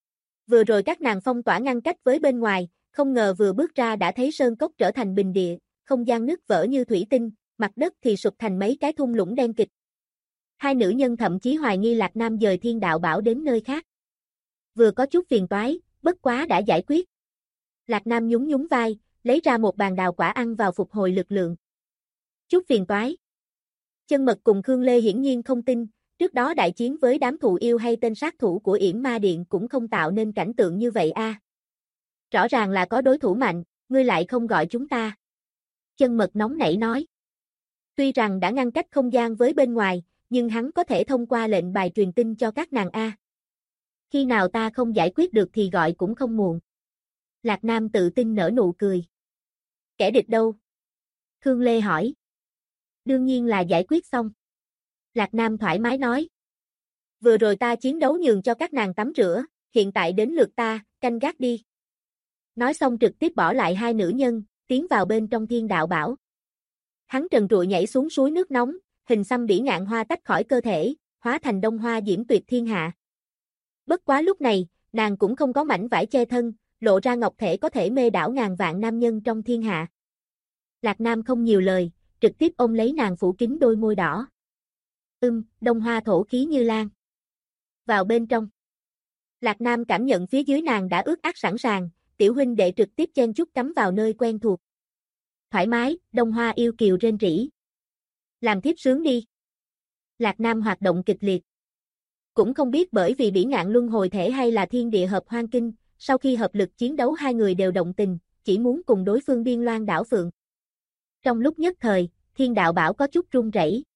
Vừa rồi các nàng phong tỏa ngăn cách với bên ngoài, không ngờ vừa bước ra đã thấy sơn cốc trở thành bình địa, không gian nứt vỡ như thủy tinh, mặt đất thì sụp thành mấy cái thung lũng đen kịt. Hai nữ nhân thậm chí hoài nghi Lạc Nam dời thiên đạo bảo đến nơi khác. Vừa có chút phiền toái, bất quá đã giải quyết. Lạc Nam nhún nhún vai, lấy ra một bàn đào quả ăn vào phục hồi lực lượng. Chút phiền toái. Chân Mật cùng Khương Lê hiển nhiên không tin, trước đó đại chiến với đám thụ yêu hay tên sát thủ của Yểm Ma Điện cũng không tạo nên cảnh tượng như vậy a. Rõ ràng là có đối thủ mạnh, ngươi lại không gọi chúng ta. Chân Mật nóng nảy nói. Tuy rằng đã ngăn cách không gian với bên ngoài, nhưng hắn có thể thông qua lệnh bài truyền tin cho các nàng a. Khi nào ta không giải quyết được thì gọi cũng không muộn. Lạc Nam tự tin nở nụ cười. Kẻ địch đâu? Khương Lê hỏi. Đương nhiên là giải quyết xong. Lạc Nam thoải mái nói. Vừa rồi ta chiến đấu nhường cho các nàng tắm rửa, hiện tại đến lượt ta, canh gác đi. Nói xong trực tiếp bỏ lại hai nữ nhân, tiến vào bên trong Thiên Đạo Bảo. Hắn trần trụi nhảy xuống suối nước nóng, hình xăm bỉ ngạn hoa tách khỏi cơ thể, hóa thành đông hoa diễm tuyệt thiên hạ. Bất quá lúc này, nàng cũng không có mảnh vải che thân, lộ ra ngọc thể có thể mê đảo ngàn vạn nam nhân trong thiên hạ. Lạc Nam không nhiều lời, trực tiếp ôm lấy nàng phủ kín đôi môi đỏ. Đông hoa thổ khí như lan. Vào bên trong. Lạc Nam cảm nhận phía dưới nàng đã ướt át sẵn sàng, tiểu huynh đệ trực tiếp chen chúc cắm vào nơi quen thuộc. Thoải mái, đông hoa yêu kiều rên rỉ. Làm thiếp sướng đi. Lạc Nam hoạt động kịch liệt. Cũng không biết bởi vì bỉ ngạn luân hồi thể hay là thiên địa hợp hoang kinh, sau khi hợp lực chiến đấu hai người đều động tình, chỉ muốn cùng đối phương điên loan đảo phượng. Trong lúc nhất thời, Thiên Đạo Bảo có chút run rẩy.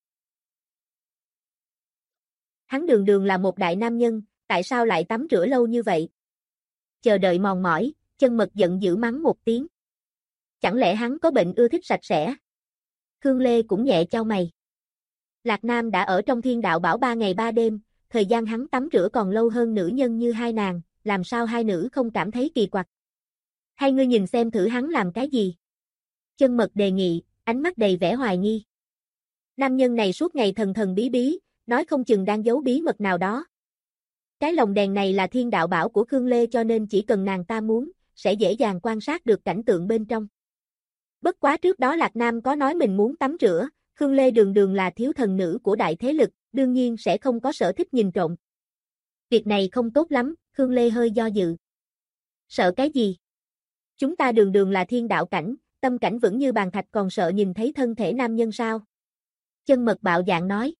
Hắn đường đường là một đại nam nhân, tại sao lại tắm rửa lâu như vậy? Chờ đợi mòn mỏi, Chân Mật giận dữ mắng một tiếng. Chẳng lẽ hắn có bệnh ưa thích sạch sẽ? Khương Lê cũng nhẹ chau mày. Lạc Nam đã ở trong Thiên Đạo Bảo 3 ngày 3 đêm, thời gian hắn tắm rửa còn lâu hơn nữ nhân như hai nàng, làm sao hai nữ không cảm thấy kỳ quặc? Hay ngươi nhìn xem thử hắn làm cái gì? Chân Mật đề nghị, ánh mắt đầy vẻ hoài nghi. Nam nhân này suốt ngày thần thần bí bí, nói không chừng đang giấu bí mật nào đó. Cái lồng đèn này là Thiên Đạo Bảo của Khương Lê cho nên chỉ cần nàng ta muốn, sẽ dễ dàng quan sát được cảnh tượng bên trong. Bất quá trước đó Lạc Nam có nói mình muốn tắm rửa, Khương Lê đường đường là thiếu thần nữ của đại thế lực, đương nhiên sẽ không có sở thích nhìn trộm. Việc này không tốt lắm, Khương Lê hơi do dự. Sợ cái gì? Chúng ta đường đường là thiên đạo cảnh, tâm cảnh vững như bàn thạch còn sợ nhìn thấy thân thể nam nhân sao? Chân Mật bạo dạn nói.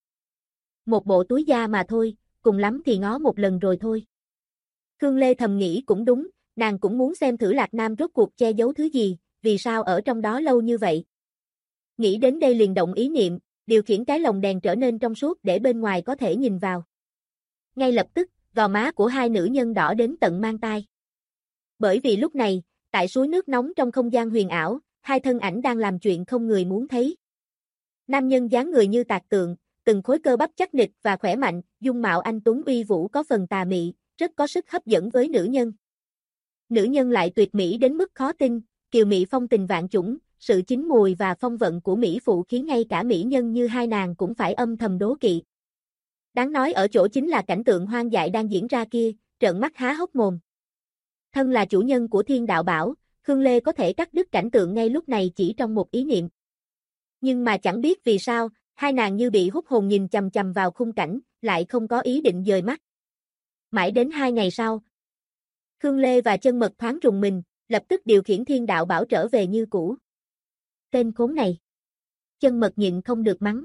Một bộ túi da mà thôi, cùng lắm thì ngó một lần rồi thôi. Khương Lê thầm nghĩ cũng đúng, nàng cũng muốn xem thử Lạc Nam rốt cuộc che giấu thứ gì, vì sao ở trong đó lâu như vậy. Nghĩ đến đây liền động ý niệm, điều khiển cái lồng đèn trở nên trong suốt để bên ngoài có thể nhìn vào. Ngay lập tức, gò má của hai nữ nhân đỏ đến tận mang tai. Bởi vì lúc này, tại suối nước nóng trong không gian huyền ảo, hai thân ảnh đang làm chuyện không người muốn thấy. Nam nhân dáng người như tạc tượng, từng khối cơ bắp chắc nịch và khỏe mạnh, dung mạo anh tuấn uy vũ có phần tà mị, rất có sức hấp dẫn với nữ nhân. Nữ nhân lại tuyệt mỹ đến mức khó tin, kiều mị phong tình vạn chủng, sự chín mùi và phong vận của mỹ phụ khiến ngay cả mỹ nhân như hai nàng cũng phải âm thầm đố kỵ. Đáng nói ở chỗ chính là cảnh tượng hoang dại đang diễn ra kia, trợn mắt há hốc mồm. Thân là chủ nhân của Thiên Đạo Bảo, Khương Lê có thể cắt đứt cảnh tượng ngay lúc này chỉ trong một ý niệm. Nhưng mà chẳng biết vì sao, hai nàng như bị hút hồn nhìn chằm chằm vào khung cảnh, lại không có ý định dời mắt. Mãi đến 2 ngày sau, Khương Lê và Chân Mật thoáng rùng mình, lập tức điều khiển Thiên Đạo Bảo trở về như cũ. Tên khốn này. Chân Mật nhịn không được mắng.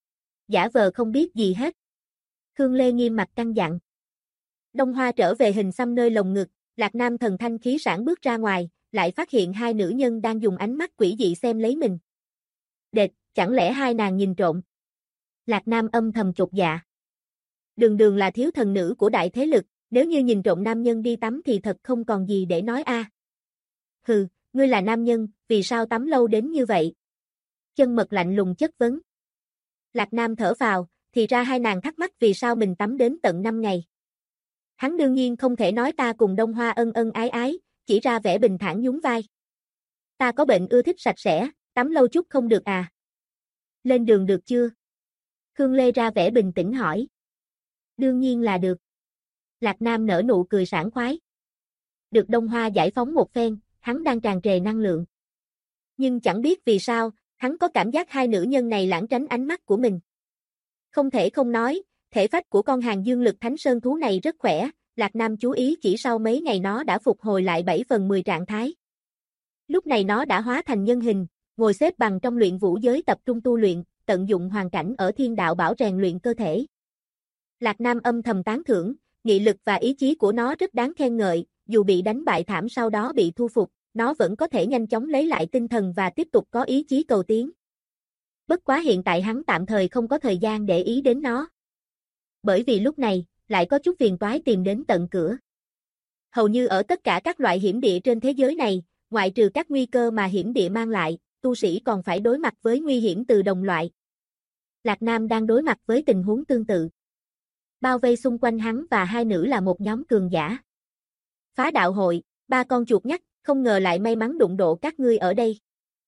Giả vờ không biết gì hết. Khương Lê nghiêm mặt căn dặn. Đông Hoa trở về hình xăm nơi lồng ngực, Lạc Nam thần thanh khí sảng bước ra ngoài, lại phát hiện hai nữ nhân đang dùng ánh mắt quỷ dị xem lấy mình. Đệt, chẳng lẽ hai nàng nhìn trộm? Lạc Nam âm thầm chột dạ. Đường đường là thiếu thần nữ của đại thế lực, nếu như nhìn trộm nam nhân đi tắm thì thật không còn gì để nói a. Hừ, ngươi là nam nhân, vì sao tắm lâu đến như vậy? Chân Mật lạnh lùng chất vấn. Lạc Nam thở phào, thì ra hai nàng thắc mắc vì sao mình tắm đến tận 5 ngày. Hắn đương nhiên không thể nói ta cùng Đông Hoa ân ân ái ái, chỉ ra vẻ bình thản nhún vai. Ta có bệnh ưa thích sạch sẽ, tắm lâu chút không được à? Lên đường được chưa? Khương Lê ra vẻ bình tĩnh hỏi. Đương nhiên là được. Lạc Nam nở nụ cười sảng khoái. Được Đông Hoa giải phóng một phen, hắn đang tràn trề năng lượng. Nhưng chẳng biết vì sao, hắn có cảm giác hai nữ nhân này lãng tránh ánh mắt của mình. Không thể không nói, thể phách của con hàng dương lực thánh sơn thú này rất khỏe, Lạc Nam chú ý chỉ sau mấy ngày nó đã phục hồi lại 7/10 trạng thái. Lúc này nó đã hóa thành nhân hình, ngồi xếp bằng trong luyện vũ giới tập trung tu luyện, tận dụng hoàn cảnh ở thiên đạo bảo rèn luyện cơ thể. Lạc Nam âm thầm tán thưởng, nghị lực và ý chí của nó rất đáng khen ngợi, dù bị đánh bại thảm sau đó bị thu phục, nó vẫn có thể nhanh chóng lấy lại tinh thần và tiếp tục có ý chí cầu tiến. Bất quá hiện tại hắn tạm thời không có thời gian để ý đến nó. Bởi vì lúc này, lại có chút phiền toái tìm đến tận cửa. Hầu như ở tất cả các loại hiểm địa trên thế giới này, ngoại trừ các nguy cơ mà hiểm địa mang lại, tu sĩ còn phải đối mặt với nguy hiểm từ đồng loại. Lạc Nam đang đối mặt với tình huống tương tự. Bao vây xung quanh hắn và hai nữ là một nhóm cường giả. Phá đạo hội, ba con chuột nhắt, không ngờ lại may mắn đụng độ các ngươi ở đây.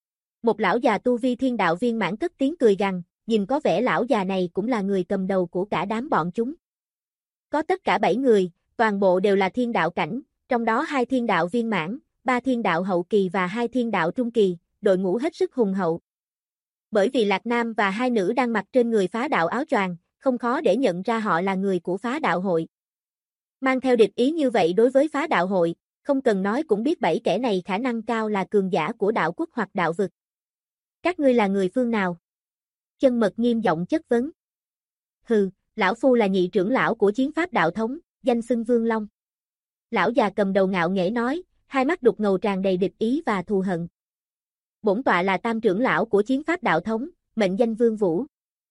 Một lão già tu vi thiên đạo viên mãn cất tiếng cười gằn, nhìn có vẻ lão già này cũng là người cầm đầu của cả đám bọn chúng. Có tất cả 7 người, toàn bộ đều là thiên đạo cảnh, trong đó 2 thiên đạo viên mãn, 3 thiên đạo hậu kỳ và 2 thiên đạo trung kỳ, đội ngũ hết sức hùng hậu. Bởi vì Lạc Nam và hai nữ đang mặc trên người phá đạo áo choàng, không khó để nhận ra họ là người của phá đạo hội. Mang theo địch ý như vậy đối với phá đạo hội, không cần nói cũng biết 7 kẻ này khả năng cao là cường giả của đạo quốc hoặc đạo vực. Các ngươi là người phương nào? Chân Mật nghiêm giọng chất vấn. Hừ, lão phu là nhị trưởng lão của chiến pháp đạo thống, danh xưng Vương Long. Lão già cầm đầu ngạo nghễ nói, hai mắt đục ngầu tràn đầy địch ý và thù hận. Bổn tọa là tam trưởng lão của chiến pháp đạo thống, mệnh danh Vương Vũ.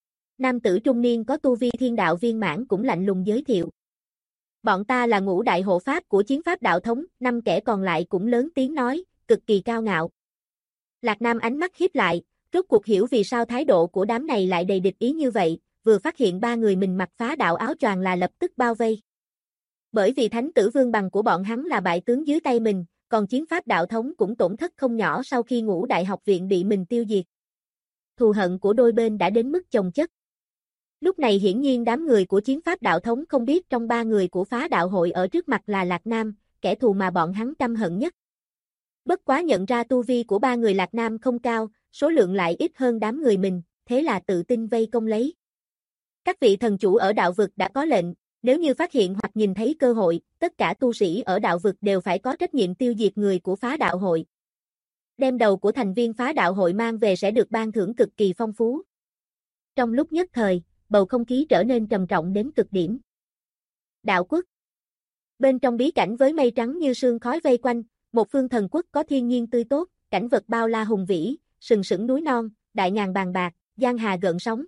Nam tử trung niên có tu vi thiên đạo viên mãn cũng lạnh lùng giới thiệu. Bọn ta là ngũ đại hộ pháp của chiến pháp đạo thống, 5 kẻ còn lại cũng lớn tiếng nói, cực kỳ cao ngạo. Lạc Nam ánh mắt híp lại, rốt cuộc hiểu vì sao thái độ của đám này lại đầy địch ý như vậy, vừa phát hiện 3 người mình mặc phá đạo áo choàng là lập tức bao vây. Bởi vì thánh tử vương bằng của bọn hắn là bại tướng dưới tay mình, còn chiến pháp đạo thống cũng tổn thất không nhỏ sau khi ngũ đại học viện bị mình tiêu diệt. Thù hận của đôi bên đã đến mức chồng chất. Lúc này hiển nhiên đám người của chiến pháp đạo thống không biết trong 3 người của phá đạo hội ở trước mặt là Lạc Nam, kẻ thù mà bọn hắn căm hận nhất. Bất quá nhận ra tu vi của 3 người Lạc Nam không cao, số lượng lại ít hơn đám người mình, thế là tự tin vây công lấy. Các vị thần chủ ở đạo vực đã có lệnh, nếu như phát hiện hoặc nhìn thấy cơ hội, tất cả tu sĩ ở đạo vực đều phải có trách nhiệm tiêu diệt người của phá đạo hội. Đem đầu của thành viên phá đạo hội mang về sẽ được ban thưởng cực kỳ phong phú. Trong lúc nhất thời, bầu không khí trở nên trầm trọng đến cực điểm. Đạo quốc. Bên trong bí cảnh với mây trắng như sương khói vây quanh, một phương thần quốc có thiên nhiên tươi tốt, cảnh vật bao la hùng vĩ, sừng sững núi non, đại ngàn bàn bạc, giang hà gợn sóng.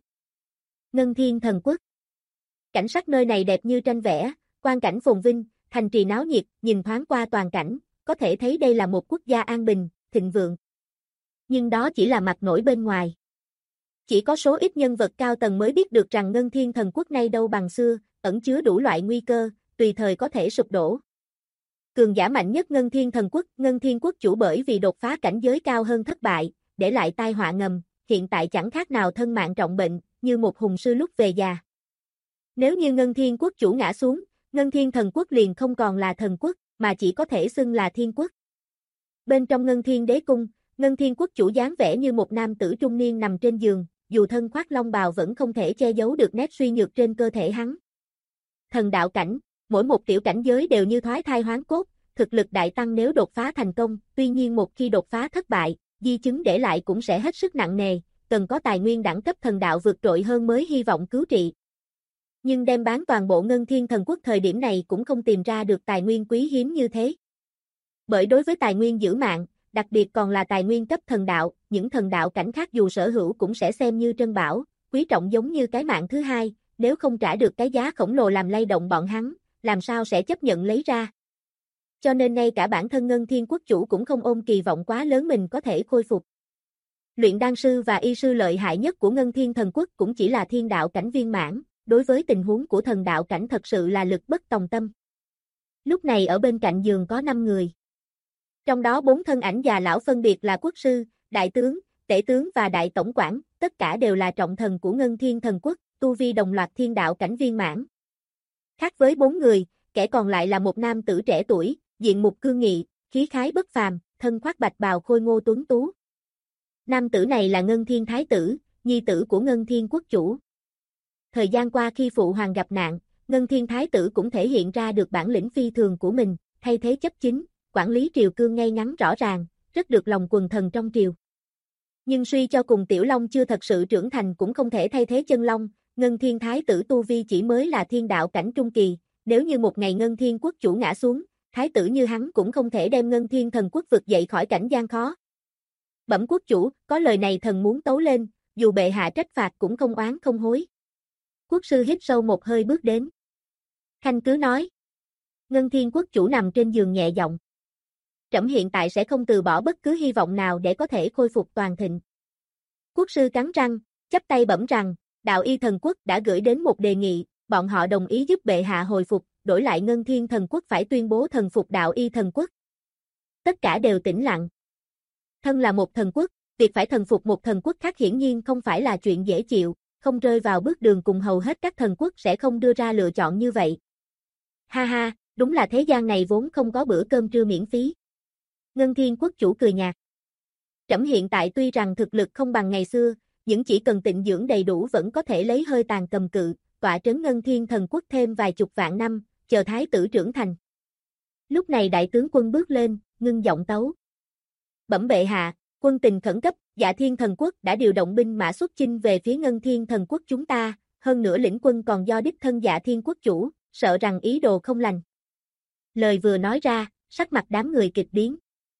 Ngân Thiên Thần Quốc. Cảnh sắc nơi này đẹp như tranh vẽ, quang cảnh phồn vinh, thành trì náo nhiệt, nhìn thoáng qua toàn cảnh, có thể thấy đây là một quốc gia an bình, thịnh vượng. Nhưng đó chỉ là mặt nổi bên ngoài. Chỉ có số ít nhân vật cao tầng mới biết được rằng Ngân Thiên Thần Quốc nay đâu bằng xưa, ẩn chứa đủ loại nguy cơ, tùy thời có thể sụp đổ. Cường giả mạnh nhất Ngân Thiên Thần Quốc, Ngân Thiên Quốc chủ bởi vì đột phá cảnh giới cao hơn thất bại, để lại tai họa ngầm, hiện tại chẳng khác nào thân mạng trọng bệnh, như một hùng sư lúc về già. Nếu như Ngân Thiên Quốc chủ ngã xuống, Ngân Thiên Thần Quốc liền không còn là thần quốc, mà chỉ có thể xưng là thiên quốc. Bên trong Ngân Thiên Đế Cung, Ngân Thiên Quốc chủ dáng vẻ như một nam tử trung niên nằm trên giường, dù thân khoác long bào vẫn không thể che giấu được nét suy nhược trên cơ thể hắn. Thần đạo cảnh, mỗi một tiểu cảnh giới đều như thoái thai hoán cốt, thực lực đại tăng nếu đột phá thành công, tuy nhiên một khi đột phá thất bại, di chứng để lại cũng sẽ hết sức nặng nề, cần có tài nguyên đẳng cấp thần đạo vượt trội hơn mới hy vọng cứu trị. Nhưng đem bán toàn bộ Ngân Thiên Thần Quốc thời điểm này cũng không tìm ra được tài nguyên quý hiếm như thế. Bởi đối với tài nguyên giữ mạng, đặc biệt còn là tài nguyên cấp thần đạo, những thần đạo cảnh khác dù sở hữu cũng sẽ xem như trân bảo, quý trọng giống như cái mạng thứ hai, nếu không trả được cái giá khổng lồ làm lay động bọn hắn, làm sao sẽ chấp nhận lấy ra. Cho nên ngay cả bản thân Ngân Thiên Quốc chủ cũng không ôm kỳ vọng quá lớn mình có thể khôi phục. Luyện đan sư và y sư lợi hại nhất của Ngân Thiên Thần Quốc cũng chỉ là thiên đạo cảnh viên mãn, đối với tình huống của thần đạo cảnh thật sự là lực bất tòng tâm. Lúc này ở bên cạnh giường có 5 người. Trong đó 4 thân ảnh già lão phân biệt là quốc sư, đại tướng, tể tướng và đại tổng quản, tất cả đều là trọng thần của Ngân Thiên Thần Quốc, tu vi đồng loạt thiên đạo cảnh viên mãn. Khác với 4 người, kẻ còn lại là một nam tử trẻ tuổi, diện mục cương nghị, khí khái bất phàm, thân khoác bạch bào khôi ngô tuấn tú. Nam tử này là Ngân Thiên Thái tử, nhi tử của Ngân Thiên Quốc chủ. Thời gian qua khi phụ hoàng gặp nạn, Ngân Thiên Thái tử cũng thể hiện ra được bản lĩnh phi thường của mình, thay thế chấp chính, quản lý triều cương ngay ngắn rõ ràng, rất được lòng quần thần trong triều. Nhưng suy cho cùng Tiểu Long chưa thật sự trưởng thành cũng không thể thay thế Chân Long, Ngân Thiên Thái tử tu vi chỉ mới là thiên đạo cảnh trung kỳ, nếu như một ngày Ngân Thiên quốc chủ ngã xuống, thái tử như hắn cũng không thể đem Ngân Thiên thần quốc vực dậy khỏi cảnh gian khó. Bẩm quốc chủ, có lời này thần muốn tấu lên, dù bệ hạ trách phạt cũng không oán không hối. Quốc sư hít sâu một hơi bước đến. Khanh cứ nói. Ngân Thiên quốc chủ nằm trên giường nhẹ giọng. Trẫm hiện tại sẽ không từ bỏ bất cứ hy vọng nào để có thể khôi phục toàn thịnh. Quốc sư cắn răng, chắp tay bẩm rằng, Đạo Y thần quốc đã gửi đến một đề nghị, bọn họ đồng ý giúp bệ hạ hồi phục, đổi lại Ngân Thiên thần quốc phải tuyên bố thần phục Đạo Y thần quốc. Tất cả đều tĩnh lặng. Thân là một thần quốc, việc phải thần phục một thần quốc khác hiển nhiên không phải là chuyện dễ chịu, không rơi vào bước đường cùng hầu hết các thần quốc sẽ không đưa ra lựa chọn như vậy. Ha ha, đúng là thế gian này vốn không có bữa cơm trưa miễn phí. Ngân Thiên quốc chủ cười nhạt. Trẫm hiện tại tuy rằng thực lực không bằng ngày xưa, nhưng chỉ cần tịnh dưỡng đầy đủ vẫn có thể lấy hơi tàn cầm cự, tọa trấn Ngân Thiên thần quốc thêm vài chục vạn năm, chờ thái tử trưởng thành. Lúc này đại tướng quân bước lên, ngưng giọng tấu. Bẩm bệ hạ, quân tình khẩn cấp, Dạ Thiên thần quốc đã điều động binh mã xuất chinh về phía Ngân Thiên thần quốc chúng ta, hơn nữa lĩnh quân còn do đích thân Dạ Thiên quốc chủ, sợ rằng ý đồ không lành. Lời vừa nói ra, sắc mặt đám người kịch biến.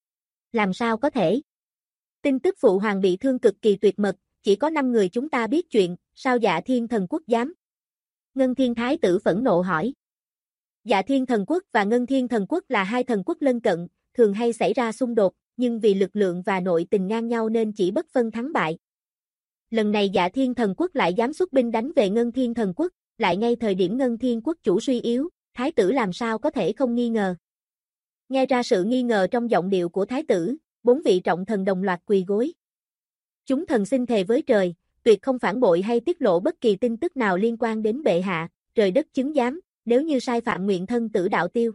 Làm sao có thể? Tin tức phụ hoàng bị thương cực kỳ tuyệt mật, chỉ có 5 người chúng ta biết chuyện, sao Dạ Thiên thần quốc dám? Ngân Thiên thái tử phẫn nộ hỏi. Dạ Thiên thần quốc và Ngân Thiên thần quốc là hai thần quốc lân cận, thường hay xảy ra xung đột, nhưng vì lực lượng và nội tình ngang nhau nên chỉ bất phân thắng bại. Lần này Dạ Thiên thần quốc lại dám xuất binh đánh về Ngân Thiên thần quốc, lại ngay thời điểm Ngân Thiên quốc chủ suy yếu, thái tử làm sao có thể không nghi ngờ. Nghe ra sự nghi ngờ trong giọng điệu của thái tử, 4 vị trọng thần đồng loạt quỳ gối. Chúng thần xin thề với trời, tuyệt không phản bội hay tiết lộ bất kỳ tin tức nào liên quan đến bệ hạ, trời đất chứng giám, nếu như sai phạm nguyện thân tử đạo tiêu.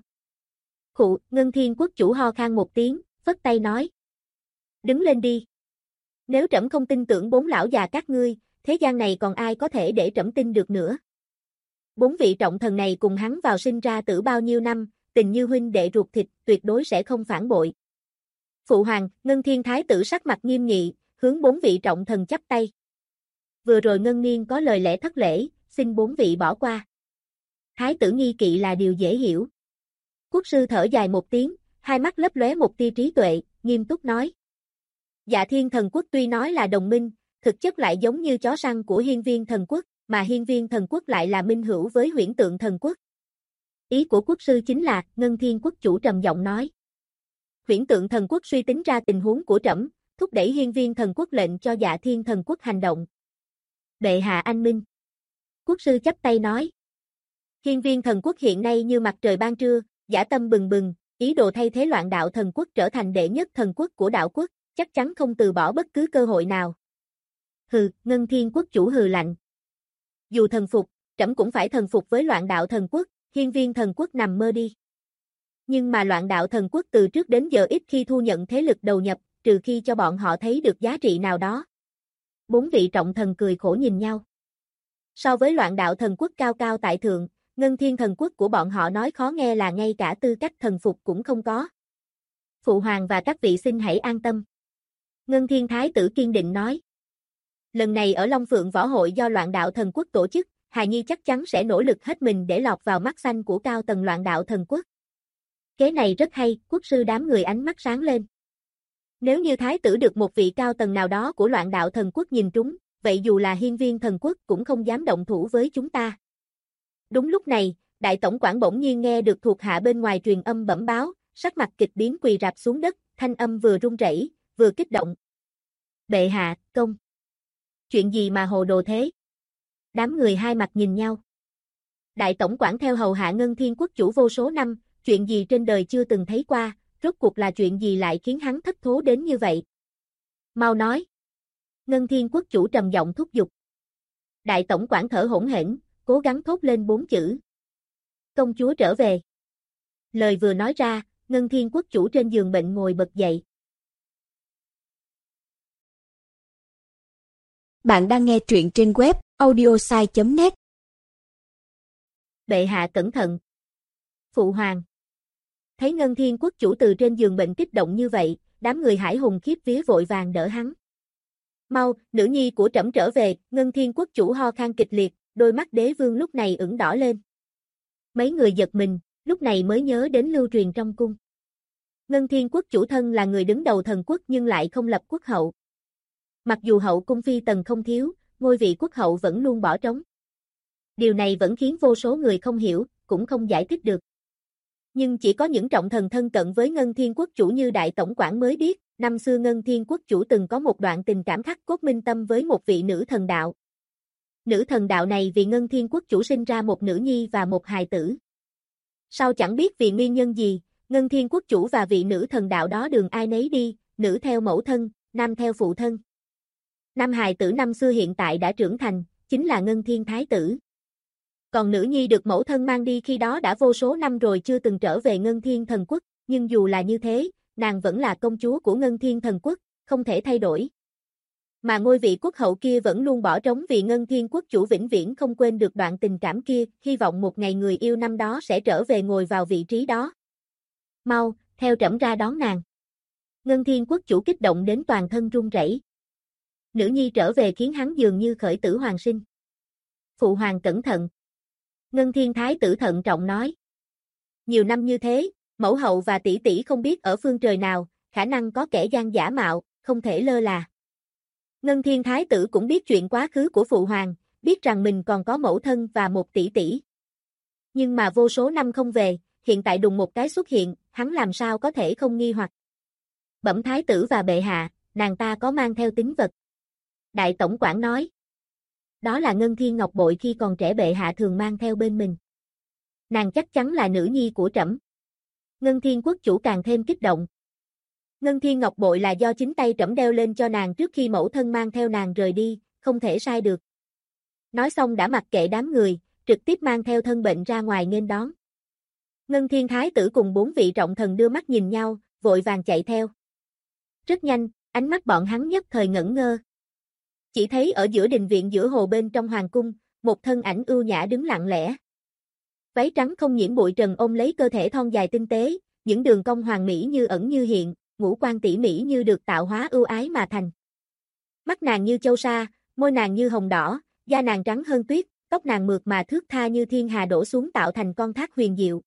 Khụ, Ngân Thiên quốc chủ ho khan một tiếng, phất tay nói. Đứng lên đi. Nếu trẫm không tin tưởng 4 lão già các ngươi, thế gian này còn ai có thể để trẫm tin được nữa. 4 vị trọng thần này cùng hắn vào sinh ra tử bao nhiêu năm, tình như huynh đệ ruột thịt, tuyệt đối sẽ không phản bội. Phụ hoàng, Ngân Thiên thái tử sắc mặt nghiêm nghị, hướng 4 vị trọng thần chắp tay. Vừa rồi Ngân Niên có lời lẽ thất lễ, xin 4 vị bỏ qua. Thái tử nghi kỵ là điều dễ hiểu. Quốc sư thở dài một tiếng, hai mắt lấp lóe một tia trí tuệ, nghiêm túc nói. Dạ Thiên thần quốc tuy nói là đồng minh, thực chất lại giống như chó săn của Hiên Viên thần quốc, mà Hiên Viên thần quốc lại là minh hữu với Huyễn Tượng thần quốc. Ý của quốc sư chính là, Ngân Thiên quốc chủ trầm giọng nói. Huyễn Tượng thần quốc suy tính ra tình huống của trẫm, thúc đẩy Hiên Viên thần quốc lệnh cho Dạ Thiên thần quốc hành động. Bệ hạ anh minh. Quốc sư chắp tay nói. Hiên Viên thần quốc hiện nay như mặt trời ban trưa, dã tâm bừng bừng, ý đồ thay thế Loạn Đạo thần quốc trở thành đệ nhất thần quốc của đạo quốc, chắc chắn không từ bỏ bất cứ cơ hội nào. Hừ, Ngân Thiên quốc chủ hừ lạnh. Dù thần phục, trẫm cũng phải thần phục với Loạn Đạo thần quốc, Hiên Viên thần quốc nằm mơ đi. Nhưng mà Loạn Đạo thần quốc từ trước đến giờ ít khi thu nhận thế lực đầu nhập, trừ khi cho bọn họ thấy được giá trị nào đó. 4 vị trọng thần cười khổ nhìn nhau. So với Loạn Đạo thần quốc cao cao tại thượng, Ngân Thiên thần quốc của bọn họ nói khó nghe là ngay cả tư cách thần phục cũng không có. Phụ hoàng và các vị xin hãy an tâm. Ngân Thiên thái tử kiên định nói. Lần này ở Long Phượng Võ hội do Loạn Đạo thần quốc tổ chức, Hài Nhi chắc chắn sẽ nỗ lực hết mình để lọt vào mắt xanh của cao tầng Loạn Đạo thần quốc. Kế này rất hay, quốc sư đám người ánh mắt sáng lên. Nếu như thái tử được một vị cao tầng nào đó của Loạn Đạo thần quốc nhìn trúng, vậy dù là Hiên Viên thần quốc cũng không dám động thủ với chúng ta. Đúng lúc này, đại tổng quản bỗng nhiên nghe được thuộc hạ bên ngoài truyền âm bẩm báo, sắc mặt kịch biến quỳ rạp xuống đất, thanh âm vừa run rẩy, vừa kích động. Bệ hạ, công. Chuyện gì mà hồ đồ thế? Đám người hai mặt nhìn nhau. Đại tổng quản theo hầu hạ Ngân Thiên quốc chủ vô số năm, chuyện gì trên đời chưa từng thấy qua, rốt cuộc là chuyện gì lại khiến hắn thất thố đến như vậy? Mau nói. Ngân Thiên quốc chủ trầm giọng thúc giục. Đại tổng quản thở hổn hển, cố gắng thốt lên 4 chữ. Công chúa trở về. Lời vừa nói ra, Ngân Thiên quốc chủ trên giường bệnh ngồi bật dậy. Bạn đang nghe truyện trên web audiosai.net. Bệ hạ cẩn thận. Phụ hoàng. Thấy Ngân Thiên quốc chủ từ trên giường bệnh kích động như vậy, đám người hải hùng khiếp vía vội vàng đỡ hắn. Mau, nữ nhi của trẫm trở về, Ngân Thiên Quốc chủ ho khan kịch liệt, đôi mắt đế vương lúc này ửng đỏ lên. Mấy người giật mình, lúc này mới nhớ đến lưu truyền trong cung. Ngân Thiên Quốc chủ thân là người đứng đầu thần quốc nhưng lại không lập quốc hậu. Mặc dù hậu cung phi tần không thiếu, ngôi vị quốc hậu vẫn luôn bỏ trống. Điều này vẫn khiến vô số người không hiểu, cũng không giải thích được. Nhưng chỉ có những trọng thần thân cận với Ngân Thiên Quốc chủ như Đại Tổng quản mới biết, năm xưa Ngân Thiên Quốc chủ từng có một đoạn tình cảm khắc cốt minh tâm với một vị nữ thần đạo. Nữ thần đạo này vì Ngân Thiên Quốc chủ sinh ra một nữ nhi và một hài tử. Sau chẳng biết vì nguyên nhân gì, Ngân Thiên Quốc chủ và vị nữ thần đạo đó đường ai nấy đi, nữ theo mẫu thân, nam theo phụ thân. Nam hài tử năm xưa hiện tại đã trưởng thành, chính là Ngân Thiên Thái tử. Còn nữ nhi được mẫu thân mang đi khi đó đã vô số năm rồi chưa từng trở về Ngân Thiên Thần Quốc, nhưng dù là như thế, nàng vẫn là công chúa của Ngân Thiên Thần Quốc, không thể thay đổi. Mà ngôi vị quốc hậu kia vẫn luôn bỏ trống vì Ngân Thiên Quốc chủ vĩnh viễn không quên được đoạn tình cảm kia, hy vọng một ngày người yêu năm đó sẽ trở về ngồi vào vị trí đó. Mau, theo trẫm ra đón nàng. Ngân Thiên Quốc chủ kích động đến toàn thân run rẩy. Nữ nhi trở về khiến hắn dường như khởi tử hoàn sinh. Phụ hoàng cẩn thận. Ngân Thiên Thái tử thận trọng nói. Nhiều năm như thế, mẫu hậu và tỷ tỷ không biết ở phương trời nào, khả năng có kẻ gian giả mạo, không thể lơ là. Ngân Thiên Thái tử cũng biết chuyện quá khứ của phụ hoàng, biết rằng mình còn có mẫu thân và một tỷ tỷ. Nhưng mà vô số năm không về, hiện tại đùng một cái xuất hiện, hắn làm sao có thể không nghi hoặc. Bẩm thái tử và bệ hạ, nàng ta có mang theo tín vật. Đại tổng quản nói. Đó là Ngân Thiên Ngọc Bội khi còn trẻ bệ hạ thường mang theo bên mình. Nàng chắc chắn là nữ nhi của trẫm. Ngân Thiên Quốc chủ càng thêm kích động. Ngân Thiên Ngọc Bội là do chính tay trẫm đeo lên cho nàng trước khi mẫu thân mang theo nàng rời đi, không thể sai được. Nói xong đã mặc kệ đám người, trực tiếp mang theo thân bệnh ra ngoài nghênh đón. Ngân Thiên Thái tử cùng 4 vị trọng thần đưa mắt nhìn nhau, vội vàng chạy theo. Rất nhanh, ánh mắt bọn hắn nhất thời ngẩn ngơ. Chỉ thấy ở giữa đình viện giữa hồ bên trong hoàng cung, một thân ảnh ưu nhã đứng lặng lẽ. Váy trắng không nhiễm bụi trần ôm lấy cơ thể thon dài tinh tế, những đường cong hoàn mỹ như ẩn như hiện, ngũ quan tỉ mỉ như được tạo hóa ưu ái mà thành. Mắt nàng như châu sa, môi nàng như hồng đỏ, da nàng trắng hơn tuyết, tóc nàng mượt mà thướt tha như thiên hà đổ xuống tạo thành con thác huyền diệu.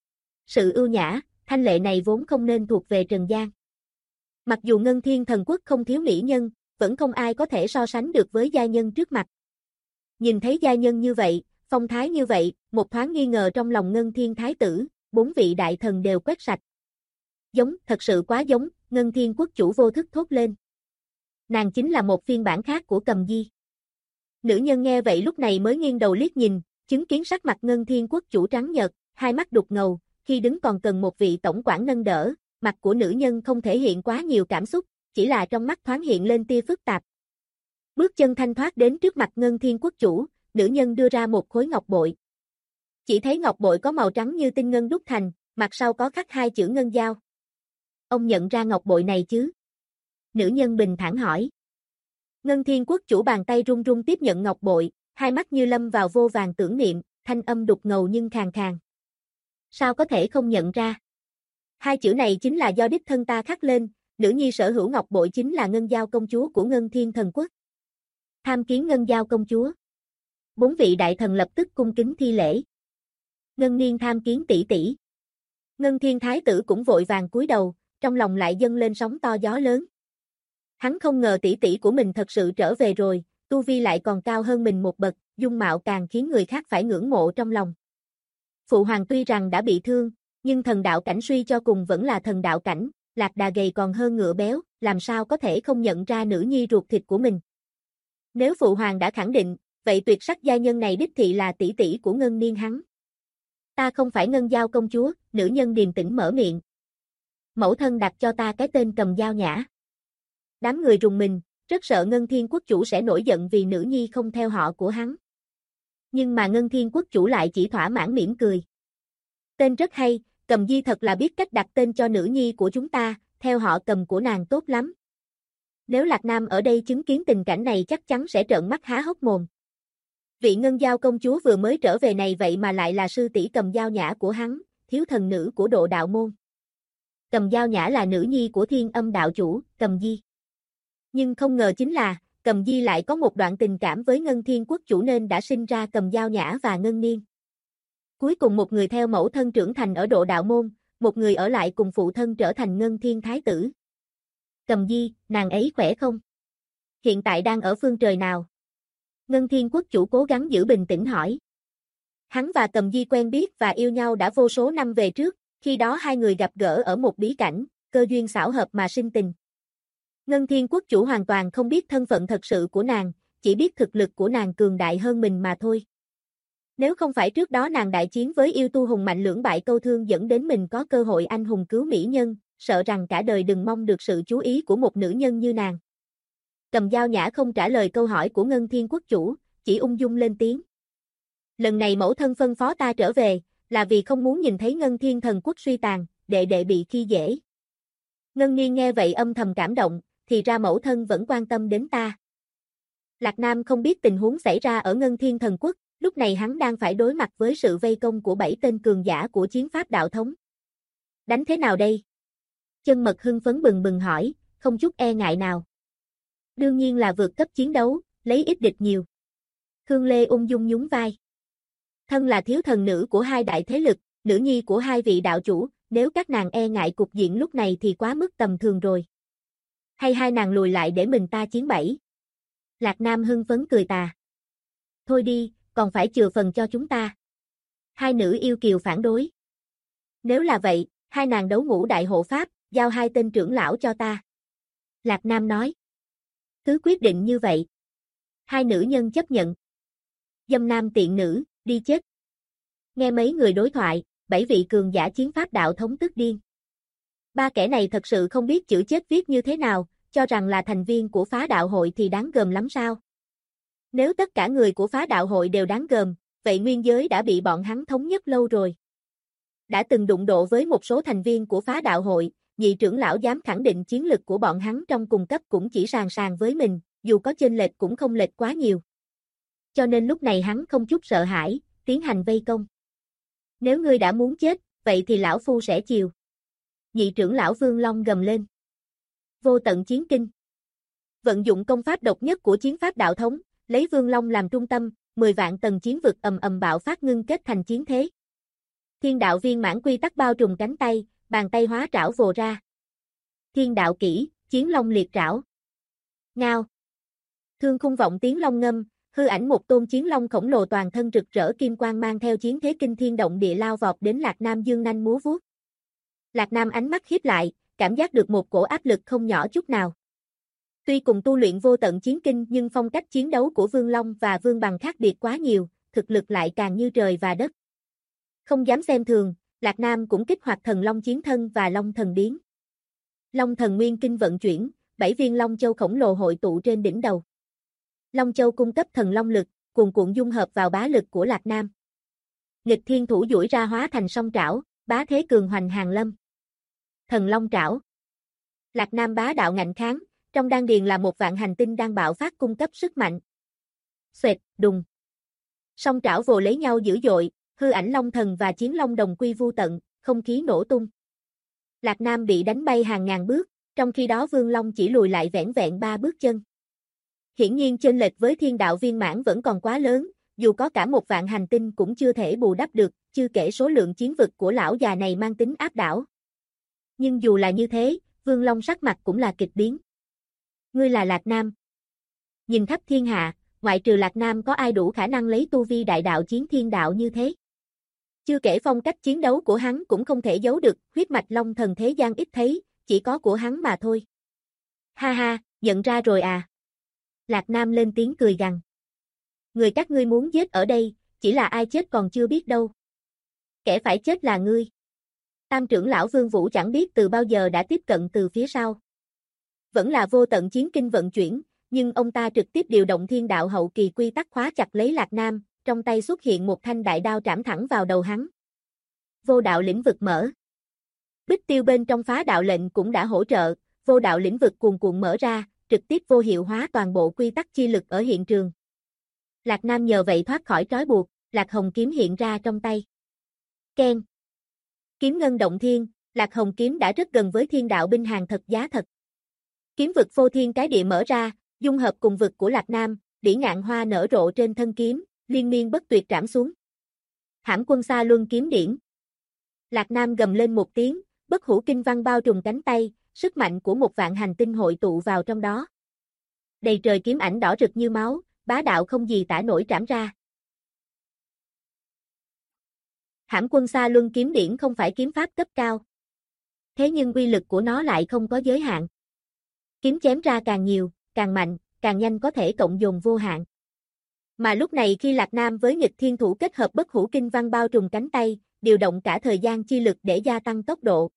Sự ưu nhã, thanh lệ này vốn không nên thuộc về trần gian. Mặc dù Ngân Thiên Thần Quốc không thiếu mỹ nhân, vẫn không ai có thể so sánh được với giai nhân trước mặt. Nhìn thấy giai nhân như vậy, phong thái như vậy, một thoáng nghi ngờ trong lòng Ngân Thiên Thái tử, 4 vị đại thần đều quét sạch. Giống, thật sự quá giống, Ngân Thiên Quốc chủ vô thức thốt lên. Nàng chính là một phiên bản khác của Cầm Di. Nữ nhân nghe vậy lúc này mới nghiêng đầu liếc nhìn, chứng kiến sắc mặt Ngân Thiên Quốc chủ trắng nhợt, hai mắt đục ngầu, khi đứng còn cần một vị tổng quản nâng đỡ, mặt của nữ nhân không thể hiện quá nhiều cảm xúc, chỉ là trong mắt thoáng hiện lên tia phức tạp. Bước chân thanh thoát đến trước mặt Ngân Thiên Quốc chủ, nữ nhân đưa ra một khối ngọc bội. Chỉ thấy ngọc bội có màu trắng như tinh ngân đúc thành, mặt sau có khắc 2 chữ ngân giao. Ông nhận ra ngọc bội này chứ? Nữ nhân bình thản hỏi. Ngân Thiên Quốc chủ bàn tay run run tiếp nhận ngọc bội, hai mắt như lâm vào vô vàn tưởng niệm, thanh âm đục ngầu nhưng khàn khàn. Sao có thể không nhận ra? 2 chữ này chính là do đích thân ta khắc lên, nữ nhi sở hữu ngọc bội chính là Ngân Giao công chúa của Ngân Thiên Thần Quốc. Tham kiến Ngân Giao công chúa. 4 vị đại thần lập tức cung kính thi lễ. Ngân Niên tham kiến tỷ tỷ. Ngân Thiên Thái tử cũng vội vàng cúi đầu, trong lòng lại dâng lên sóng to gió lớn. Hắn không ngờ tỷ tỷ của mình thật sự trở về rồi, tu vi lại còn cao hơn mình một bậc, dung mạo càng khiến người khác phải ngưỡng mộ trong lòng. Phụ hoàng tuy rằng đã bị thương, nhưng thần đạo cảnh suy cho cùng vẫn là thần đạo cảnh, lạc đà gầy còn hơn ngựa béo, làm sao có thể không nhận ra nữ nhi ruột thịt của mình. Nếu phụ hoàng đã khẳng định, vậy tuyệt sắc giai nhân này đích thị là tỷ tỷ của Ngân Niên hắn. Ta không phải Ngân Giao công chúa, nữ nhân điềm tĩnh mở miệng. Mẫu thân đặt cho ta cái tên Cầm Dao Nhã. Đám người rùng mình, rất sợ Ngân Thiên Quốc chủ sẽ nổi giận vì nữ nhi không theo họ của hắn. Nhưng mà Ngân Thiên Quốc chủ lại chỉ thỏa mãn mỉm cười. Tên rất hay, Cầm Di thật là biết cách đặt tên cho nữ nhi của chúng ta, theo họ Cầm của nàng tốt lắm. Nếu Lạc Nam ở đây chứng kiến tình cảnh này chắc chắn sẽ trợn mắt há hốc mồm. Vị Ngân Giao công chúa vừa mới trở về này vậy mà lại là sư tỷ Cầm Dao Nhã của hắn, thiếu thần nữ của Độ Đạo môn. Cầm Dao Nhã là nữ nhi của Thiên Âm đạo chủ, Cầm Di. Nhưng không ngờ chính là, Cầm Di lại có một đoạn tình cảm với Ngân Thiên quốc chủ nên đã sinh ra Cầm Dao Nhã và Ngân Niên. Cuối cùng một người theo mẫu thân trưởng thành ở Độ Đạo Môn, một người ở lại cùng phụ thân trở thành Ngân Thiên Thái tử. Cầm Di, nàng ấy khỏe không? Hiện tại đang ở phương trời nào? Ngân Thiên quốc chủ cố gắng giữ bình tĩnh hỏi. Hắn và Cầm Di quen biết và yêu nhau đã vô số năm về trước, khi đó hai người gặp gỡ ở một bí cảnh, cơ duyên xảo hợp mà sinh tình. Ngân Thiên quốc chủ hoàn toàn không biết thân phận thật sự của nàng, chỉ biết thực lực của nàng cường đại hơn mình mà thôi. Nếu không phải trước đó nàng đại chiến với yêu tu hùng mạnh lưỡng bại câu thương dẫn đến mình có cơ hội anh hùng cứu mỹ nhân, sợ rằng cả đời đừng mong được sự chú ý của một nữ nhân như nàng. Cầm Dao Nhã không trả lời câu hỏi của Ngân Thiên quốc chủ, chỉ ung dung lên tiếng. Lần này mẫu thân phân phó ta trở về, là vì không muốn nhìn thấy Ngân Thiên thần quốc suy tàn, đệ đệ bị khi dễ. Ngân Niên nghe vậy âm thầm cảm động, thì ra mẫu thân vẫn quan tâm đến ta. Lạc Nam không biết tình huống xảy ra ở Ngân Thiên thần quốc, lúc này hắn đang phải đối mặt với sự vây công của 7 tên cường giả của chiến pháp đạo thống. Đánh thế nào đây? Chân Mật hưng phấn bừng bừng hỏi, không chút e ngại nào. Đương nhiên là vượt cấp chiến đấu, lấy ít địch nhiều. Khương Lê ung dung nhún vai. Thân là thiếu thần nữ của hai đại thế lực, nữ nhi của hai vị đạo chủ, nếu các nàng e ngại cục diện lúc này thì quá mức tầm thường rồi. Hay hai nàng lùi lại để mình ta chiến bẫy? Lạc Nam hưng phấn cười tà. Thôi đi, còn phải chừa phần cho chúng ta. Hai nữ yêu kiều phản đối. Nếu là vậy, hai nàng đấu ngũ đại hộ pháp, giao hai tên trưởng lão cho ta. Lạc Nam nói. Cứ quyết định như vậy. Hai nữ nhân chấp nhận. Dâm nam tiện nữ, đi chết. Nghe mấy người đối thoại, 7 vị cường giả chiến pháp đạo thống tức điên. Ba kẻ này thật sự không biết chữ chết viết như thế nào, cho rằng là thành viên của phá đạo hội thì đáng gờm lắm sao? Nếu tất cả người của phá đạo hội đều đáng gờm, vậy nguyên giới đã bị bọn hắn thống nhất lâu rồi. Đã từng đụng độ với một số thành viên của phá đạo hội, nhị trưởng lão dám khẳng định chiến lực của bọn hắn trong cùng cấp cũng chỉ sàn sàn với mình, dù có chênh lệch cũng không lệch quá nhiều. Cho nên lúc này hắn không chút sợ hãi, tiến hành vây công. Nếu ngươi đã muốn chết, vậy thì lão phu sẽ chiều. Nhị trưởng lão Vương Long gầm lên. Vô tận chiến kinh. Vận dụng công pháp độc nhất của chiến pháp đạo thống, lấy Vương Long làm trung tâm, 10 vạn tầng chiến vực ầm ầm bạo phát ngưng kết thành chiến thế. Thiên đạo viên mãn quy tắc bao trùm cánh tay, bàn tay hóa trảo vồ ra. Thiên đạo kỹ, chiến long liệt trảo. Ngao. Thương khung vọng tiếng long ngâm, hư ảnh một tôn chiến long khổng lồ toàn thân rực rỡ kim quang mang theo chiến thế kinh thiên động địa lao vọt đến Lạc Nam dương nanh múa vuốt. Lạc Nam ánh mắt híp lại, cảm giác được một cổ áp lực không nhỏ chút nào. Tuy cùng tu luyện vô tận chiến kinh nhưng phong cách chiến đấu của Vương Long và Vương Bằng khác biệt quá nhiều, thực lực lại càng như trời và đất. Không dám xem thường, Lạc Nam cũng kích hoạt thần Long chiến thân và Long thần biến. Long thần nguyên kinh vận chuyển, 7 viên Long châu khổng lồ hội tụ trên đỉnh đầu. Long châu cung cấp thần Long lực, cuồn cuộn dung hợp vào bá lực của Lạc Nam. Nghịch thiên thủ duỗi ra hóa thành song trảo, bá thế cường hoành hàng lâm. Thần Long trảo. Lạc Nam bá đạo ngạnh kháng, trong đan điền là một vạn hành tinh đang bạo phát cung cấp sức mạnh. Xoẹt, đùng. Song trảo vồ lấy nhau dữ dội, hư ảnh Long thần và chiến long đồng quy vu tận, không khí nổ tung. Lạc Nam bị đánh bay hàng ngàn bước, trong khi đó Vương Long chỉ lùi lại vẻn vẹn 3 bước chân. Hiển nhiên chênh lệch với thiên đạo viên mãn vẫn còn quá lớn, dù có cả một vạn hành tinh cũng chưa thể bù đắp được, chưa kể số lượng chiến vực của lão già này mang tính áp đảo. Nhưng dù là như thế, Vương Long sắc mặt cũng là kịch biến. Ngươi là Lạc Nam. Nhìn khắp thiên hạ, ngoại trừ Lạc Nam có ai đủ khả năng lấy tu vi đại đạo chiến thiên đạo như thế. Chưa kể phong cách chiến đấu của hắn cũng không thể giấu được, huyết mạch Long thần thế gian ít thấy, chỉ có của hắn mà thôi. Ha ha, nhận ra rồi à. Lạc Nam lên tiếng cười gằn. Người các ngươi muốn giết ở đây, chỉ là ai chết còn chưa biết đâu. Kẻ phải chết là ngươi. Tam trưởng lão Vương Vũ chẳng biết từ bao giờ đã tiếp cận từ phía sau. Vẫn là vô tận chiến kinh vận chuyển, nhưng ông ta trực tiếp điều động thiên đạo hậu kỳ quy tắc khóa chặt lấy Lạc Nam, trong tay xuất hiện một thanh đại đao trảm thẳng vào đầu hắn. Vô đạo lĩnh vực mở. Bích tiêu bên trong phá đạo lệnh cũng đã hỗ trợ, vô đạo lĩnh vực cuồn cuộn mở ra, trực tiếp vô hiệu hóa toàn bộ quy tắc chi lực ở hiện trường. Lạc Nam nhờ vậy thoát khỏi trói buộc, Lạc Hồng kiếm hiện ra trong tay. Keng. Kiếm ngân động thiên, Lạc Hồng kiếm đã rất gần với thiên đạo binh hàng thật giá thật. Kiếm vực phô thiên cái địa mở ra, dung hợp cùng vực của Lạc Nam, bỉ ngạn hoa nở rộ trên thân kiếm, liên miên bất tuyệt trảm xuống. Hãm Quân Xa Luân kiếm điển. Lạc Nam gầm lên một tiếng, bất hủ kinh văn bao trùm cánh tay, sức mạnh của một vạn hành tinh hội tụ vào trong đó. Đầy trời kiếm ảnh đỏ rực như máu, bá đạo không gì tả nổi trảm ra. Hãm Quân Xa Luân kiếm điển không phải kiếm pháp cấp cao. Thế nhưng uy lực của nó lại không có giới hạn. Kiếm chém ra càng nhiều, càng mạnh, càng nhanh có thể cộng dồn vô hạn. Mà lúc này khi Lạc Nam với nghịch thiên thủ kết hợp bất hủ kinh văn bao trùm cánh tay, điều động cả thời gian chi lực để gia tăng tốc độ.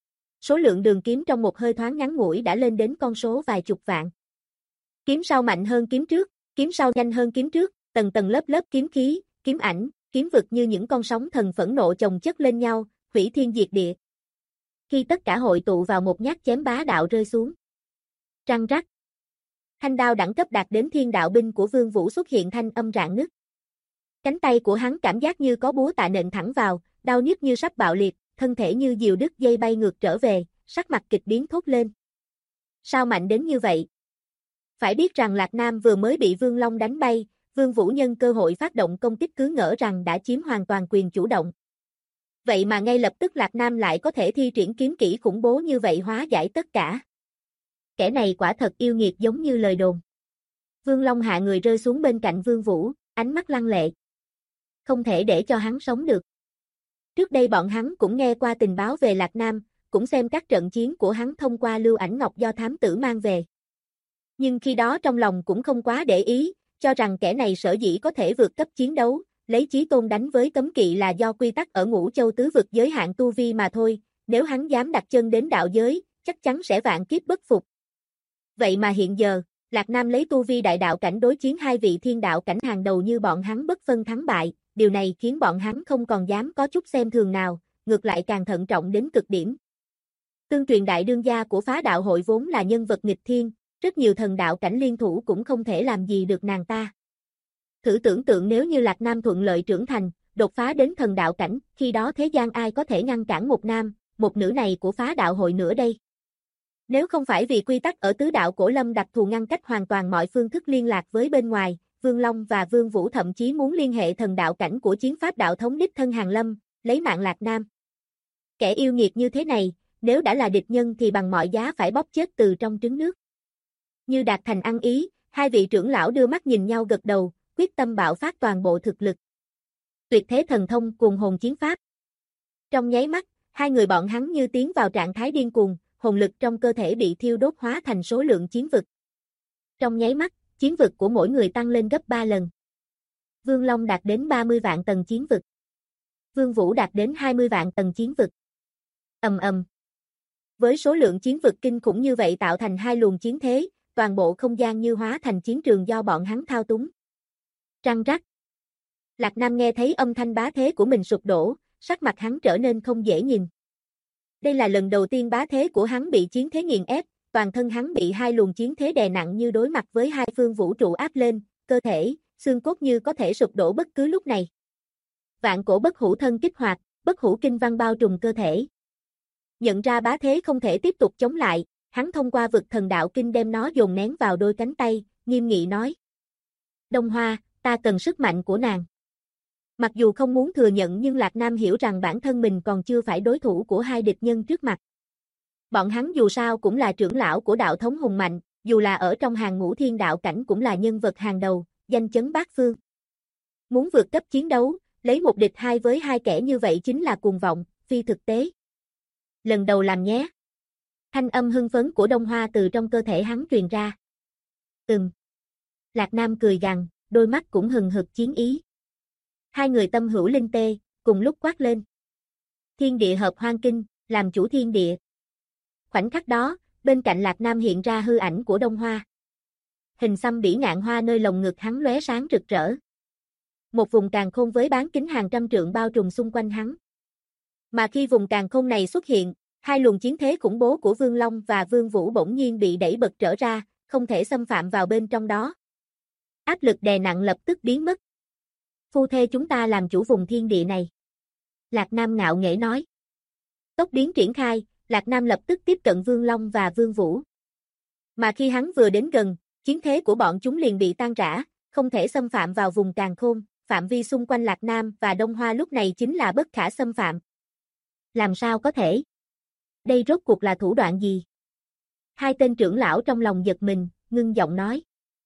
Số lượng đường kiếm trong một hơi thoáng ngắn ngủi đã lên đến con số vài chục vạn. Kiếm sau mạnh hơn kiếm trước, kiếm sau nhanh hơn kiếm trước, tầng tầng lớp lớp kiếm khí, kiếm ảnh, kiếm vực như những con sóng thần phẫn nộ chồng chất lên nhau, hủy thiên diệt địa. Khi tất cả hội tụ vào một nhát chém bá đạo rơi xuống. Trăng rắc. Thanh đao đẳng cấp đạt đến thiên đạo binh của Vương Vũ xuất hiện thanh âm rạn nứt. Cánh tay của hắn cảm giác như có búa tạ nện thẳng vào, đau nhức như sắp bạo liệt, thân thể như diều đứt dây bay ngược trở về, sắc mặt kịch biến thốt lên. Sao mạnh đến như vậy? Phải biết rằng Lạc Nam vừa mới bị Vương Long đánh bay, Vương Vũ nhân cơ hội phát động công kích cứ ngỡ rằng đã chiếm hoàn toàn quyền chủ động. Vậy mà ngay lập tức Lạc Nam lại có thể thi triển kiếm kỹ khủng bố như vậy hóa giải tất cả. Kẻ này quả thật yêu nghiệt giống như lời đồn. Vương Long hạ người rơi xuống bên cạnh Vương Vũ, ánh mắt lăng lệ. Không thể để cho hắn sống được. Trước đây bọn hắn cũng nghe qua tình báo về Lạc Nam, cũng xem các trận chiến của hắn thông qua lưu ảnh ngọc do thám tử mang về. Nhưng khi đó trong lòng cũng không quá để ý, cho rằng kẻ này sở dĩ có thể vượt cấp chiến đấu, lấy chí tôn đánh với cấm kỵ là do quy tắc ở Ngũ Châu tứ vực giới hạn tu vi mà thôi, nếu hắn dám đặt chân đến đạo giới, chắc chắn sẽ vạn kiếp bất phục. Vậy mà hiện giờ, Lạc Nam lấy tu vi đại đạo cảnh đối chiến hai vị thiên đạo cảnh hàng đầu như bọn hắn bất phân thắng bại, điều này khiến bọn hắn không còn dám có chút xem thường nào, ngược lại càng thận trọng đến cực điểm. Tương truyền đại đương gia của phá đạo hội vốn là nhân vật nghịch thiên, rất nhiều thần đạo cảnh liên thủ cũng không thể làm gì được nàng ta. Thử tưởng tượng nếu như Lạc Nam thuận lợi trưởng thành, đột phá đến thần đạo cảnh, khi đó thế gian ai có thể ngăn cản một nam, một nữ này của phá đạo hội nữa đây? Nếu không phải vì quy tắc ở tứ đạo cổ lâm đặc thù ngăn cách hoàn toàn mọi phương thức liên lạc với bên ngoài, Vương Long và Vương Vũ thậm chí muốn liên hệ thần đạo cảnh của chiến pháp đạo thống đích thân hàng lâm, lấy mạng Lạc Nam. Kẻ yêu nghiệt như thế này, nếu đã là địch nhân thì bằng mọi giá phải bóp chết từ trong trứng nước. Như đạt thành ăn ý, hai vị trưởng lão đưa mắt nhìn nhau gật đầu, quyết tâm bạo phát toàn bộ thực lực. Tuyệt thế thần thông cùng hồn chiến pháp. Trong nháy mắt, hai người bọn hắn như tiến vào trạng thái điên cuồng, hồn lực trong cơ thể bị thiêu đốt hóa thành số lượng chiến vực. Trong nháy mắt, chiến vực của mỗi người tăng lên gấp 3 lần. Vương Long đạt đến 30 vạn tầng chiến vực. Vương Vũ đạt đến 20 vạn tầng chiến vực. Ầm ầm. Với số lượng chiến vực kinh khủng như vậy tạo thành hai luồng chiến thế, toàn bộ không gian như hóa thành chiến trường do bọn hắn thao túng. Trăng rắc. Lạc Nam nghe thấy âm thanh bá thế của mình sụp đổ, sắc mặt hắn trở nên không dễ nhìn. Đây là lần đầu tiên bá thế của hắn bị chiến thế nghiền ép, toàn thân hắn bị hai luồng chiến thế đè nặng như đối mặt với hai phương vũ trụ áp lên, cơ thể, xương cốt như có thể sụp đổ bất cứ lúc này. Vạn cổ bất hủ thân kích hoạt, bất hủ kinh văn bao trùm cơ thể. Nhận ra bá thế không thể tiếp tục chống lại, hắn thông qua vực thần đạo kinh đem nó dồn nén vào đôi cánh tay, nghiêm nghị nói. Đông Hoa, ta cần sức mạnh của nàng. Mặc dù không muốn thừa nhận nhưng Lạc Nam hiểu rằng bản thân mình còn chưa phải đối thủ của hai địch nhân trước mặt. Bọn hắn dù sao cũng là trưởng lão của đạo thống hùng mạnh, dù là ở trong hàng ngũ thiên đạo cảnh cũng là nhân vật hàng đầu, danh chấn bát phương. Muốn vượt cấp chiến đấu, lấy một địch hai với hai kẻ như vậy chính là cuồng vọng, phi thực tế. Lần đầu làm nhé. Thanh âm hưng phấn của Đông Hoa từ trong cơ thể hắn truyền ra. Lạc Nam cười gằn, đôi mắt cũng hừng hực chiến ý. Hai người tâm hữu linh tê, cùng lúc quát lên. Thiên địa hợp hoang kinh, làm chủ thiên địa. Khoảnh khắc đó, bên cạnh Lạc Nam hiện ra hư ảnh của Đông Hoa. Hình xăm bỉ ngạn hoa nơi lồng ngực hắn lóe sáng rực rỡ. Một vùng càn khôn với bán kính hàng trăm trượng bao trùm xung quanh hắn. Mà khi vùng càn khôn này xuất hiện, hai luồng chiến thế khủng bố của Vương Long và Vương Vũ bỗng nhiên bị đẩy bật trở ra, không thể xâm phạm vào bên trong đó. Áp lực đè nặng lập tức biến mất. Phu thê chúng ta làm chủ vùng thiên địa này. Lạc Nam ngạo nghễ nói. Tốc biến triển khai, Lạc Nam lập tức tiếp cận Vương Long và Vương Vũ. Mà khi hắn vừa đến gần, chiến thế của bọn chúng liền bị tan rã, không thể xâm phạm vào vùng càn khôn, phạm vi xung quanh Lạc Nam và Đông Hoa lúc này chính là bất khả xâm phạm. Làm sao có thể? Đây rốt cuộc là thủ đoạn gì? Hai tên trưởng lão trong lòng giật mình, ngưng giọng nói.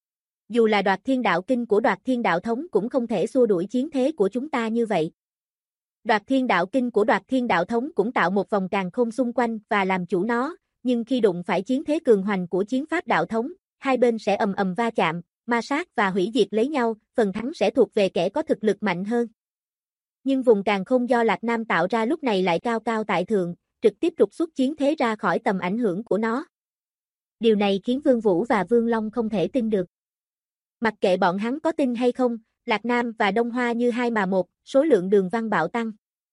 Dù là Đoạt Thiên Đạo Kinh của Đoạt Thiên Đạo Thống cũng không thể xua đuổi chiến thế của chúng ta như vậy. Đoạt Thiên Đạo Kinh của Đoạt Thiên Đạo Thống cũng tạo một vòng càn khôn xung quanh và làm chủ nó, nhưng khi đụng phải chiến thế cường hoành của chiến pháp đạo thống, hai bên sẽ ầm ầm va chạm, ma sát và hủy diệt lấy nhau, phần thắng sẽ thuộc về kẻ có thực lực mạnh hơn. Nhưng vùng càn khôn do Lạc Nam tạo ra lúc này lại cao cao tại thượng, trực tiếp trục xuất chiến thế ra khỏi tầm ảnh hưởng của nó. Điều này khiến Vương Vũ và Vương Long không thể tin được. Mặc kệ bọn hắn có tin hay không, Lạc Nam và Đông Hoa như hai mà một, số lượng đường văn bạo tăng.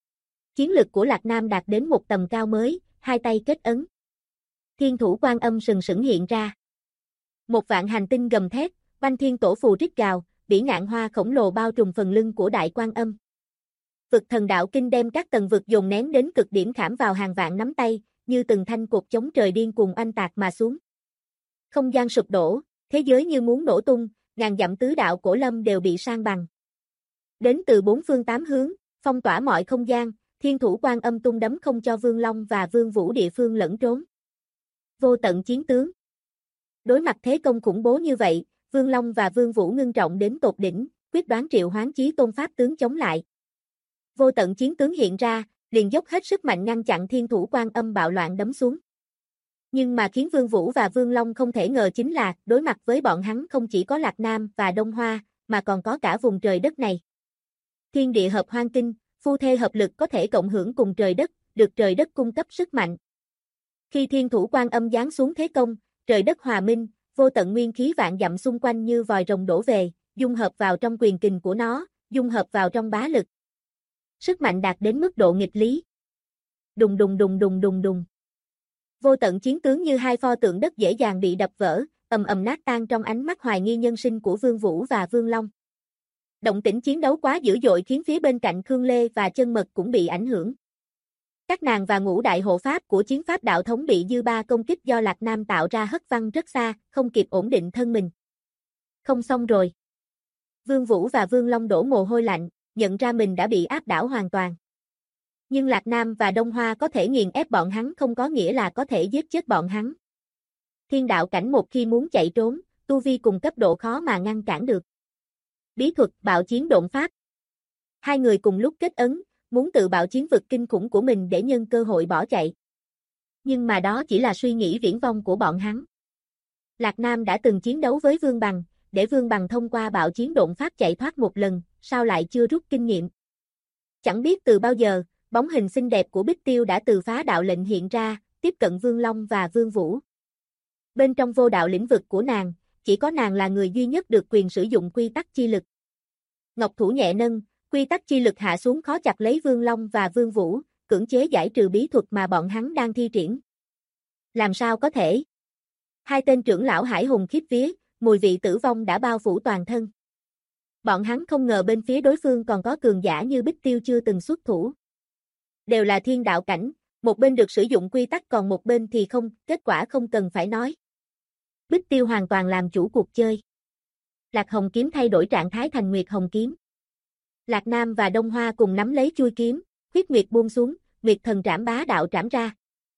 Chiến lực của Lạc Nam đạt đến một tầm cao mới, hai tay kết ấn. Thiên thủ Quan Âm sừng sững hiện ra. Một vạn hành tinh gầm thét, Oanh Thiên Tổ Phù rít gào, bỉ ngạn hoa khổng lồ bao trùm phần lưng của Đại Quan Âm. Vực Thần Đạo Kinh đem các tầng vực dồn nén đến cực điểm khảm vào hàng vạn nắm tay, như từng thanh cột chống trời điên cuồng oanh tạc mà xuống. Không gian sụp đổ, thế giới như muốn nổ tung, ngàn dặm tứ đạo cổ lâm đều bị san bằng. Đến từ bốn phương tám hướng, phong tỏa mọi không gian, Thiên thủ Quan Âm tung đấm không cho Vương Long và Vương Vũ địa phương lẫn trốn. Vô tận chiến tướng. Đối mặt thế công khủng bố như vậy, Vương Long và Vương Vũ ngưng trọng đến tột đỉnh, quyết đoán triệu hoán chí tôn pháp tướng chống lại. Vô tận chiến tướng hiện ra, liền dốc hết sức mạnh ngăn chặn Thiên thủ Quan Âm bạo loạn đấm xuống. Nhưng mà khiến Vương Vũ và Vương Long không thể ngờ chính là, đối mặt với bọn hắn không chỉ có Lạc Nam và Đông Hoa, mà còn có cả vùng trời đất này. Thiên địa hợp hoang kinh, phu thê hợp lực có thể cộng hưởng cùng trời đất, được trời đất cung cấp sức mạnh. Khi Thiên thủ Quan Âm giáng xuống thế công, trời đất hòa minh, vô tận nguyên khí vạn dặm xung quanh như vòi rồng đổ về, dung hợp vào trong quyền kình của nó, dung hợp vào trong bá lực. Sức mạnh đạt đến mức độ nghịch lý. Đùng đùng đùng đùng đùng đùng. Vô tận chiến tướng như hai pho tượng đất dễ dàng bị đập vỡ, ầm ầm nát tan trong ánh mắt hoài nghi nhân sinh của Vương Vũ và Vương Long. Động tĩnh chiến đấu quá dữ dội khiến phía bên cạnh Khương Lê và Chân Mật cũng bị ảnh hưởng. Các nàng và ngũ đại hộ pháp của chiến pháp đạo thống bị dư ba công kích do Lạc Nam tạo ra hất văng rất xa, không kịp ổn định thân mình. Không xong rồi. Vương Vũ và Vương Long đổ mồ hôi lạnh, nhận ra mình đã bị áp đảo hoàn toàn. Nhưng Lạc Nam và Đông Hoa có thể nghiền ép bọn hắn không có nghĩa là có thể giết chết bọn hắn. Thiên đạo cảnh một khi muốn chạy trốn, tu vi cùng cấp độ khó mà ngăn cản được. Bí thuật bạo chiến độn pháp. Hai người cùng lúc kết ấn, muốn tự bạo chiến vực kinh khủng của mình để nhân cơ hội bỏ chạy. Nhưng mà đó chỉ là suy nghĩ viển vông của bọn hắn. Lạc Nam đã từng chiến đấu với Vương Bằng, để Vương Bằng thông qua bạo chiến độn pháp chạy thoát một lần, sao lại chưa rút kinh nghiệm. Chẳng biết từ bao giờ, bóng hình xinh đẹp của Bích Tiêu đã từ phá đạo lệnh hiện ra, tiếp cận Vương Long và Vương Vũ. Bên trong vô đạo lĩnh vực của nàng, chỉ có nàng là người duy nhất được quyền sử dụng quy tắc chi lực. Ngọc thủ nhẹ nâng, quy tắc chi lực hạ xuống khó chặt lấy Vương Long và Vương Vũ, cưỡng chế giải trừ bí thuật mà bọn hắn đang thi triển. Làm sao có thể? Hai tên trưởng lão hải hùng khiếp vía, mùi vị tử vong đã bao phủ toàn thân. Bọn hắn không ngờ bên phía đối phương còn có cường giả như Bích Tiêu chưa từng xuất thủ. Đều là thiên đạo cảnh, một bên được sử dụng quy tắc còn một bên thì không, kết quả không cần phải nói. Bích Tiêu hoàn toàn làm chủ cuộc chơi. Lạc Hồng kiếm thay đổi trạng thái thành Nguyệt Hồng kiếm. Lạc Nam và Đông Hoa cùng nắm lấy chuôi kiếm, huyết nguyệt buông xuống, Nguyệt thần trảm bá đạo trảm ra.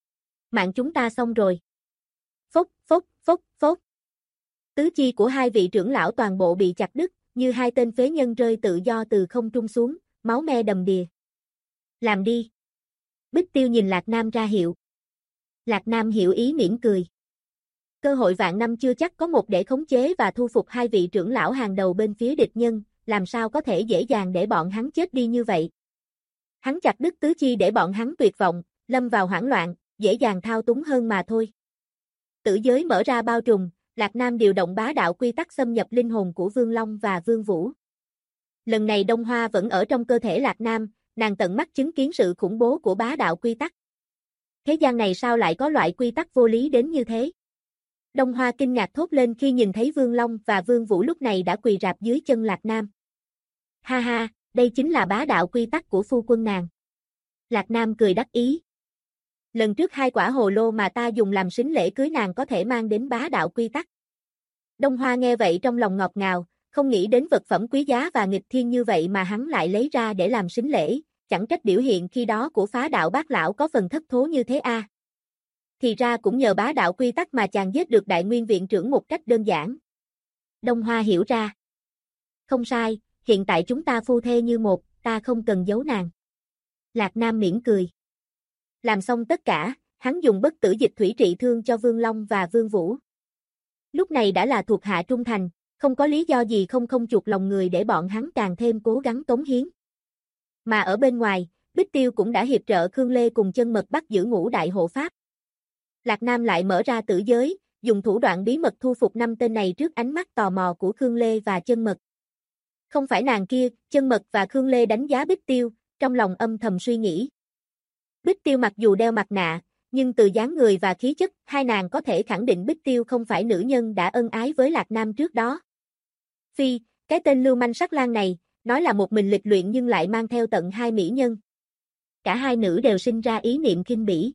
Mạng chúng ta xong rồi. Phốc, phốc, phốc, phốc. Tứ chi của hai vị trưởng lão toàn bộ bị chặt đứt, như hai tên phế nhân rơi tự do từ không trung xuống, máu me đầm đìa. Làm đi. Bích Tiêu nhìn Lạc Nam ra hiệu. Lạc Nam hiểu ý mỉm cười. Cơ hội vạn năm chưa chắc có một để khống chế và thu phục hai vị trưởng lão hàng đầu bên phía địch nhân, làm sao có thể dễ dàng để bọn hắn chết đi như vậy. Hắn chặt đứt tứ chi để bọn hắn tuyệt vọng, lâm vào hoảng loạn, dễ dàng thao túng hơn mà thôi. Tử giới mở ra bao trùm, Lạc Nam điều động bá đạo quy tắc xâm nhập linh hồn của Vương Long và Vương Vũ. Lần này Đông Hoa vẫn ở trong cơ thể Lạc Nam, nàng tận mắt chứng kiến sự khủng bố của bá đạo quy tắc. Thế gian này sao lại có loại quy tắc vô lý đến như thế? Đông Hoa kinh ngạc thốt lên khi nhìn thấy Vương Long và Vương Vũ lúc này đã quỳ rạp dưới chân Lạc Nam. Ha ha, đây chính là bá đạo quy tắc của phu quân nàng. Lạc Nam cười đắc ý. Lần trước 2 quả hồ lô mà ta dùng làm sính lễ cưới nàng có thể mang đến bá đạo quy tắc. Đông Hoa nghe vậy trong lòng ngọt ngào, không nghĩ đến vật phẩm quý giá và nghịch thiên như vậy mà hắn lại lấy ra để làm sính lễ, chẳng trách biểu hiện khi đó của phá đạo bác lão có phần thất thố như thế a. Thì ra cũng nhờ bá đạo quy tắc mà chàng giết được Đại Nguyên viện trưởng một cách đơn giản. Đông Hoa hiểu ra. Không sai, hiện tại chúng ta phu thê như một, ta không cần giấu nàng. Lạc Nam mỉm cười. Làm xong tất cả, hắn dùng bất tử dịch thủy trị thương cho Vương Long và Vương Vũ. Lúc này đã là thuộc hạ trung thành, không có lý do gì không chuộc lòng người để bọn hắn càng thêm cố gắng cống hiến. Mà ở bên ngoài, Bích Tiêu cũng đã hiệp trợ Khương Lê cùng Chân Mật bắt giữ Ngũ đại hộ pháp. Lạc Nam lại mở ra tử giới, dùng thủ đoạn bí mật thu phục 5 tên này trước ánh mắt tò mò của Khương Lê và Chân Mật. Không phải nàng kia, Chân Mật và Khương Lê đánh giá Bích Tiêu, trong lòng âm thầm suy nghĩ. Bích Tiêu mặc dù đeo mặt nạ, nhưng từ dáng người và khí chất, hai nàng có thể khẳng định Bích Tiêu không phải nữ nhân đã ân ái với Lạc Nam trước đó. Phi, cái tên lưu manh sắc lang này, nói là một mình lịch luyện nhưng lại mang theo tận 2 mỹ nhân. Cả hai nữ đều sinh ra ý niệm khinh bỉ.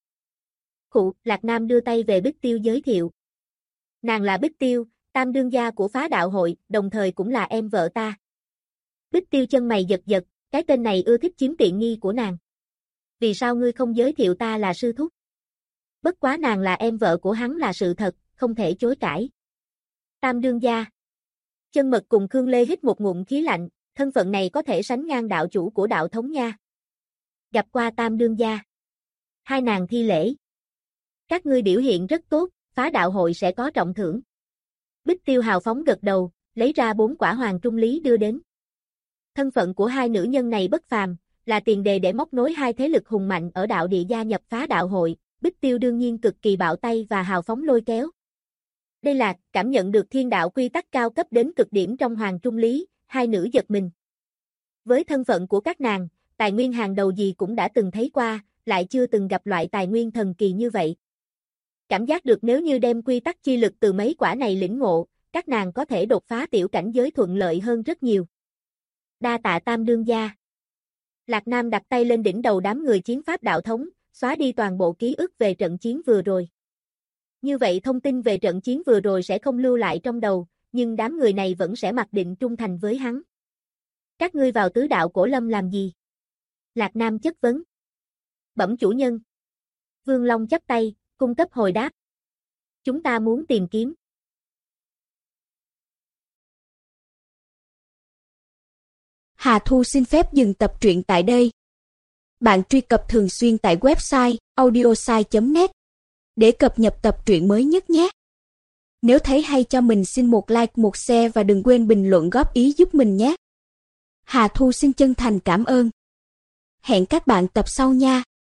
Lạc Nam đưa tay về Bích Tiêu giới thiệu. Nàng là Bích Tiêu, tam đương gia của phá đạo hội, đồng thời cũng là em vợ ta. Bích Tiêu chân mày giật giật, cái tên này ưa thích chiếm tiện nghi của nàng. Vì sao ngươi không giới thiệu ta là sư thúc? Bất quá nàng là em vợ của hắn là sự thật, không thể chối cãi. Tam đương gia. Chân Mật cùng Khương Lê hít một ngụm khí lạnh, thân phận này có thể sánh ngang đạo chủ của đạo thống nha. Gặp qua tam đương gia. Hai nàng thi lễ. Các ngươi biểu hiện rất tốt, phá đạo hội sẽ có trọng thưởng. Bích Tiêu hào phóng gật đầu, lấy ra 4 quả hoàng trung lý đưa đến. Thân phận của hai nữ nhân này bất phàm, là tiền đề để móc nối hai thế lực hùng mạnh ở đạo địa gia nhập phá đạo hội, Bích Tiêu đương nhiên cực kỳ bạo tay và hào phóng lôi kéo. Đây là cảm nhận được thiên đạo quy tắc cao cấp đến cực điểm trong hoàng trung lý, hai nữ giật mình. Với thân phận của các nàng, tài nguyên hàng đầu gì cũng đã từng thấy qua, lại chưa từng gặp loại tài nguyên thần kỳ như vậy. Cảm giác được nếu như đem quy tắc chi lực từ mấy quả này lĩnh ngộ, các nàng có thể đột phá tiểu cảnh giới thuận lợi hơn rất nhiều. Đa tạ tam đương gia. Lạc Nam đặt tay lên đỉnh đầu đám người chiến pháp đạo thống, xóa đi toàn bộ ký ức về trận chiến vừa rồi. Như vậy thông tin về trận chiến vừa rồi sẽ không lưu lại trong đầu, nhưng đám người này vẫn sẽ mặc định trung thành với hắn. Các ngươi vào tứ đạo cổ lâm làm gì? Lạc Nam chất vấn. Bẩm chủ nhân. Vương Long chắp tay, cung cấp hồi đáp. Chúng ta muốn tìm kiếm. Hà Thu xin phép dừng tập truyện tại đây. Bạn truy cập thường xuyên tại website audiosai.net để cập nhật tập truyện mới nhất nhé. Nếu thấy hay cho mình xin một like, một share và đừng quên bình luận góp ý giúp mình nhé. Hà Thu xin chân thành cảm ơn. Hẹn các bạn tập sau nha.